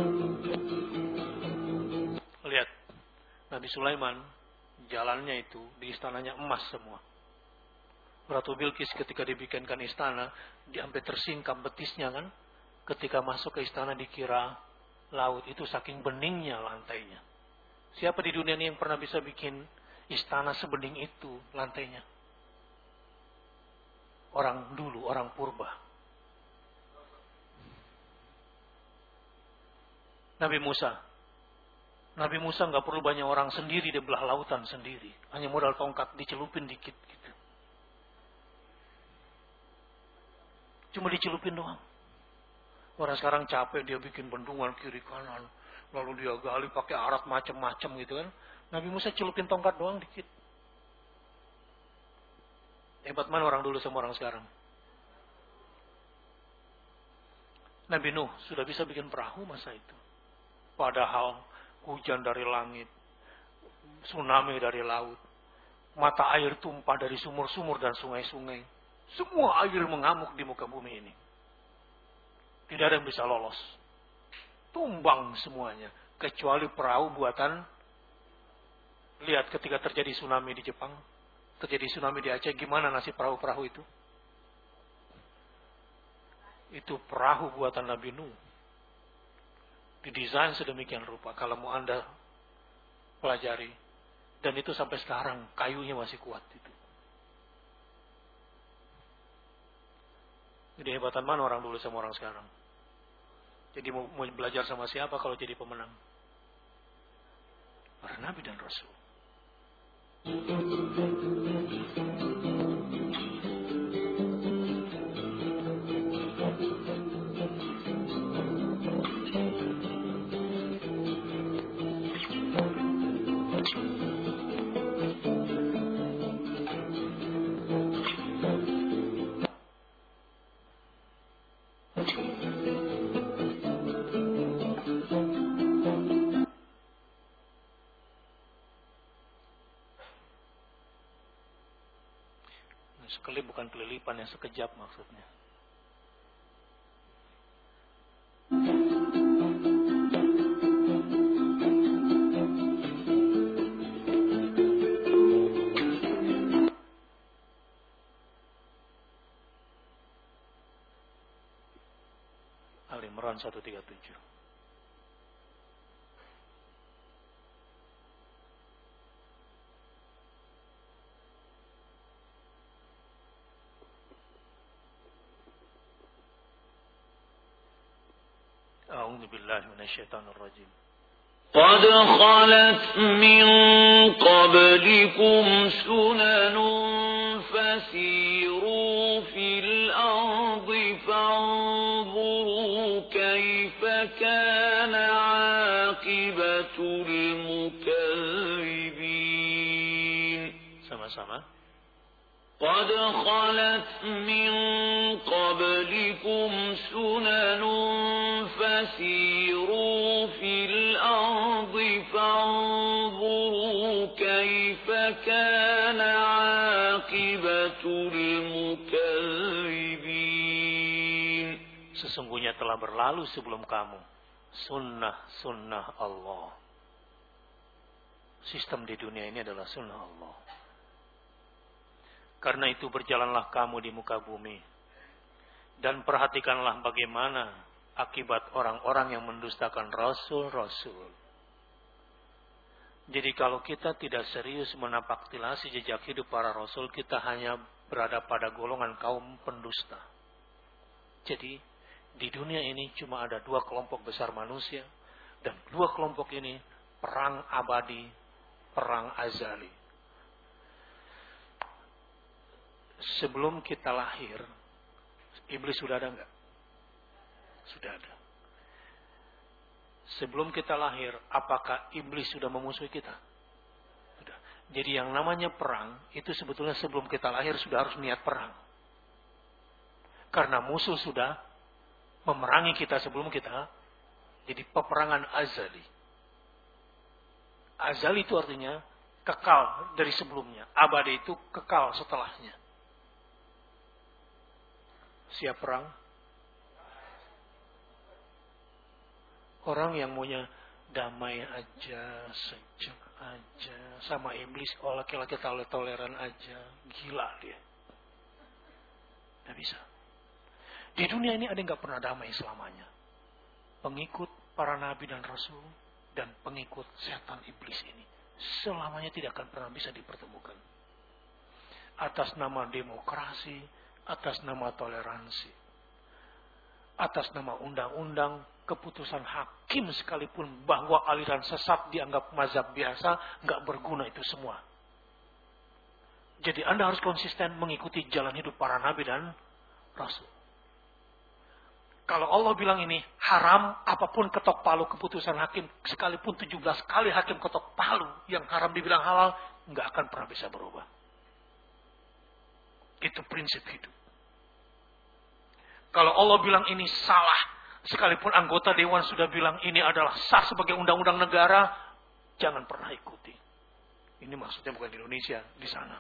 Lihat, Nabi Sulaiman jalannya itu di istananya emas semua. Ratu Bilqis ketika dibikinkan istana, dia sampai tersingkap betisnya kan. Ketika masuk ke istana dikira laut, itu saking beningnya lantainya. Siapa di dunia ini yang pernah bisa bikin istana sebening itu lantainya? Orang dulu, orang purba. Nabi Musa nggak perlu banyak orang sendiri di belah lautan sendiri. Hanya modal tongkat dicelupin dikit gitu. Cuma dicelupin doang. Orang sekarang capek dia bikin bendungan kiri kanan. Lalu dia gali pakai alat macam-macam gitu kan. Nabi Musa celupin tongkat doang dikit. Hebat mana orang dulu sama orang sekarang. Nabi Nuh sudah bisa bikin perahu masa itu. Padahal hujan dari langit, tsunami dari laut, mata air tumpah dari sumur-sumur dan sungai-sungai. Semua air mengamuk di muka bumi ini. Tidak ada yang bisa lolos. Tumbang semuanya. Kecuali perahu buatan. Lihat ketika terjadi tsunami di Jepang. Terjadi tsunami di Aceh. Gimana nasib perahu-perahu itu? Itu perahu buatan Nabi Nuh. Didesain sedemikian rupa. Kalau mau Anda pelajari. Dan itu sampai sekarang kayunya masih kuat itu. Jadi hebatan mana orang dulu sama orang sekarang? Jadi mau belajar sama siapa kalau jadi pemenang? Para nabi dan rasul. Sekelip bukan kelilipan yang sekejap maksudnya. Al-Imran 137. أعوذ بالله من الشيطان الرجيم. قد خلت من قبلكم سنن فسيروا في الأرض فانظروا كيف كان عاقبة المكذبين. Sama-sama. قد خلت من قبلكم سنن فسيروا في الأرض فانظروا كيف كان عاقبة المكذبين. Sesungguhnya telah berlalu sebelum kamu sunnah-sunnah Allah. Sistem di dunia ini adalah sunnah Allah. Karena itu berjalanlah kamu di muka bumi dan perhatikanlah bagaimana akibat orang-orang yang mendustakan rasul-rasul. Jadi kalau kita tidak serius menapaktilasi jejak hidup para rasul, kita hanya berada pada golongan kaum pendusta. Jadi di dunia ini cuma ada dua kelompok besar manusia, dan dua kelompok ini perang abadi, perang azali. Sebelum kita lahir, iblis sudah ada enggak? Sudah ada. Sebelum kita lahir, apakah iblis sudah memusuhi kita? Sudah. Jadi yang namanya perang, itu sebetulnya sebelum kita lahir sudah harus niat perang. Karena musuh sudah memerangi kita sebelum kita. Jadi peperangan azali. Azali itu artinya kekal dari sebelumnya. Abadi itu kekal setelahnya. Siap perang? Orang yang maunya damai aja, sejuk aja, sama iblis, laki-laki toleran aja, gila dia. Tidak bisa. Di dunia ini ada yang gak pernah damai selamanya. Pengikut para nabi dan rasul dan pengikut setan iblis ini selamanya tidak akan pernah bisa dipertemukan. Atas nama demokrasi, atas nama toleransi, atas nama undang-undang, keputusan hakim sekalipun bahwa aliran sesat dianggap mazhab biasa, nggak berguna itu semua. Jadi Anda harus konsisten mengikuti jalan hidup para nabi dan rasul. Kalau Allah bilang ini haram, apapun ketok palu keputusan hakim, sekalipun 17 kali hakim ketok palu yang haram dibilang halal, nggak akan pernah bisa berubah. Itu prinsip hidup. Kalau Allah bilang ini salah, sekalipun anggota dewan sudah bilang ini adalah sah sebagai undang-undang negara, jangan pernah ikuti. Ini maksudnya bukan di Indonesia, di sana.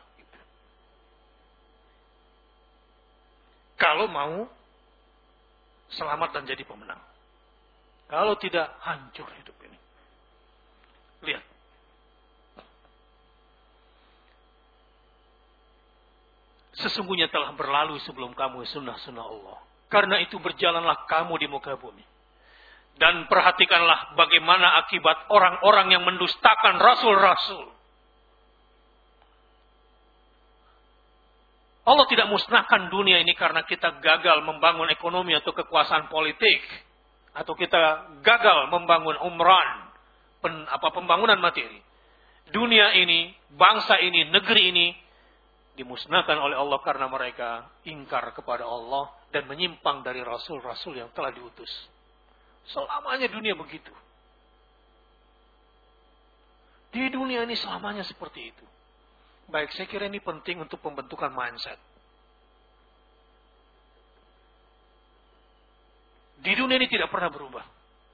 Kalau mau selamat dan jadi pemenang. Kalau tidak, hancur hidup ini. Lihat. Sesungguhnya telah berlalu sebelum kamu sunnah-sunnah Allah. Karena itu berjalanlah kamu di muka bumi. Dan perhatikanlah bagaimana akibat orang-orang yang mendustakan rasul-rasul. Allah tidak musnahkan dunia ini karena kita gagal membangun ekonomi atau kekuasaan politik. Atau kita gagal membangun umran. Pembangunan materi. Dunia ini, bangsa ini, negeri ini dimusnahkan oleh Allah karena mereka ingkar kepada Allah dan menyimpang dari rasul-rasul yang telah diutus. Selamanya dunia begitu. Di dunia ini selamanya seperti itu. Baik, saya kira ini penting untuk pembentukan mindset. Di dunia ini tidak pernah berubah.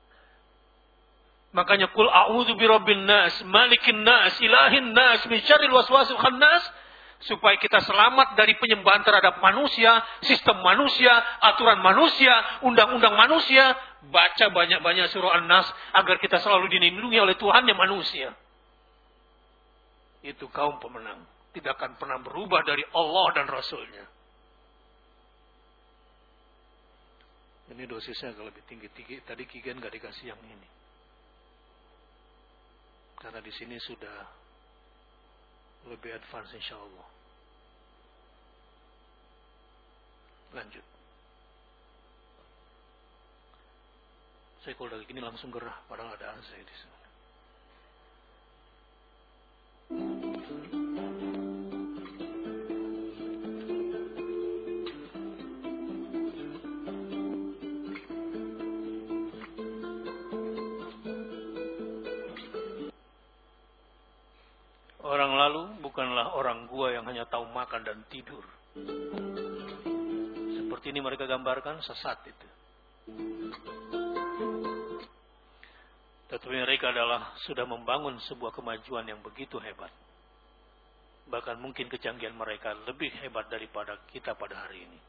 Makanya qul a'udzu birabbin nas, malikin nas, ilahin nas, min syarril waswasil khannas. Supaya kita selamat dari penyembahan terhadap manusia, sistem manusia, aturan manusia, undang-undang manusia. Baca banyak-banyak surah An-Nas agar kita selalu dilindungi oleh Tuhannya manusia. Itu kaum pemenang. Tidak akan pernah berubah dari Allah dan Rasulnya. Ini dosisnya agak lebih tinggi. Tadi Kigen gak dikasih yang ini. Karena di sini sudah lebih advance insya Allah. Lanjut. Saya kalau dari gini langsung gerah, padahal ada AC di sana. Bukanlah orang gua yang hanya tahu makan dan tidur. Seperti ini mereka gambarkan, sesat itu. Tetapi mereka adalah sudah membangun sebuah kemajuan yang begitu hebat. Bahkan mungkin kecanggihan mereka lebih hebat daripada kita pada hari ini.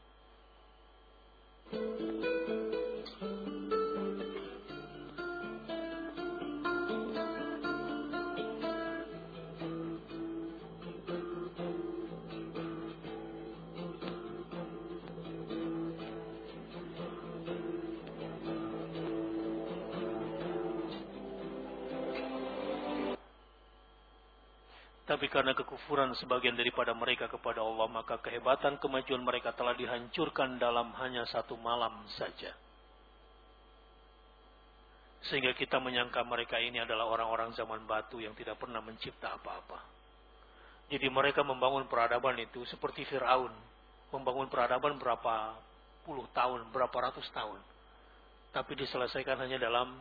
Tapi karena kekufuran sebagian daripada mereka kepada Allah, maka kehebatan kemajuan mereka telah dihancurkan dalam hanya satu malam saja. Sehingga kita menyangka mereka ini adalah orang-orang zaman batu yang tidak pernah mencipta apa-apa. Jadi mereka membangun peradaban itu seperti Fir'aun. Membangun peradaban berapa puluh tahun, berapa ratus tahun. Tapi diselesaikan hanya dalam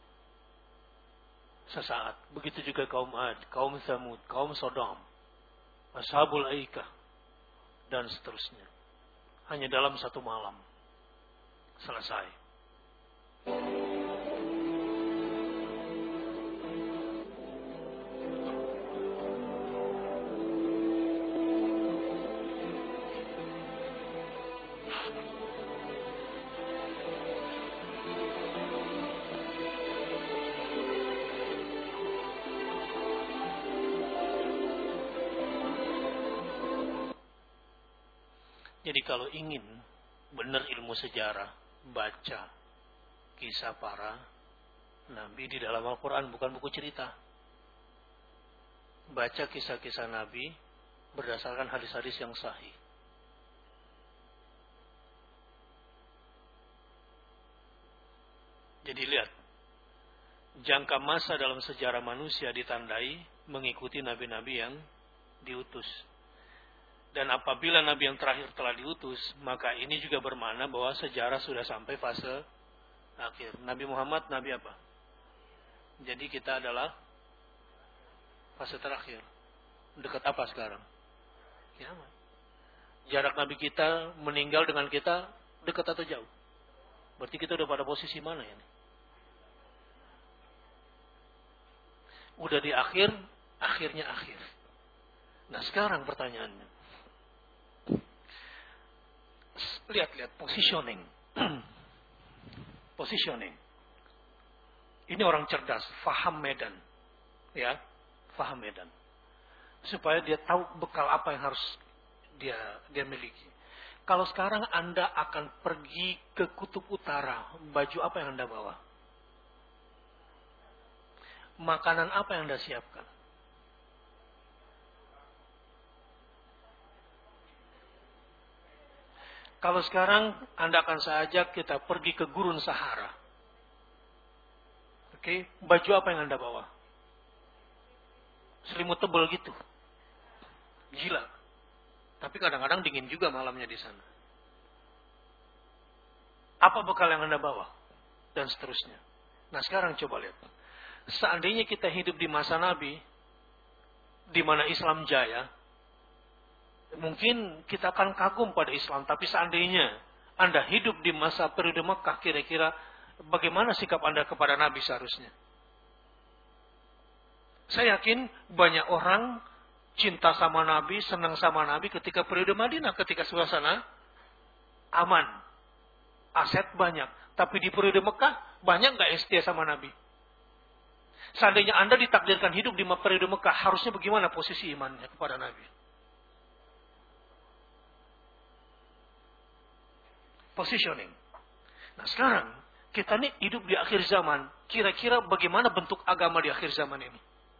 sesaat. Begitu juga kaum Ad, kaum Tsamud, kaum Sodom, Ashabul Aikah, dan seterusnya. Hanya dalam satu malam selesai. Jadi kalau ingin benar ilmu sejarah, baca kisah para nabi di dalam Al-Quran, bukan buku cerita. Baca kisah-kisah nabi berdasarkan hadis-hadis yang sahih. Jadi lihat, jangka masa dalam sejarah manusia ditandai mengikuti nabi-nabi yang diutus. Dan apabila nabi yang terakhir telah diutus, maka ini juga bermakna bahwa sejarah sudah sampai fase akhir. Nabi Muhammad, nabi apa? Jadi kita adalah fase terakhir. Dekat apa sekarang? Kiamat. Jarak nabi kita meninggal dengan kita dekat atau jauh? Berarti kita udah pada posisi mana ini? Udah di akhir, akhirnya akhir. Nah sekarang pertanyaannya. Lihat-lihat positioning. Positioning. Ini orang cerdas, faham medan. Ya, faham medan. Supaya dia tahu bekal apa yang harus dia miliki. Kalau sekarang Anda akan pergi ke kutub utara, baju apa yang Anda bawa? Makanan apa yang Anda siapkan? Kalau sekarang Anda akan saya ajak kita pergi ke gurun Sahara. Oke, baju apa yang Anda bawa? Selimut tebal gitu. Gila. Tapi kadang-kadang dingin juga malamnya di sana. Apa bekal yang Anda bawa? Dan seterusnya. Nah sekarang coba lihat. Seandainya kita hidup di masa Nabi, di mana Islam jaya, mungkin kita akan kagum pada Islam. Tapi seandainya Anda hidup di masa periode Mekah, kira-kira bagaimana sikap Anda kepada Nabi seharusnya? Saya yakin banyak orang cinta sama Nabi, senang sama Nabi ketika periode Madinah, ketika suasana aman, aset banyak. Tapi di periode Mekah, banyak gak yang setia sama Nabi? Seandainya Anda ditakdirkan hidup di periode Mekah, harusnya bagaimana posisi imannya kepada Nabi? Positioning. Nah sekarang, kita nih hidup di akhir zaman. Kira-kira bagaimana bentuk agama di akhir zaman ini?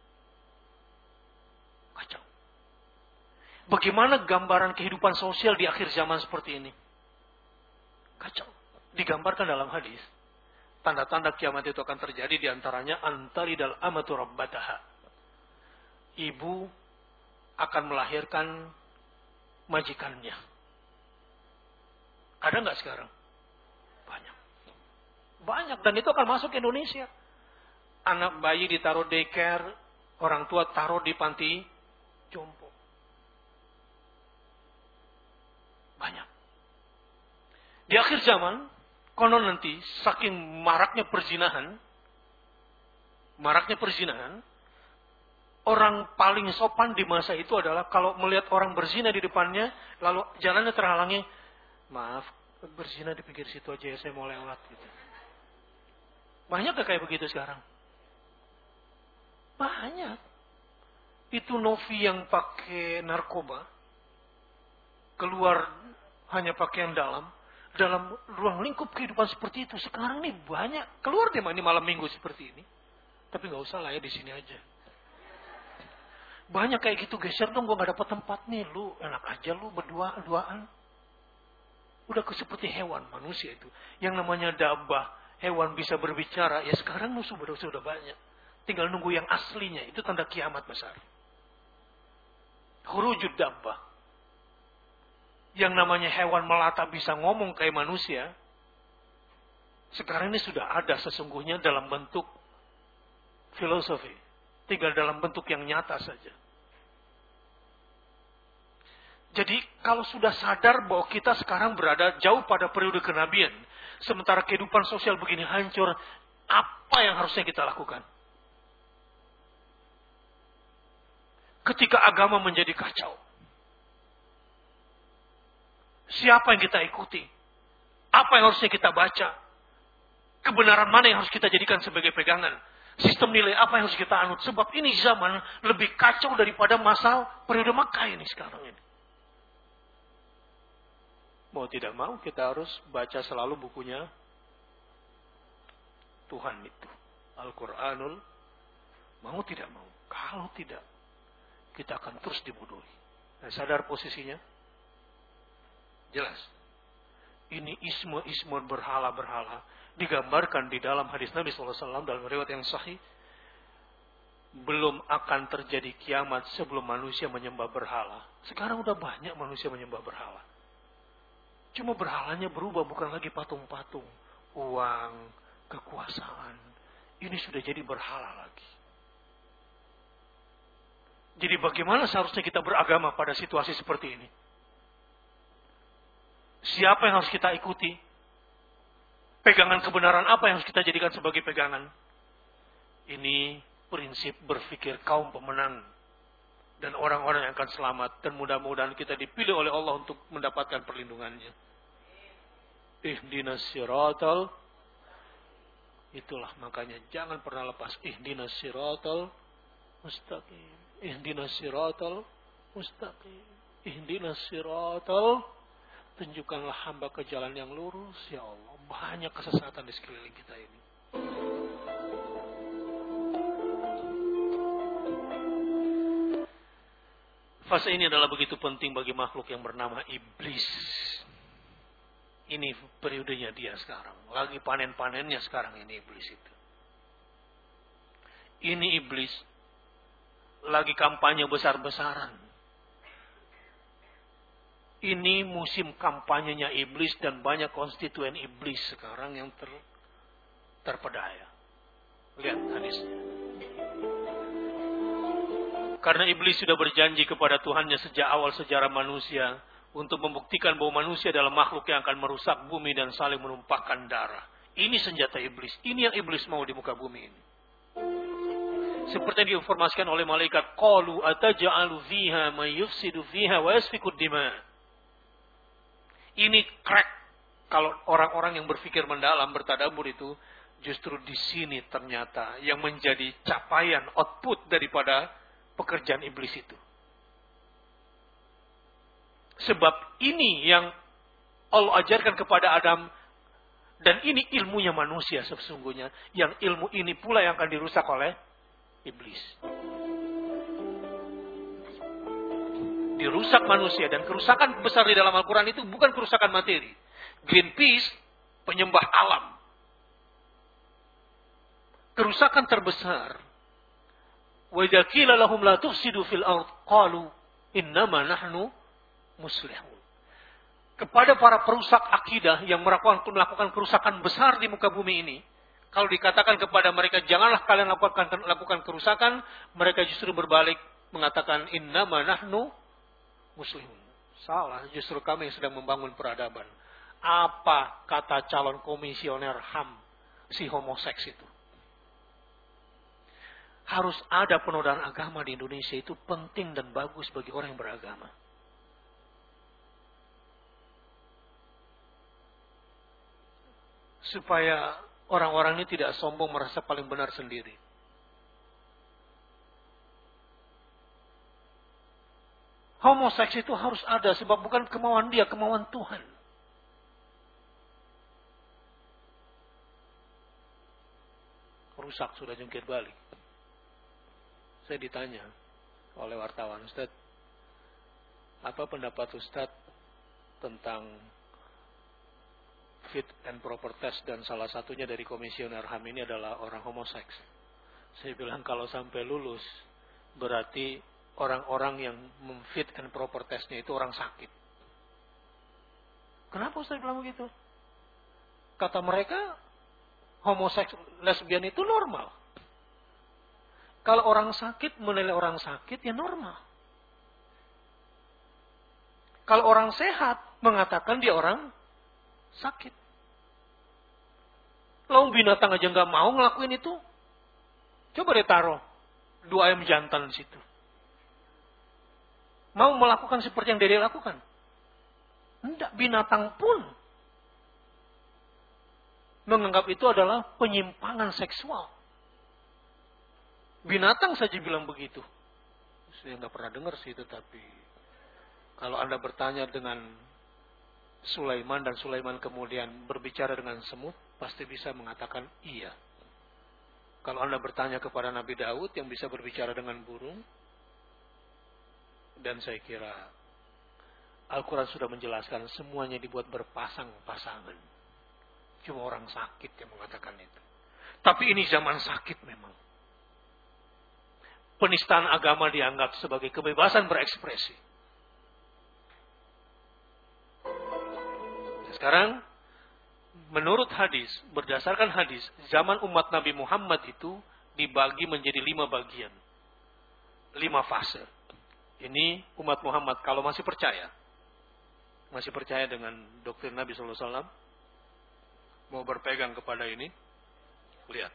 Kacau. Bagaimana gambaran kehidupan sosial di akhir zaman seperti ini? Kacau. Digambarkan dalam hadis. Tanda-tanda kiamat itu akan terjadi, diantaranya antaridal amatu rabbataha. Ibu akan melahirkan majikannya. Ada nggak sekarang? Banyak. Banyak. Dan itu akan masuk ke Indonesia. Anak bayi ditaruh daycare, orang tua taruh di panti jompo. Di akhir zaman, konon nanti saking maraknya perzinahan, orang paling sopan di masa itu adalah kalau melihat orang berzina di depannya, lalu jalannya terhalangi, maaf, berzina di pinggir situ aja ya, saya mau lewat gitu. Banyak gak kayak begitu sekarang? Banyak. Itu Novi yang pakai narkoba, keluar hanya pakaian dalam ruang lingkup kehidupan seperti itu. Sekarang nih banyak keluar deh ini malam minggu seperti ini. Tapi nggak usah lah ya, di sini aja. Banyak kayak gitu, geser dong, gue gak dapat tempat nih. Lu enak aja lu duaan. Udah seperti hewan manusia itu. Yang namanya dabah, hewan bisa berbicara. Ya sekarang lu sudah banyak. Tinggal nunggu yang aslinya. Itu tanda kiamat besar. Khurujud dabah. Yang namanya hewan melata bisa ngomong kayak manusia. Sekarang ini sudah ada sesungguhnya dalam bentuk filosofi. Tinggal dalam bentuk yang nyata saja. Jadi kalau sudah sadar bahwa kita sekarang berada jauh pada periode kenabian. Sementara kehidupan sosial begini hancur. Apa yang harusnya kita lakukan? Ketika agama menjadi kacau. Siapa yang kita ikuti? Apa yang harusnya kita baca? Kebenaran mana yang harus kita jadikan sebagai pegangan? Sistem nilai apa yang harus kita anut? Sebab ini zaman lebih kacau daripada masa periode Makkah ini sekarang ini. Mau tidak mau kita harus baca selalu bukunya Tuhan itu. Al-Quranul. Mau tidak mau. Kalau tidak, kita akan terus dibodohi. Nah, sadar posisinya? Jelas. Ini isme berhala-berhala. Digambarkan di dalam hadis Nabi SAW dalam riwayat yang sahih. Belum akan terjadi kiamat sebelum manusia menyembah berhala. Sekarang udah banyak manusia menyembah berhala. Cuma berhalanya berubah, bukan lagi patung-patung. Uang, kekuasaan. Ini sudah jadi berhala lagi. Jadi bagaimana seharusnya kita beragama pada situasi seperti ini? Siapa yang harus kita ikuti? Pegangan kebenaran apa yang harus kita jadikan sebagai pegangan? Ini prinsip berpikir kaum pemenang. Dan orang-orang yang akan selamat. Dan mudah-mudahan kita dipilih oleh Allah untuk mendapatkan perlindungannya. Ihdinas siratal. Itulah makanya jangan pernah lepas. Ihdinas siratal mustaqim. Ihdinas siratal mustaqim. Ihdinas siratal. Tunjukkanlah hamba ke jalan yang lurus. Ya Allah. Banyak kesesatan di sekeliling kita ini. Fase ini adalah begitu penting bagi makhluk yang bernama iblis. Ini periodenya dia sekarang. Lagi panen-panennya sekarang ini iblis itu. Ini iblis. Lagi kampanye besar-besaran. Ini musim kampanyenya iblis dan banyak konstituen iblis sekarang yang terpedaya. Lihat hadisnya. Karena iblis sudah berjanji kepada Tuhannya sejak awal sejarah manusia untuk membuktikan bahwa manusia adalah makhluk yang akan merusak bumi dan saling menumpahkan darah. Ini senjata iblis. Ini yang iblis mau di muka bumi ini. Seperti yang diinformasikan oleh malaikat, qalu ataj'alu fiha may yufsidu fiha wa yasfiku dima'. Ini crack. Kalau orang-orang yang berpikir mendalam, bertadabbur itu, justru di sini ternyata yang menjadi capaian, output daripada pekerjaan iblis itu. Sebab ini yang Allah ajarkan kepada Adam, dan ini ilmunya manusia sesungguhnya. Yang ilmu ini pula yang akan dirusak oleh iblis. Dirusak manusia, dan kerusakan besar di dalam Al-Quran itu bukan kerusakan materi. Greenpeace, penyembah alam. Kerusakan terbesar. Wa idza qila lahum la tufsidu fil ard qalu innama nahnu muslihun. Kepada para perusak akidah yang melakukan kerusakan besar di muka bumi ini, kalau dikatakan kepada mereka janganlah kalian lakukan kerusakan, mereka justru berbalik mengatakan innama nahnu muslimun. Salah, justru kami yang sedang membangun peradaban. apa kata calon komisioner HAM si homoseks itu. Harus ada penodaan agama di Indonesia, itu penting dan bagus bagi orang yang beragama. Supaya orang-orang ini tidak sombong merasa paling benar sendiri. Homoseks itu harus ada sebab bukan kemauan dia, kemauan Tuhan. Rusak sudah jungkir balik. Saya ditanya oleh wartawan, Ustaz, apa pendapat Ustaz tentang fit and proper test dan salah satunya dari komisioner HAM ini adalah orang homoseks. Saya bilang kalau sampai lulus berarti orang-orang yang memfit and proper testnya itu orang sakit. Kenapa Ustaz bilang begitu? Kata mereka homoseks, lesbian itu normal. Kalau orang sakit menilai orang sakit ya normal. Kalau orang sehat mengatakan dia orang sakit. Lalu binatang aja nggak mau ngelakuin itu. Coba deh taruh 2 ayam jantan di situ. Mau melakukan seperti yang dia lakukan? Tidak, binatang pun menganggap itu adalah penyimpangan seksual. Binatang saja bilang begitu. Saya nggak pernah dengar sih itu, tapi kalau Anda bertanya dengan Sulaiman dan Sulaiman kemudian berbicara dengan semut, pasti bisa mengatakan iya. Kalau Anda bertanya kepada Nabi Daud yang bisa berbicara dengan burung, dan saya kira Al-Quran sudah menjelaskan semuanya dibuat berpasang-pasangan. Cuma orang sakit yang mengatakan itu. Tapi ini zaman sakit memang. Penistaan agama dianggap sebagai kebebasan berekspresi. Sekarang, menurut hadis, berdasarkan hadis, zaman umat Nabi Muhammad itu dibagi menjadi 5 bagian. 5 fase. Ini umat Muhammad kalau masih percaya dengan doktrin Nabi SAW, mau berpegang kepada ini, lihat.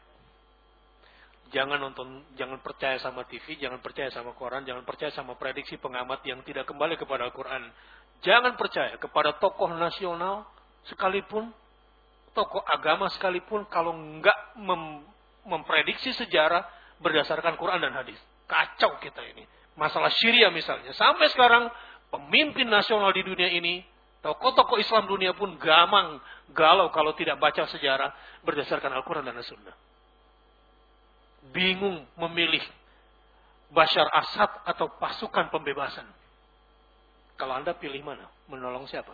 Jangan percaya sama TV, jangan percaya sama koran, jangan percaya sama prediksi pengamat yang tidak kembali kepada Al-Quran. Jangan percaya kepada tokoh nasional sekalipun, tokoh agama sekalipun, kalau enggak memprediksi sejarah berdasarkan Quran dan hadis. Kacau kita ini. Masalah Syria misalnya. Sampai sekarang pemimpin nasional di dunia ini, tokoh-tokoh Islam dunia pun galau kalau tidak baca sejarah berdasarkan Al-Quran dan As-Sunnah. Bingung memilih Bashar Assad atau pasukan pembebasan. Kalau Anda pilih mana? Menolong siapa?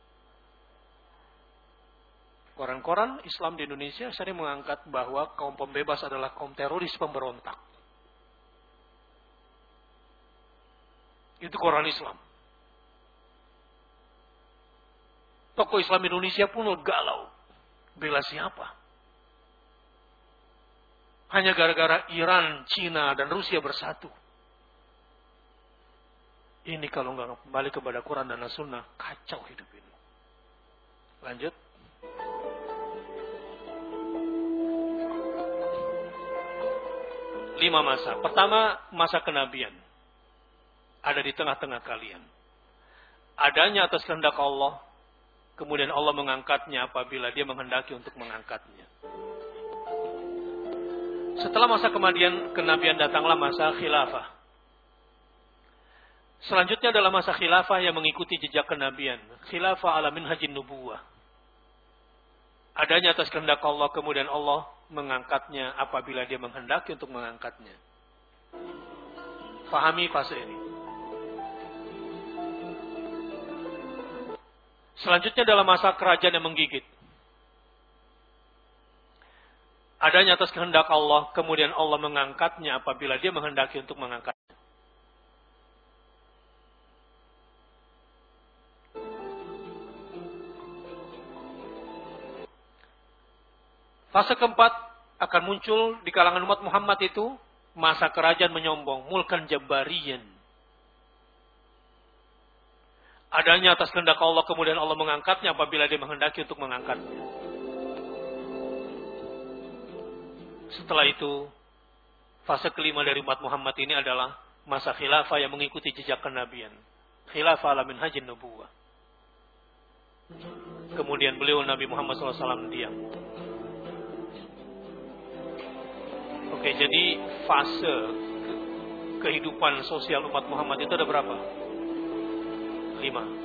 Koran-koran Islam di Indonesia sering mengangkat bahwa kaum pembebas adalah kaum teroris pemberontak. Itu koran Islam. Tokoh Islam Indonesia pun galau. Bela siapa? Hanya gara-gara Iran, Cina, dan Rusia bersatu. Ini kalau nggak kembali kepada Quran dan As-Sunnah, kacau hidup ini. Lanjut. Lima masa. Pertama, masa kenabian. Ada di tengah-tengah kalian. Adanya atas kehendak Allah. Kemudian Allah mengangkatnya apabila dia menghendaki untuk mengangkatnya. Setelah masa kenabian datanglah masa khilafah. Selanjutnya adalah masa khilafah yang mengikuti jejak kenabian. Khilafah ala minhajin nubuwah. Adanya atas kehendak Allah, kemudian Allah mengangkatnya apabila dia menghendaki untuk mengangkatnya. Fahami fase ini. Selanjutnya adalah masa kerajaan yang menggigit. Adanya atas kehendak Allah, kemudian Allah mengangkatnya apabila dia menghendaki untuk mengangkatnya. Fase keempat akan muncul di kalangan umat Muhammad itu masa kerajaan menyombong, mulkan jabbariyan. adanya atas kehendak Allah, kemudian Allah mengangkatnya apabila Dia menghendaki untuk mengangkatnya. Setelah itu, fase kelima dari umat Muhammad ini adalah masa khilafah yang mengikuti jejak kenabian. Khilafah ala minhajin nubuwah. Kemudian beliau Nabi Muhammad SAW diam. Oke, jadi fase kehidupan sosial umat Muhammad itu ada berapa? 5.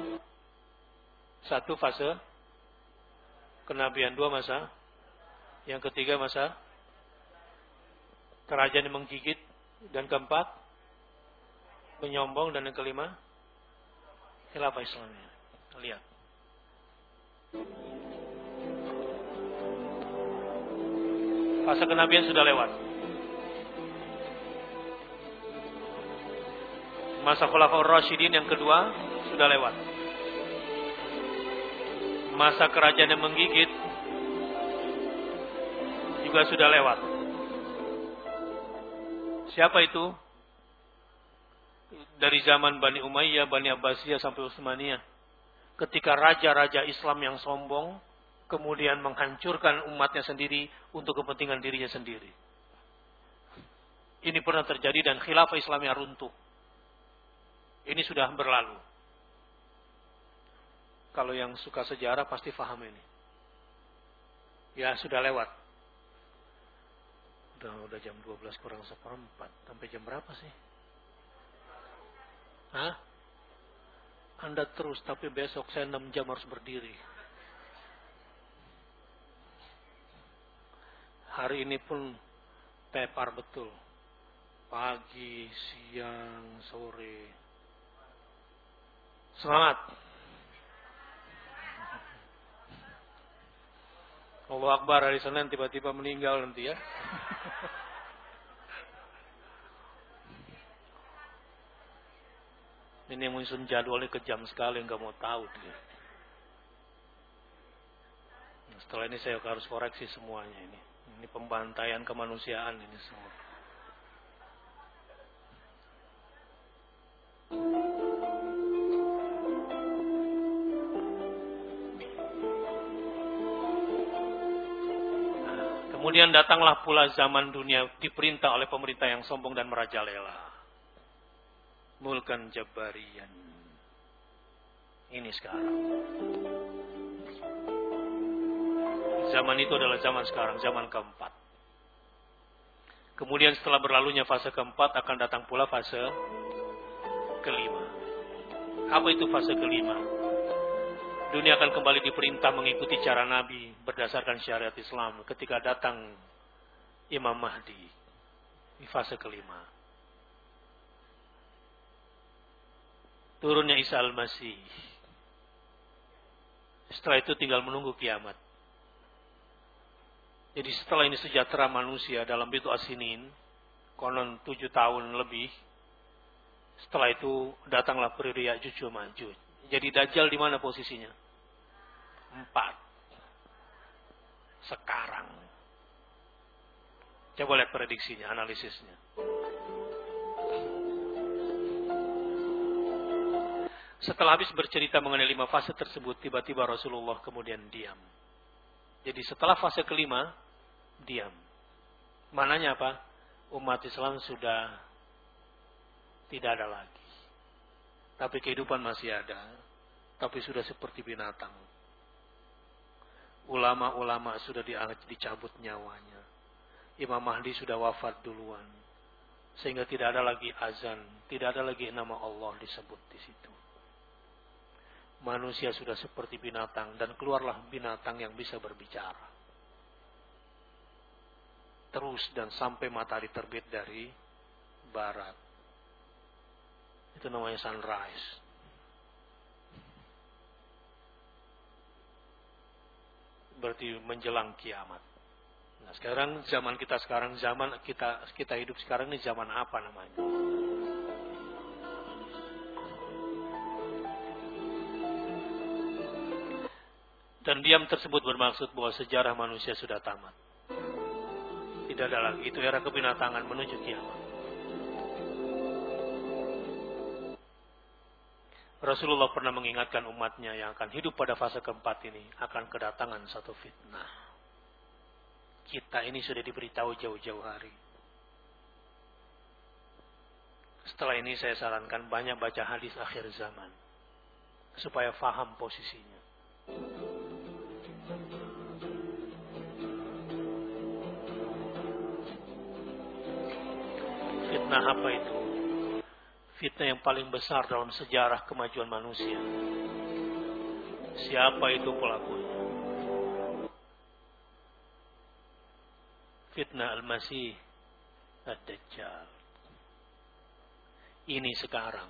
1 fase kenabian, 2 masa. Yang ketiga masa kerajaan yang menggigit, dan keempat penyombong, dan yang kelima khilafah Islamiyah. Lihat. Fase kenabian sudah lewat. Masa Khulafaur Rasyidin yang kedua sudah lewat. Masa kerajaan yang menggigit juga sudah lewat. Siapa itu? Dari zaman Bani Umayyah, Bani Abbasiyah sampai Utsmaniyah. Ketika raja-raja Islam yang sombong kemudian menghancurkan umatnya sendiri untuk kepentingan dirinya sendiri. Ini pernah terjadi dan khilafah Islamiyah runtuh. Ini sudah berlalu. Kalau yang suka sejarah pasti paham ini. Ya, sudah lewat. Udah jam 12 kurang 1/4. Sampai jam berapa sih? Hah? Anda terus, tapi besok saya 6 jam harus berdiri. Hari ini pun tepar betul. Pagi, siang, sore. Semangat. Allahu Akbar, hari Senin tiba-tiba meninggal nanti ya. Ini yang menyusun jadwalnya kejam sekali, nggak mau tahu dia. Setelah ini saya harus koreksi semuanya ini. Ini pembantaian kemanusiaan ini semua. Kemudian datanglah pula zaman dunia diperintah oleh pemerintah yang sombong dan merajalela. Mulkan Jabbarian. Ini sekarang. Zaman itu adalah zaman sekarang, zaman keempat. Kemudian setelah berlalunya fase keempat akan datang pula fase kelima. Apa itu fase kelima? Dunia akan kembali diperintah mengikuti cara Nabi berdasarkan syariat Islam ketika datang Imam Mahdi. Di fase kelima. Turunnya Isa Al-Masih. Setelah itu tinggal menunggu kiamat. Jadi setelah ini sejahtera manusia dalam bitu asinin, konon 7 tahun lebih. Setelah itu datanglah periode Ya'juj wa Ma'juj. Jadi Dajjal di mana posisinya? 4. Sekarang. Coba lihat prediksinya, analisisnya. Setelah habis bercerita mengenai 5 fase tersebut, tiba-tiba Rasulullah kemudian diam. Jadi setelah fase kelima, diam. Mananya apa? Umat Islam sudah tidak ada lagi. Tapi kehidupan masih ada. Tapi sudah seperti binatang. Ulama-ulama sudah dicabut nyawanya. Imam Mahdi sudah wafat duluan. Sehingga tidak ada lagi azan. Tidak ada lagi nama Allah disebut di situ. Manusia sudah seperti binatang. Dan keluarlah binatang yang bisa berbicara. Terus dan sampai matahari terbit dari barat. Itu namanya sunrise. Berarti menjelang kiamat. Nah, sekarang zaman kita sekarang, zaman kita hidup sekarang ini zaman apa namanya? Dan diam tersebut bermaksud bahwa sejarah manusia sudah tamat. Tidak ada lagi. Itu era kebinatangan menuju kiamat. Rasulullah pernah mengingatkan umatnya yang akan hidup pada fase keempat ini akan kedatangan satu fitnah. Kita ini sudah diberitahu jauh-jauh hari. Setelah ini saya sarankan banyak baca hadis akhir zaman supaya faham posisinya. Fitnah apa itu? Fitnah yang paling besar dalam sejarah kemajuan manusia. Siapa itu pelakunya? Fitnah Al-Masih Ad-Dajjal. Ini sekarang.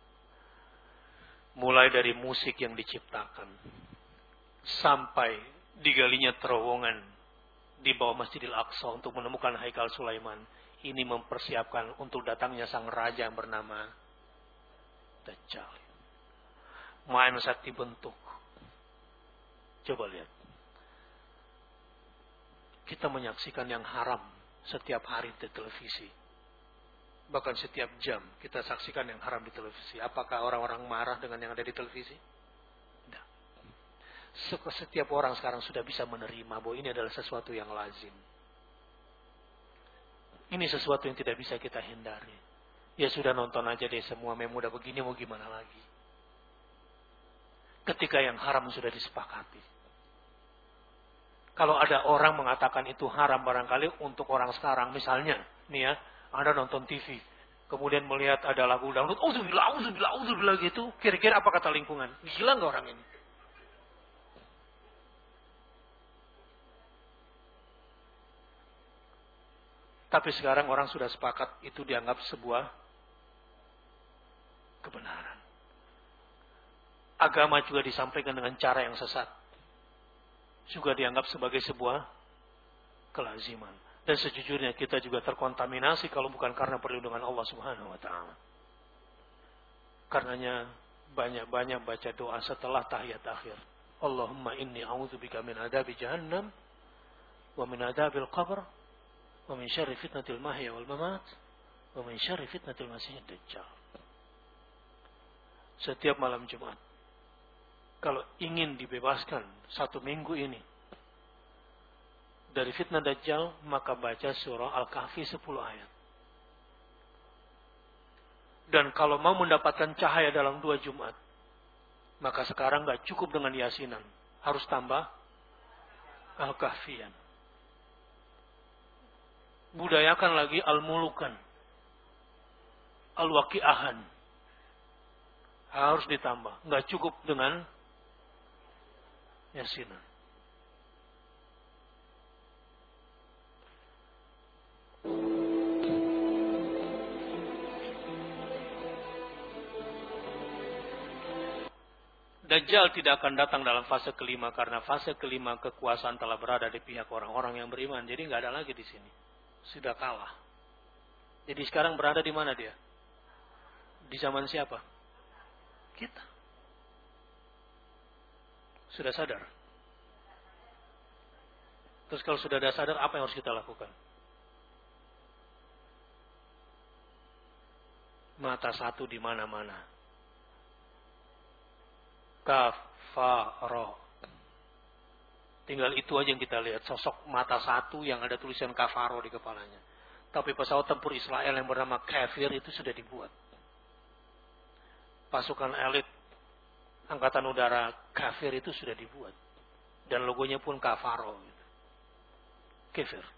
Mulai dari musik yang diciptakan. Sampai digalinya terowongan di bawah Masjidil Aqsa untuk menemukan Haikal Sulaiman. Ini mempersiapkan untuk datangnya sang raja yang bernama Dajjal. Main sakti bentuk. Coba lihat. Kita menyaksikan yang haram setiap hari di televisi. Bahkan setiap jam kita saksikan yang haram di televisi. Apakah orang-orang marah dengan yang ada di televisi? Tidak. Setiap orang sekarang sudah bisa menerima bahwa ini adalah sesuatu yang lazim. Ini sesuatu yang tidak bisa kita hindari. Ya sudah, nonton aja deh semua, memang udah begini mau gimana lagi. Ketika yang haram sudah disepakati. Kalau ada orang mengatakan itu haram barangkali untuk orang sekarang. Misalnya, nih ya, Anda nonton TV. Kemudian melihat ada lagu dangdut. Auzubillah gitu. Kira-kira apa kata lingkungan? Gila nggak orang ini? Tapi sekarang orang sudah sepakat itu dianggap sebuah kebenaran. Agama juga disampaikan dengan cara yang sesat. Juga dianggap sebagai sebuah kelaziman. Dan sejujurnya kita juga terkontaminasi kalau bukan karena perlindungan Allah Subhanahu wa taala. Karenanya banyak-banyak baca doa setelah tahiyat akhir. Allahumma inni a'udzubika min adzabi jahannam wa min adzabil qabr wa min syarri fitnatil mahya wal mamat wa min syarri fitnatil masiihid dajjal. Setiap malam Jumat, kalau ingin dibebaskan satu minggu ini dari fitnah Dajjal, maka baca surah Al-Kahfi 10 ayat. Dan kalau mau mendapatkan cahaya dalam 2 Jumat, maka sekarang gak cukup dengan yasinan, harus tambah Al-Kahfian. Budayakan lagi Al-Mulukan, Al-Waqi'ahan, harus ditambah. Gak cukup dengan yasinan. Dajjal tidak akan datang dalam fase kelima karena fase kelima kekuasaan telah berada di pihak orang-orang yang beriman. Jadi nggak ada lagi di sini. Sudah kalah. Jadi sekarang berada di mana dia? Di zaman siapa? Kita. Sudah sadar? Terus kalau sudah ada sadar, apa yang harus kita lakukan? Mata satu di mana-mana. Kafaro. Tinggal itu aja yang kita lihat. Sosok mata satu yang ada tulisan kafaro di kepalanya. Tapi pesawat tempur Israel yang bernama Kafir itu sudah dibuat. Pasukan elit Angkatan Udara Kafir itu sudah dibuat. Dan logonya pun kafaro. Kafir.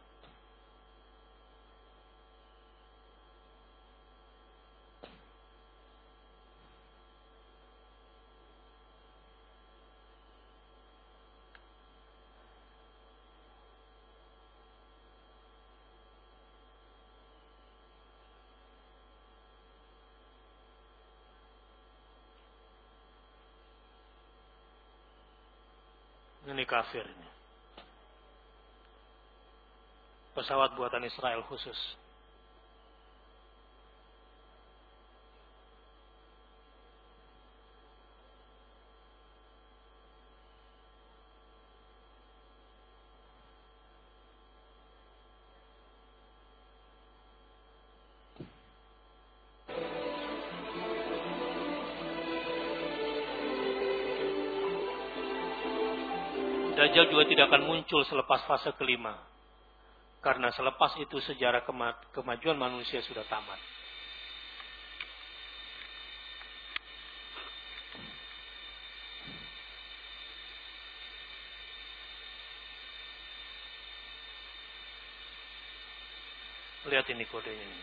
Ini kafir ini. Pesawat buatan Israel khusus. Dajjal juga tidak akan muncul selepas fase kelima. Karena selepas itu sejarah kemajuan manusia sudah tamat. Lihat ini kodenya ini.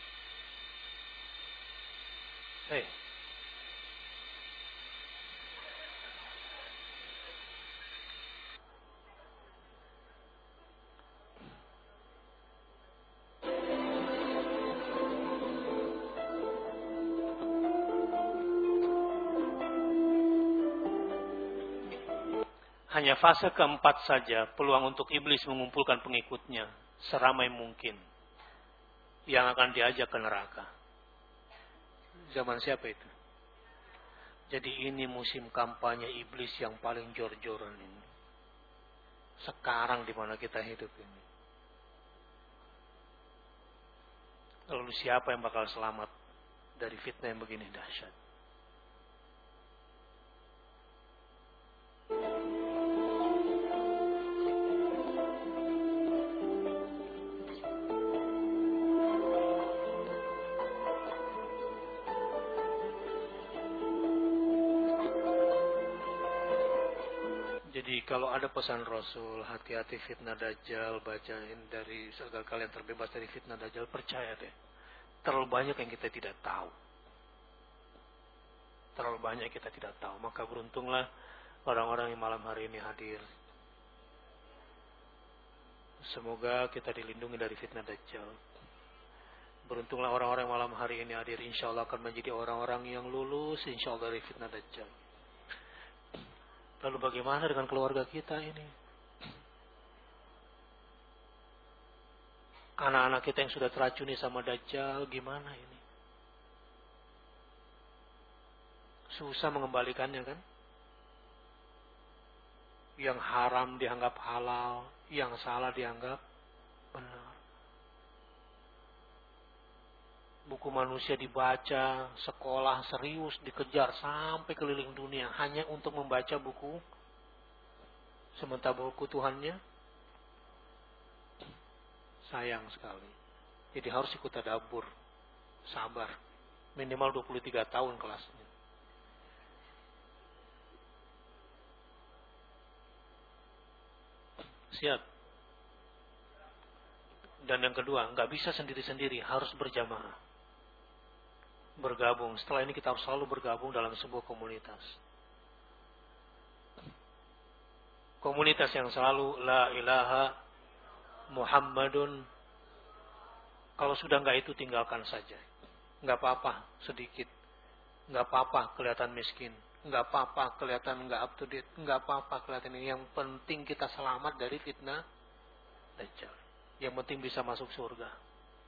Hanya fase keempat saja peluang untuk iblis mengumpulkan pengikutnya seramai mungkin yang akan diajak ke neraka. Zaman siapa itu? Jadi ini musim kampanye iblis yang paling jor-joran ini. Sekarang di mana kita hidup ini. Lalu siapa yang bakal selamat dari fitnah yang begini dahsyat? Kalau ada pesan Rasul, hati-hati fitnah Dajjal, bacain dari agar kalian terbebas dari fitnah Dajjal, percaya deh. Terlalu banyak yang kita tidak tahu. Terlalu banyak yang kita tidak tahu. Maka beruntunglah orang-orang yang malam hari ini hadir. Semoga kita dilindungi dari fitnah Dajjal. Beruntunglah orang-orang yang malam hari ini hadir. Insya Allah akan menjadi orang-orang yang lulus, insya Allah, dari fitnah Dajjal. Lalu bagaimana dengan keluarga kita ini? Anak-anak kita yang sudah teracuni sama Dajjal, gimana ini? Susah mengembalikannya kan? Yang haram dianggap halal, yang salah dianggap benar. Buku manusia dibaca, sekolah serius dikejar sampai keliling dunia hanya untuk membaca buku. Sementara buku Tuhannya sayang sekali. Jadi harus ikut tadabbur, sabar. Minimal 23 tahun kelasnya. Siap. Dan yang kedua, nggak bisa sendiri-sendiri, harus berjamaah. Bergabung. Setelah ini kita harus selalu bergabung dalam sebuah komunitas. Komunitas yang selalu la ilaha Muhammadun. Kalau sudah enggak itu tinggalkan saja. Enggak apa-apa sedikit. Enggak apa-apa kelihatan miskin. Enggak apa-apa kelihatan enggak up to date. Enggak apa-apa kelihatan ini. Yang penting kita selamat dari fitnah Dajjal. Yang penting bisa masuk surga.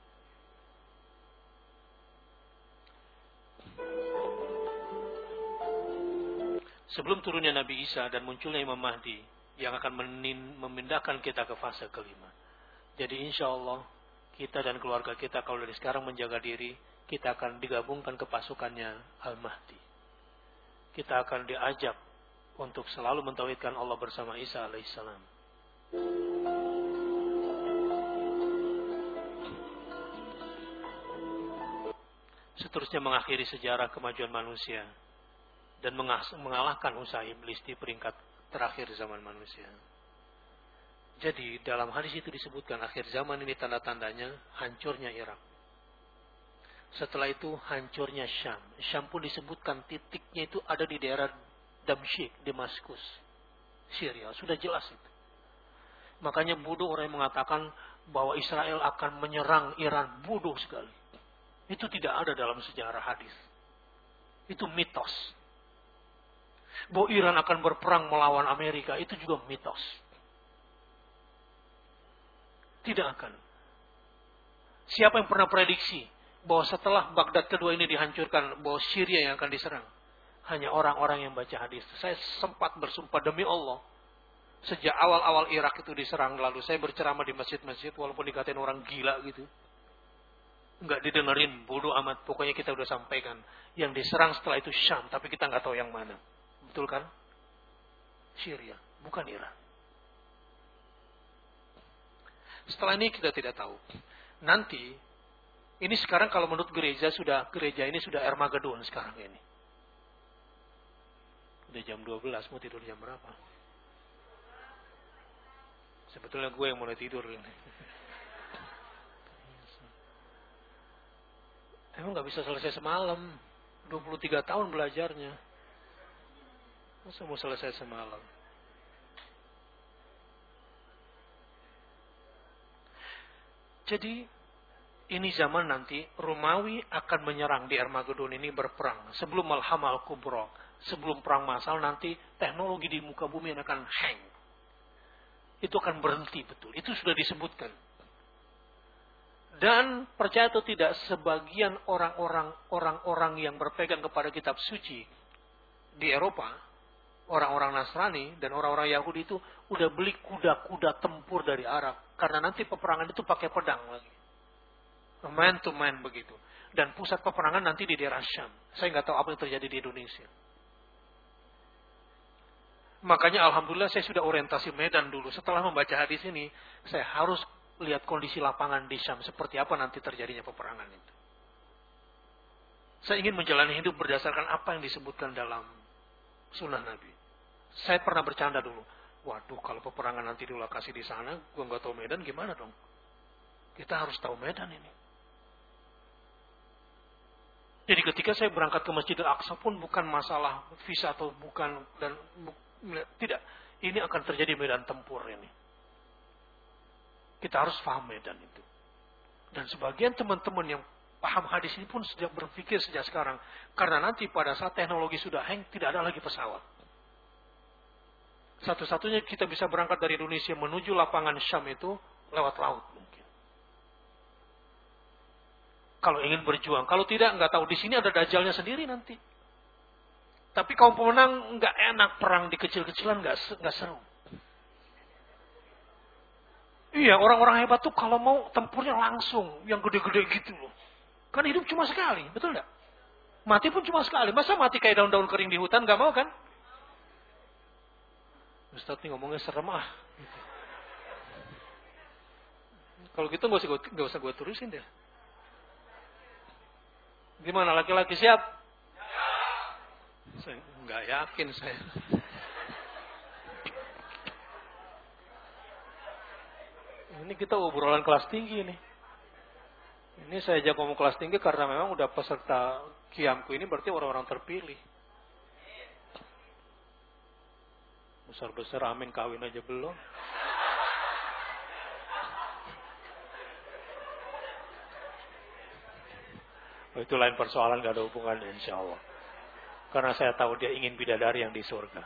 Sebelum turunnya Nabi Isa dan munculnya Imam Mahdi yang akan memindahkan kita ke fase kelima. Jadi insya Allah kita dan keluarga kita kalau dari sekarang menjaga diri, kita akan digabungkan ke pasukannya Al-Mahdi. Kita akan diajak untuk selalu mentauhidkan Allah bersama Isa alaihissalam. Seterusnya mengakhiri sejarah kemajuan manusia dan mengalahkan usaha iblis di peringkat terakhir zaman manusia. Jadi dalam hadis itu disebutkan akhir zaman ini tanda-tandanya hancurnya Irak. Setelah itu hancurnya Syam. Syam pun disebutkan titiknya itu ada di daerah Damsyik, Damaskus, Syria. Sudah jelas itu. Makanya bodoh orang yang mengatakan bahwa Israel akan menyerang Iran. Bodoh sekali. Itu tidak ada dalam sejarah hadis. Itu mitos. Bahwa Iran akan berperang melawan Amerika, itu juga mitos. Tidak akan. Siapa yang pernah prediksi bahwa setelah Baghdad kedua ini dihancurkan, bahwa Syria yang akan diserang? Hanya orang-orang yang baca hadis. Saya sempat bersumpah demi Allah. Sejak awal-awal Irak itu diserang, lalu saya berceramah di masjid-masjid, walaupun dikatain orang gila gitu. Enggak didengerin, bodoh amat. Pokoknya kita udah sampaikan. Yang diserang setelah itu Syam, tapi kita nggak tahu yang mana. Betul kan? Syria, bukan Iran. Setelah ini kita tidak tahu. Nanti, ini sekarang kalau menurut gereja ini sudah Armageddon sekarang ini. Udah jam 12, mau tidur jam berapa? Sebetulnya gue yang mulai tidur ini. Emang gak bisa selesai semalam. 23 tahun belajarnya. Masa mau selesai semalam? Jadi, ini zaman nanti, Romawi akan menyerang di Armageddon ini berperang. Sebelum Malhamah Al-Kubra, sebelum perang massal nanti, teknologi di muka bumi akan hang. Itu akan berhenti betul. Itu sudah disebutkan. Dan percaya atau tidak, sebagian orang-orang yang berpegang kepada kitab suci di Eropa, orang-orang Nasrani dan orang-orang Yahudi itu udah beli kuda-kuda tempur dari Arab. Karena nanti peperangan itu pakai pedang lagi. Man to man begitu. Dan pusat peperangan nanti di daerah Syam. Saya nggak tahu apa yang terjadi di Indonesia. Makanya alhamdulillah saya sudah orientasi Medan dulu. Setelah membaca hadis ini, saya harus lihat kondisi lapangan di Syam. Seperti apa nanti terjadinya peperangan itu. Saya ingin menjalani hidup berdasarkan apa yang disebutkan dalam sunnah Nabi. Saya pernah bercanda dulu. Waduh, kalau peperangan nanti di lokasi di sana, gue nggak tahu Medan, gimana dong? Kita harus tahu Medan ini. Jadi ketika saya berangkat ke Masjidil Aqsa pun bukan masalah visa atau bukan dan tidak. Ini akan terjadi medan tempur ini. Kita harus paham medan itu. Dan sebagian teman-teman yang paham hadis ini pun sejak berpikir sejak sekarang. Karena nanti pada saat teknologi sudah hang, tidak ada lagi pesawat. Satu-satunya kita bisa berangkat dari Indonesia menuju lapangan Syam itu lewat laut mungkin. Kalau ingin berjuang. Kalau tidak, nggak tahu. Di sini ada dajalnya sendiri nanti. Tapi kaum pemenang nggak enak perang di kecil-kecilan, nggak seru. Iya, orang-orang hebat tuh kalau mau tempurnya langsung, yang gede-gede gitu loh. Kan hidup cuma sekali, betul nggak? Mati pun cuma sekali. Masa mati kayak daun-daun kering di hutan, nggak mau kan? Ustaz nih ngomongnya serem ah. Gitu. Kalau gitu nggak usah gue tulisin deh. Gimana, laki-laki siap? Saya nggak yakin saya. Ini kita obrolan kelas tinggi nih. Ini saya ajak ngomong kelas tinggi karena memang udah peserta kiamku ini berarti orang-orang terpilih. Besar-besar amin kawin aja belum. Oh, itu lain persoalan, gak ada hubungan insya Allah. Karena saya tahu dia ingin bidadari yang di surga.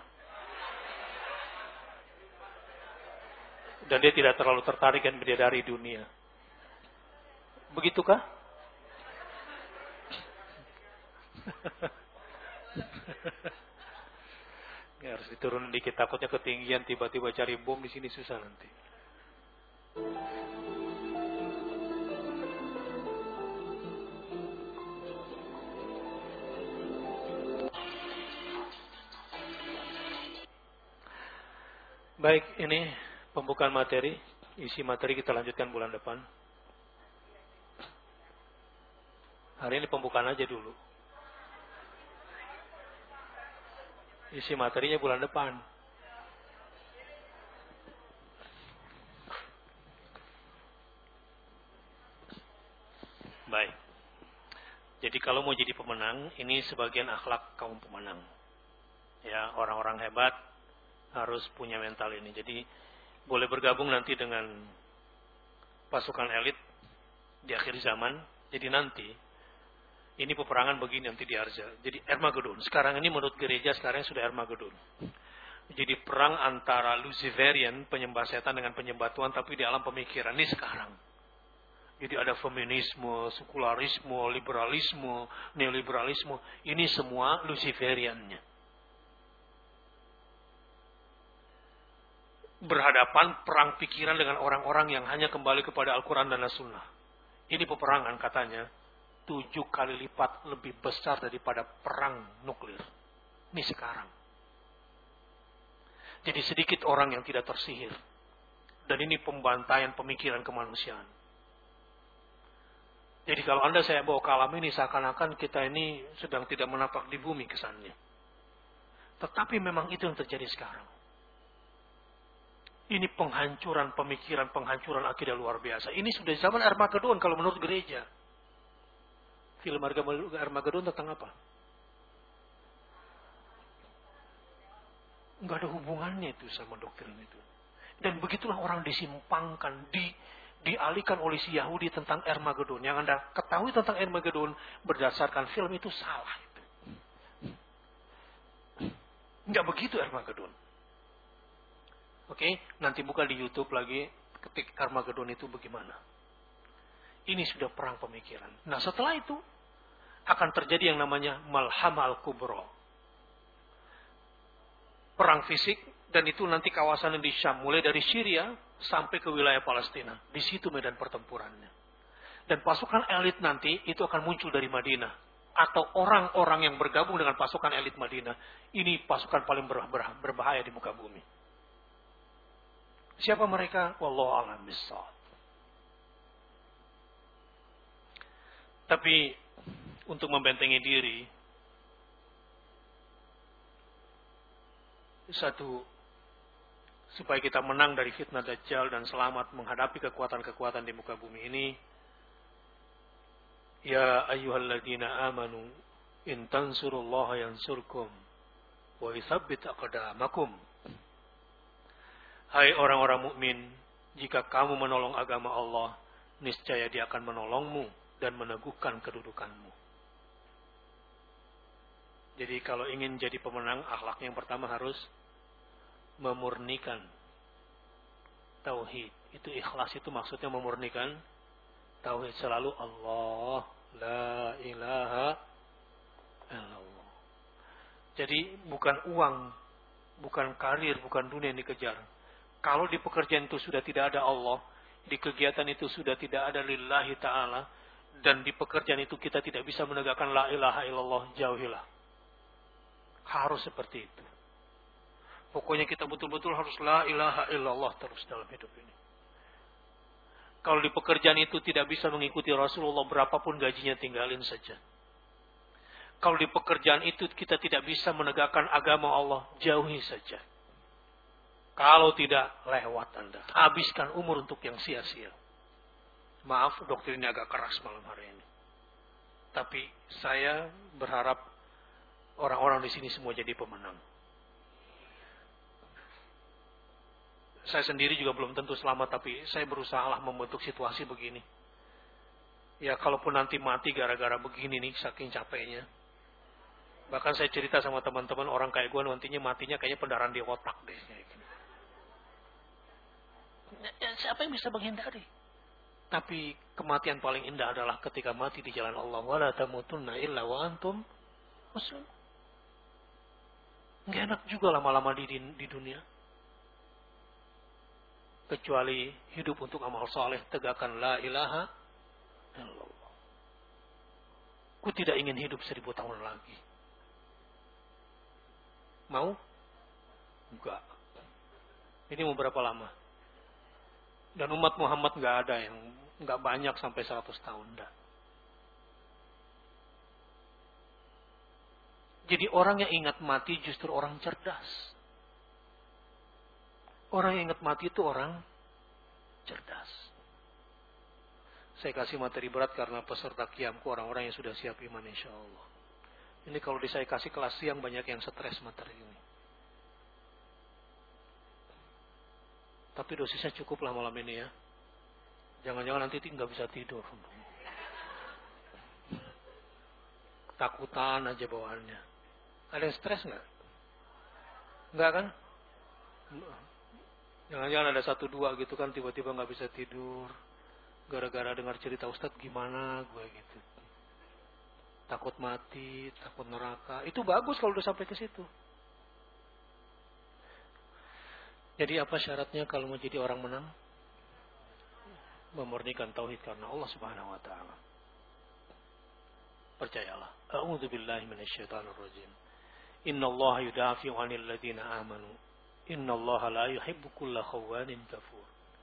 Dan dia tidak terlalu tertarik dengan bidadari dunia. Begitukah? Ya, harus diturunin dikit, takutnya ketinggian tiba-tiba cari bom di sini susah nanti. Baik, ini pembukaan materi. Isi materi kita lanjutkan bulan depan. Hari ini pembukaan aja dulu. Isi materinya bulan depan. Baik. Jadi kalau mau jadi pemenang, ini sebagian akhlak kaum pemenang. Ya, orang-orang hebat harus punya mental ini. Jadi boleh bergabung nanti dengan pasukan elit di akhir zaman. Jadi nanti ini peperangan begini nanti di Arza. Jadi Armageddon. Sekarang ini menurut gereja sekarang sudah Armageddon. Jadi perang antara Luciferian, penyembah setan dengan penyembah Tuhan, tapi di alam pemikiran. Ini sekarang. Jadi ada feminisme, sekularisme, liberalisme, neoliberalisme. Ini semua Luciferiannya. Berhadapan perang pikiran dengan orang-orang yang hanya kembali kepada Al-Quran dan As-Sunnah. Ini peperangan katanya 7 kali lipat lebih besar daripada perang nuklir. Ini sekarang. Jadi sedikit orang yang tidak tersihir. Dan ini pembantaian pemikiran kemanusiaan. Jadi kalau Anda saya bawa ke alam ini, seakan-akan kita ini sedang tidak menapak di bumi kesannya. Tetapi memang itu yang terjadi sekarang. Ini penghancuran pemikiran, penghancuran akidah luar biasa. Ini sudah zaman Armageddon kalau menurut gereja. Film Armageddon tentang apa? Enggak ada hubungannya itu sama doktrin itu. Dan begitulah orang disimpangkan, dialihkan oleh si Yahudi tentang Armageddon. Yang Anda ketahui tentang Armageddon berdasarkan film itu salah. Enggak begitu Armageddon. Oke, nanti buka di YouTube lagi, ketik Armageddon itu bagaimana. Ini sudah perang pemikiran. Nah setelah itu akan terjadi yang namanya Malhamah Al-Kubra. Perang fisik, dan itu nanti kawasan di Syam, mulai dari Syria sampai ke wilayah Palestina. Di situ medan pertempurannya. Dan pasukan elit nanti itu akan muncul dari Madinah. Atau orang-orang yang bergabung dengan pasukan elit Madinah. Ini pasukan paling berbahaya di muka bumi. Siapa mereka? Wallahu a'lam bishawab. Tapi untuk membentengi diri, satu, supaya kita menang dari fitnah Dajjal dan selamat menghadapi kekuatan-kekuatan di muka bumi ini, ya ayyuhalladzina amanu in tansurullaha yansurkum wa yutsabbit aqdamakum. Hai orang-orang mukmin, jika kamu menolong agama Allah, niscaya Dia akan menolongmu dan meneguhkan kedudukanmu. Jadi kalau ingin jadi pemenang, akhlaknya yang pertama harus memurnikan tauhid. Itu ikhlas, itu maksudnya memurnikan tauhid. Selalu Allah, la ilaha illallah. Jadi bukan uang, bukan karir, bukan dunia yang dikejar. Kalau di pekerjaan itu sudah tidak ada Allah, di kegiatan itu sudah tidak ada lillahi ta'ala, dan di pekerjaan itu kita tidak bisa menegakkan la ilaha illallah, jauhilah. Harus seperti itu. Pokoknya kita betul-betul harus la ilaha illallah terus dalam hidup ini. Kalau di pekerjaan itu tidak bisa mengikuti Rasulullah, berapapun gajinya tinggalin saja. Kalau di pekerjaan itu kita tidak bisa menegakkan agama Allah, jauhi saja. Kalau tidak, lewat Anda. Habiskan umur untuk yang sia-sia. Maaf, doktrin ini agak keras malam hari ini. Tapi saya berharap orang-orang di sini semua jadi pemenang. Saya sendiri juga belum tentu selamat, tapi saya berusaha membentuk situasi begini. Ya, kalaupun nanti mati gara-gara begini nih, saking capeknya. Bahkan saya cerita sama teman-teman, orang kayak gue nantinya matinya kayaknya pendarahan di otak deh. Ya, siapa yang bisa menghindari? Tapi kematian paling indah adalah ketika mati di jalan Allah. Wala tamutunna illa wa antum muslimun. Nggak enak juga lama-lama di dunia. Kecuali hidup untuk amal saleh, tegakkan la ilaha illallah. Ku tidak ingin hidup 1000 tahun lagi. Mau? Enggak. Ini mau berapa lama? Dan umat Muhammad nggak ada yang nggak banyak sampai 100 tahun dah. Jadi orang yang ingat mati justru orang cerdas. Orang yang ingat mati itu orang cerdas. Saya kasih materi berat karena peserta qiyamku orang-orang yang sudah siap iman insya Allah. Ini kalau saya kasih kelas siang banyak yang stres materi ini. Tapi dosisnya cukup lah malam ini ya. Jangan-jangan nanti nggak bisa tidur. Ketakutan aja bawaannya. Ada yang stres nggak? Nggak kan? Jangan-jangan ada 1-2 gitu kan tiba-tiba nggak bisa tidur. Gara-gara dengar cerita Ustadz gimana gue gitu. Takut mati, takut neraka. Itu bagus kalau udah sampai ke situ. Jadi apa syaratnya kalau mau jadi orang menang? Memurnikan tauhid karena Allah Subhanahu wa taala. Percayalah. A'udzubillahi minasyaitonir rajim. Innallaha yudafi'u 'anil ladzina amanu. Innallaha la yuhibbu kulla khawanin kafur.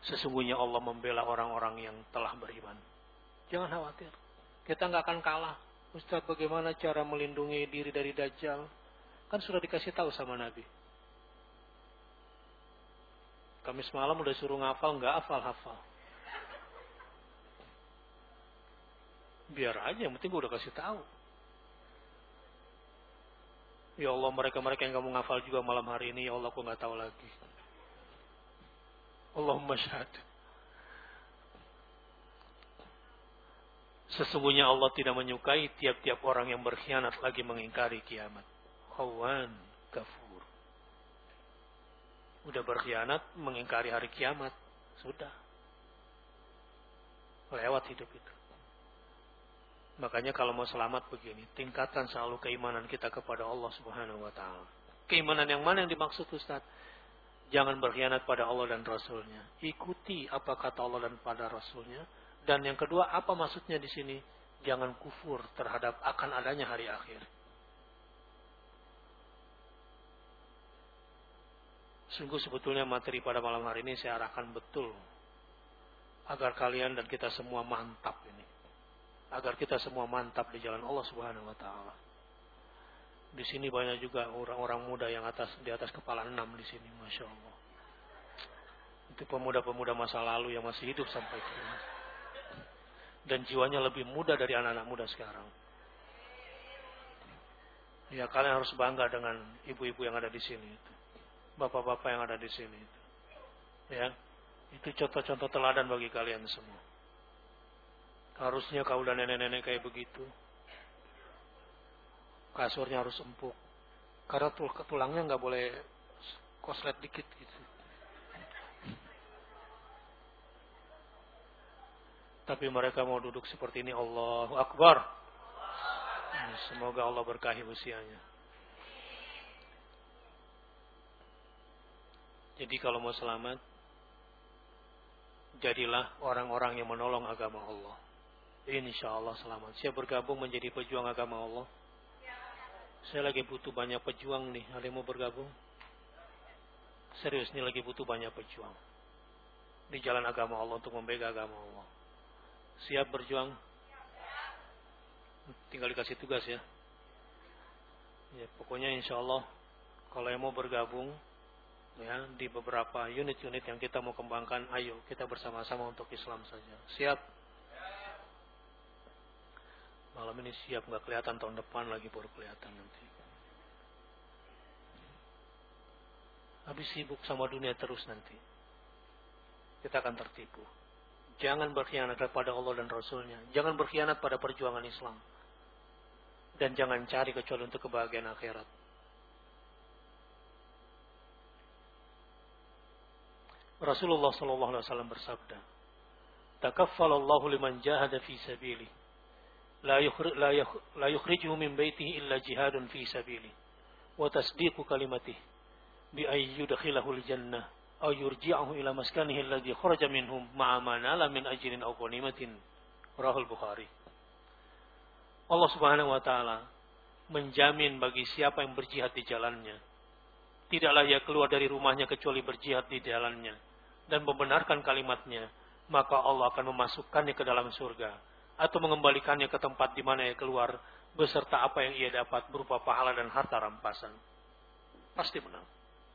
Sesungguhnya Allah membela orang-orang yang telah beriman. Jangan khawatir. Kita nggak akan kalah. Ustaz, bagaimana cara melindungi diri dari Dajjal? Kan sudah dikasih tahu sama Nabi. Kamis malam udah suruh ngafal, nggak hafal. Biar aja, yang penting gue udah kasih tahu. Ya Allah, mereka-mereka yang gak mau ngafal juga malam hari ini, ya Allah, aku nggak tahu lagi. Allahumma syahad. Sesungguhnya Allah tidak menyukai tiap-tiap orang yang berkhianat lagi mengingkari kiamat. Khawan kafur. Udah berkhianat mengingkari hari kiamat. Sudah. Lewat hidup itu. Makanya kalau mau selamat begini, tingkatkan selalu keimanan kita kepada Allah Subhanahu wa taala. Keimanan yang mana yang dimaksud, Ustaz? Jangan berkhianat pada Allah dan Rasulnya. Ikuti apa kata Allah dan pada Rasulnya. Dan yang kedua, apa maksudnya di sini? Jangan kufur terhadap akan adanya hari akhir. Sungguh sebetulnya materi pada malam hari ini saya arahkan betul. Agar kalian dan kita semua mantap ini. Agar kita semua mantap di jalan Allah Subhanahu wa taala. Di sini banyak juga orang-orang muda yang di atas kepala 6 di sini, Masya Allah. Itu pemuda-pemuda masa lalu yang masih hidup sampai kini. Dan jiwanya lebih muda dari anak-anak muda sekarang. Ya, kalian harus bangga dengan ibu-ibu yang ada di sini itu. Bapak-bapak yang ada di sini itu. Ya, itu contoh-contoh teladan bagi kalian semua. Harusnya kau dan nenek-nenek kayak begitu. Kasurnya harus empuk. Karena tulangnya nggak boleh koslet dikit gitu. Tapi mereka mau duduk seperti ini. Allahu Akbar. Semoga Allah berkahi usianya. Jadi kalau mau selamat, jadilah orang-orang yang menolong agama Allah. Insya Allah selamat. Saya bergabung menjadi pejuang agama Allah. Saya lagi butuh banyak pejuang nih. Ada yang mau bergabung? Serius, nih lagi butuh banyak pejuang di jalan agama Allah untuk membela agama Allah. Siap berjuang? Tinggal dikasih tugas ya. Ya, pokoknya insya Allah kalau yang mau bergabung ya di beberapa unit-unit yang kita mau kembangkan, ayo kita bersama-sama untuk Islam saja. Siap? Malam ini siap, nggak kelihatan, tahun depan lagi baru kelihatan nanti. Habis sibuk sama dunia terus nanti, kita akan tertipu. Jangan berkhianat kepada Allah dan Rasulnya. Jangan berkhianat pada perjuangan Islam. Dan jangan cari kecuali untuk kebahagiaan akhirat. Rasulullah SAW bersabda, "Takaffalallahu liman jahada fi sabilihi. La yukhrijuhu min baitihi illa jihadun fi sabilihi. Wa tasdiqu kalimatihi bi ay yudkhilahu al-jannah aw yurji'ahu ila maskanihi alladhi kharaja minhu ma'a ma nala min ajrin aw ghanimatin." Rahul Bukhari. Allah Subhanahu wa taala menjamin bagi siapa yang berjihad di jalannya, tidaklah ia keluar dari rumahnya kecuali berjihad di jalannya dan membenarkan kalimatnya, maka Allah akan memasukkannya ke dalam surga atau mengembalikannya ke tempat di mana ia keluar beserta apa yang ia dapat berupa pahala dan harta rampasan. Pasti menang.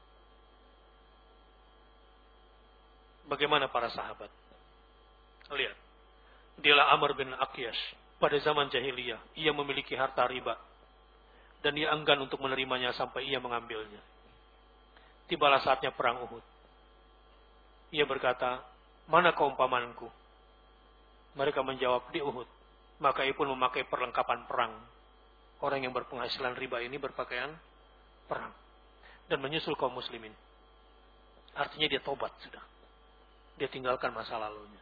Bagaimana para sahabat? Lihat. Dialah Amr bin Aqyash. Pada zaman jahiliyah, ia memiliki harta riba. Dan ia enggan untuk menerimanya sampai ia mengambilnya. Tibalah saatnya perang Uhud. Ia berkata, "Mana keumpamanku?" Mereka menjawab, "Di Uhud." Maka ia pun memakai perlengkapan perang. Orang yang berpenghasilan riba ini berpakaian perang. Dan menyusul kaum muslimin. Artinya dia tobat sudah. Dia tinggalkan masa lalunya.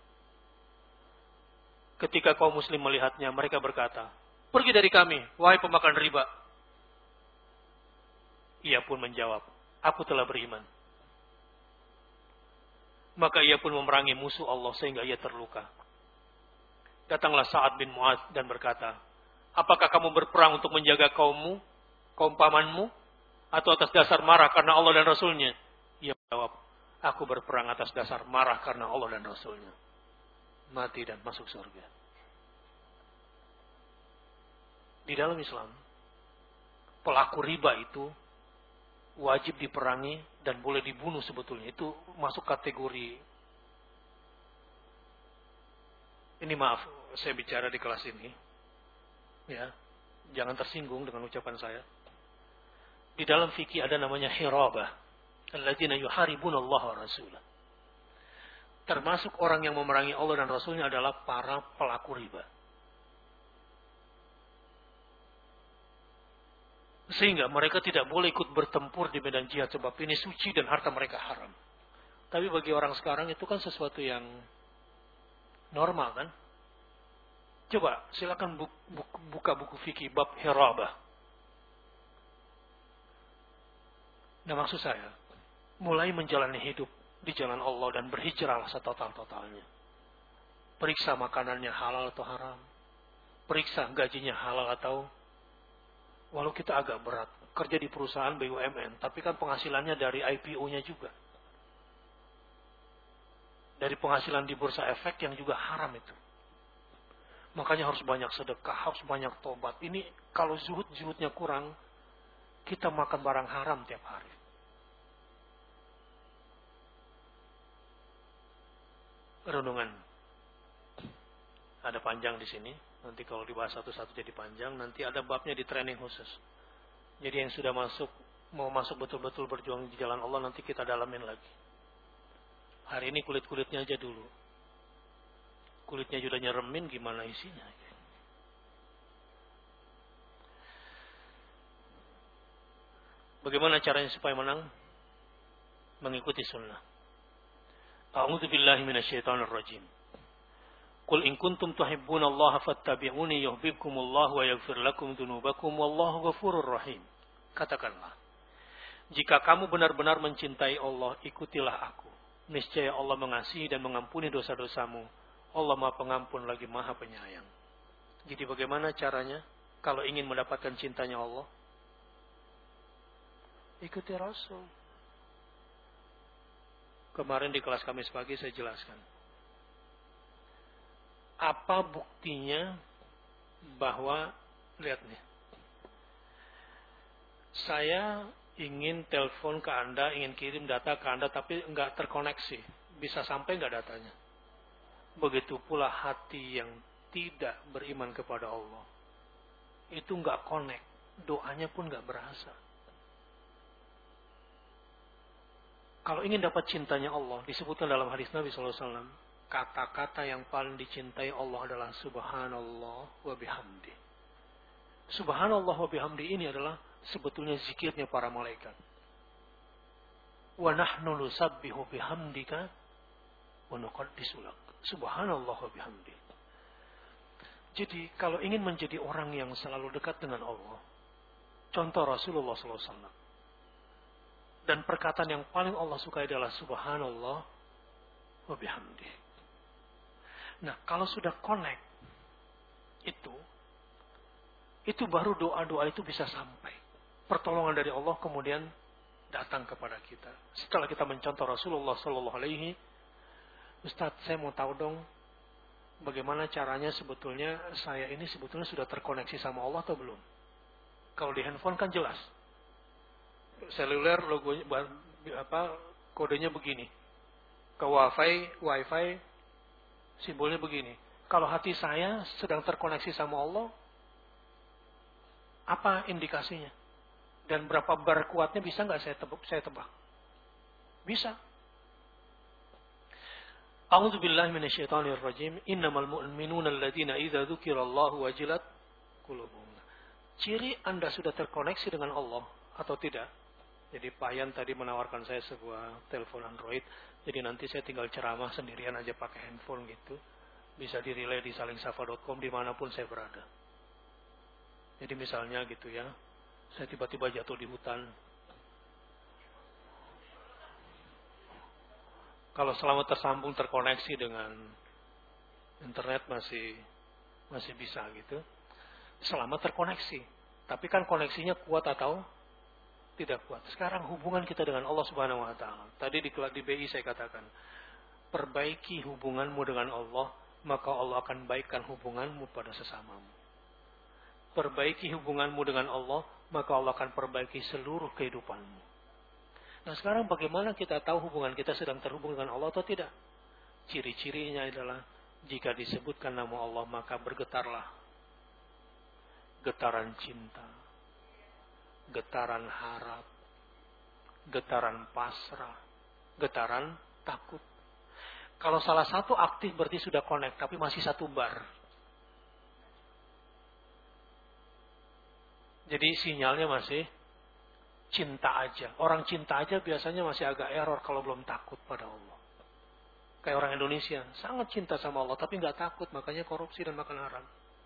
Ketika kaum muslim melihatnya, mereka berkata, "Pergi dari kami, wahai pemakan riba." Ia pun menjawab, "Aku telah beriman." Maka ia pun memerangi musuh Allah sehingga ia terluka. Datanglah Sa'ad bin Mu'adz dan berkata, "Apakah kamu berperang untuk menjaga kaummu, kaum pamanmu, atau atas dasar marah karena Allah dan Rasulnya?" Ia menjawab, Aku berperang atas dasar marah karena Allah dan Rasulnya. Mati dan masuk surga. Di dalam Islam, pelaku riba itu wajib diperangi dan boleh dibunuh sebetulnya. Itu masuk kategori. Ini maaf, saya bicara di kelas ini. Ya, jangan tersinggung dengan ucapan saya. Di dalam fikih ada namanya hirabah. Alladzina yuharibuna Allah wa rasulah. Termasuk orang yang memerangi Allah dan Rasulnya adalah para pelaku riba. Sehingga mereka tidak boleh ikut bertempur di medan jihad sebab ini suci dan harta mereka haram. Tapi bagi orang sekarang itu kan sesuatu yang normal kan? Coba silakan buka buku fikih bab hirabah. Nah maksud saya, mulai menjalani hidup di jalan Allah dan berhijrah setotal-totalnya. Periksa makanannya halal atau haram. Periksa gajinya halal atau, walau kita agak berat, kerja di perusahaan BUMN, tapi kan penghasilannya dari IPO-nya juga. Dari penghasilan di bursa efek yang juga haram itu. Makanya harus banyak sedekah, harus banyak tobat. Ini kalau zuhud-zuhudnya kurang, kita makan barang haram tiap hari. Renungan. Ada panjang di sini. Nanti kalau dibahas satu-satu jadi panjang. Nanti ada babnya di training khusus. Jadi yang sudah mau masuk betul-betul berjuang di jalan Allah, nanti kita dalamin lagi. Hari ini kulit-kulitnya aja dulu. Kulitnya sudah nyeremin, gimana isinya? Bagaimana caranya supaya menang? Mengikuti sunnah. A'udzu billahi minasyaitonir rajim. Qul in kuntum tuhibbunallaha fattabi'uni yuhibbukumullahu wa yaghfir lakum dzunubakum wallahu ghafurur rahim. Katakanlah, jika kamu benar-benar mencintai Allah, ikutilah aku. Niscaya Allah mengasihi dan mengampuni dosa-dosamu. Allah Maha Pengampun lagi Maha Penyayang. Jadi bagaimana caranya kalau ingin mendapatkan cintanya Allah? Ikuti Rasul. Kemarin di kelas Kamis pagi saya jelaskan. Apa buktinya bahwa, lihat nih. Saya ingin telepon ke Anda, ingin kirim data ke Anda, tapi nggak terkoneksi. Bisa sampai nggak datanya? Begitu pula hati yang tidak beriman kepada Allah. Itu nggak connect. Doanya pun nggak berasa. Kalau ingin dapat cintanya Allah, disebutkan dalam hadis Nabi SAW, kata-kata yang paling dicintai Allah adalah Subhanallah wa bihamdi. Subhanallah wa bihamdi ini adalah sebetulnya zikirnya para malaikat. Wa nahnu nusabbihu bihamdika wa nuqaddisu lak. Subhanallah wa bihamdi. Jadi kalau ingin menjadi orang yang selalu dekat dengan Allah, contoh Rasulullah SAW. Dan perkataan yang paling Allah sukai adalah Subhanallah wa bihamdi. Nah, kalau sudah connect itu baru doa-doa itu bisa sampai. Pertolongan dari Allah kemudian datang kepada kita. Setelah kita mencontoh Rasulullah sallallahu alaihi, Ustaz, saya mau tahu dong bagaimana caranya sebetulnya saya ini sebetulnya sudah terkoneksi sama Allah atau belum? Kalau di handphone kan jelas. Seluler logonya kodenya begini. Ke wifi simbolnya begini. Kalau hati saya sedang terkoneksi sama Allah, apa indikasinya? Dan berapa bar kuatnya bisa nggak saya tebak? Bisa. A'udzu billahi minasyaitonir rajim. Innamal mu'minuna alladzina idza dzukirallahu wajilat qulubuhum. Ciri Anda sudah terkoneksi dengan Allah atau tidak? Jadi Pak Yan tadi menawarkan saya sebuah telepon Android. Jadi nanti saya tinggal ceramah sendirian aja pakai handphone gitu. Bisa direlay di salingsafa.com dimanapun saya berada. Jadi misalnya gitu ya. Saya tiba-tiba jatuh di hutan. Kalau selama tersambung terkoneksi dengan internet masih bisa gitu. Selama terkoneksi. Tapi kan koneksinya kuat atau Tidak kuat. Sekarang hubungan kita dengan Allah Subhanahu wa taala. Tadi di BI saya katakan, perbaiki hubunganmu dengan Allah, maka Allah akan baikkan hubunganmu pada sesamamu. Perbaiki hubunganmu dengan Allah, maka Allah akan perbaiki seluruh kehidupanmu. Nah, sekarang bagaimana kita tahu hubungan kita sedang terhubung dengan Allah atau tidak? Ciri-cirinya adalah jika disebutkan nama Allah, maka bergetarlah. Getaran cinta, getaran harap, getaran pasrah, getaran takut. Kalau salah satu aktif berarti sudah connect, tapi masih satu bar. Jadi sinyalnya masih cinta aja. Orang cinta aja biasanya masih agak error kalau belum takut pada Allah. Kayak orang Indonesia, sangat cinta sama Allah, tapi nggak takut, makanya korupsi dan makan haram.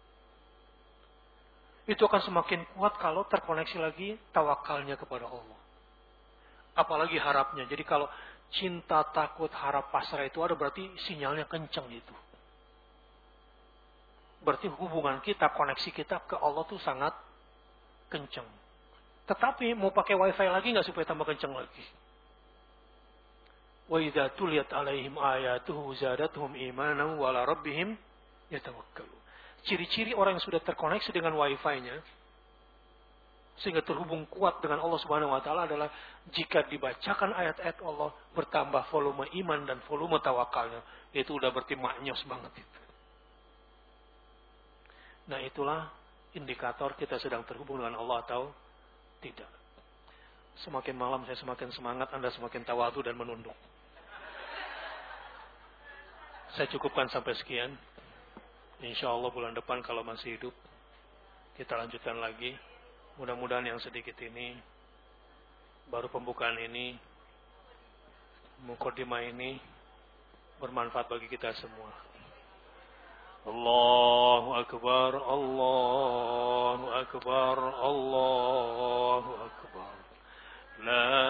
Itu akan semakin kuat kalau terkoneksi lagi tawakalnya kepada Allah. Apalagi harapnya. Jadi kalau cinta, takut, harap, pasrah itu ada, berarti sinyalnya kencang itu. Berarti hubungan kita, koneksi kita ke Allah tuh sangat kencang. Tetapi mau pakai wifi lagi nggak supaya tambah kencang lagi? Wa idza tuliyat alaihim ayatuhu zadatuhum imanan wa ala rabbihim yatawakkalun. Ciri-ciri orang yang sudah terkoneksi dengan wifi-nya sehingga terhubung kuat dengan Allah Subhanahu wa taala adalah jika dibacakan ayat-ayat Allah bertambah volume iman dan volume tawakalnya. Itu udah berarti maknyos banget itu. Nah, itulah indikator kita sedang terhubung dengan Allah atau tidak. Semakin malam saya semakin semangat, Anda semakin tawadu dan menunduk. Saya cukupkan sampai sekian. Insya Allah bulan depan kalau masih hidup, kita lanjutkan lagi. Mudah-mudahan yang sedikit ini, baru pembukaan ini, mukadimah ini, bermanfaat bagi kita semua. Allahu Akbar, Allahu Akbar, Allahu Akbar. La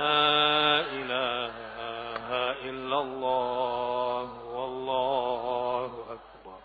ilaha illallah, wallahu akbar.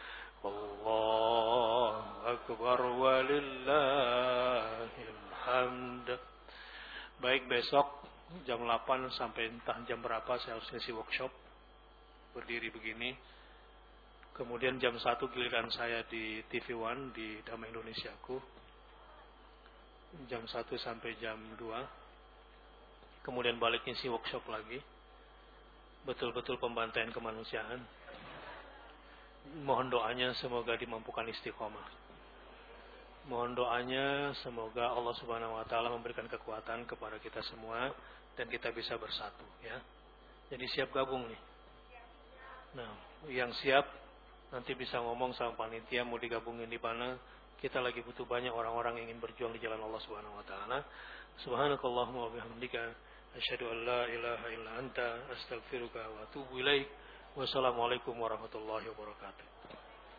Allahu Akbar walillahil hamd. Baik, besok jam 8 sampai entah jam berapa saya harus ngisi workshop. Berdiri begini. Kemudian jam 1 giliran saya di TV One di Damai Indonesiaku. Jam 1 sampai jam 2. Kemudian balik ngisi workshop lagi. Betul-betul pembantaian kemanusiaan. Mohon doanya semoga dimampukan istiqomah. Mohon doanya semoga Allah Subhanahu wa taala memberikan kekuatan kepada kita semua dan kita bisa bersatu, ya. Jadi siap gabung nih. Nah, yang siap nanti bisa ngomong sama panitia mau digabungin di mana. Kita lagi butuh banyak orang-orang yang ingin berjuang di jalan Allah Subhanahu wa taala. Subhanakallahumma wa bihamdika asyhadu an la ilaha illa anta astaghfiruka wa atubu ilaik. Wassalamualaikum warahmatullahi wabarakatuh.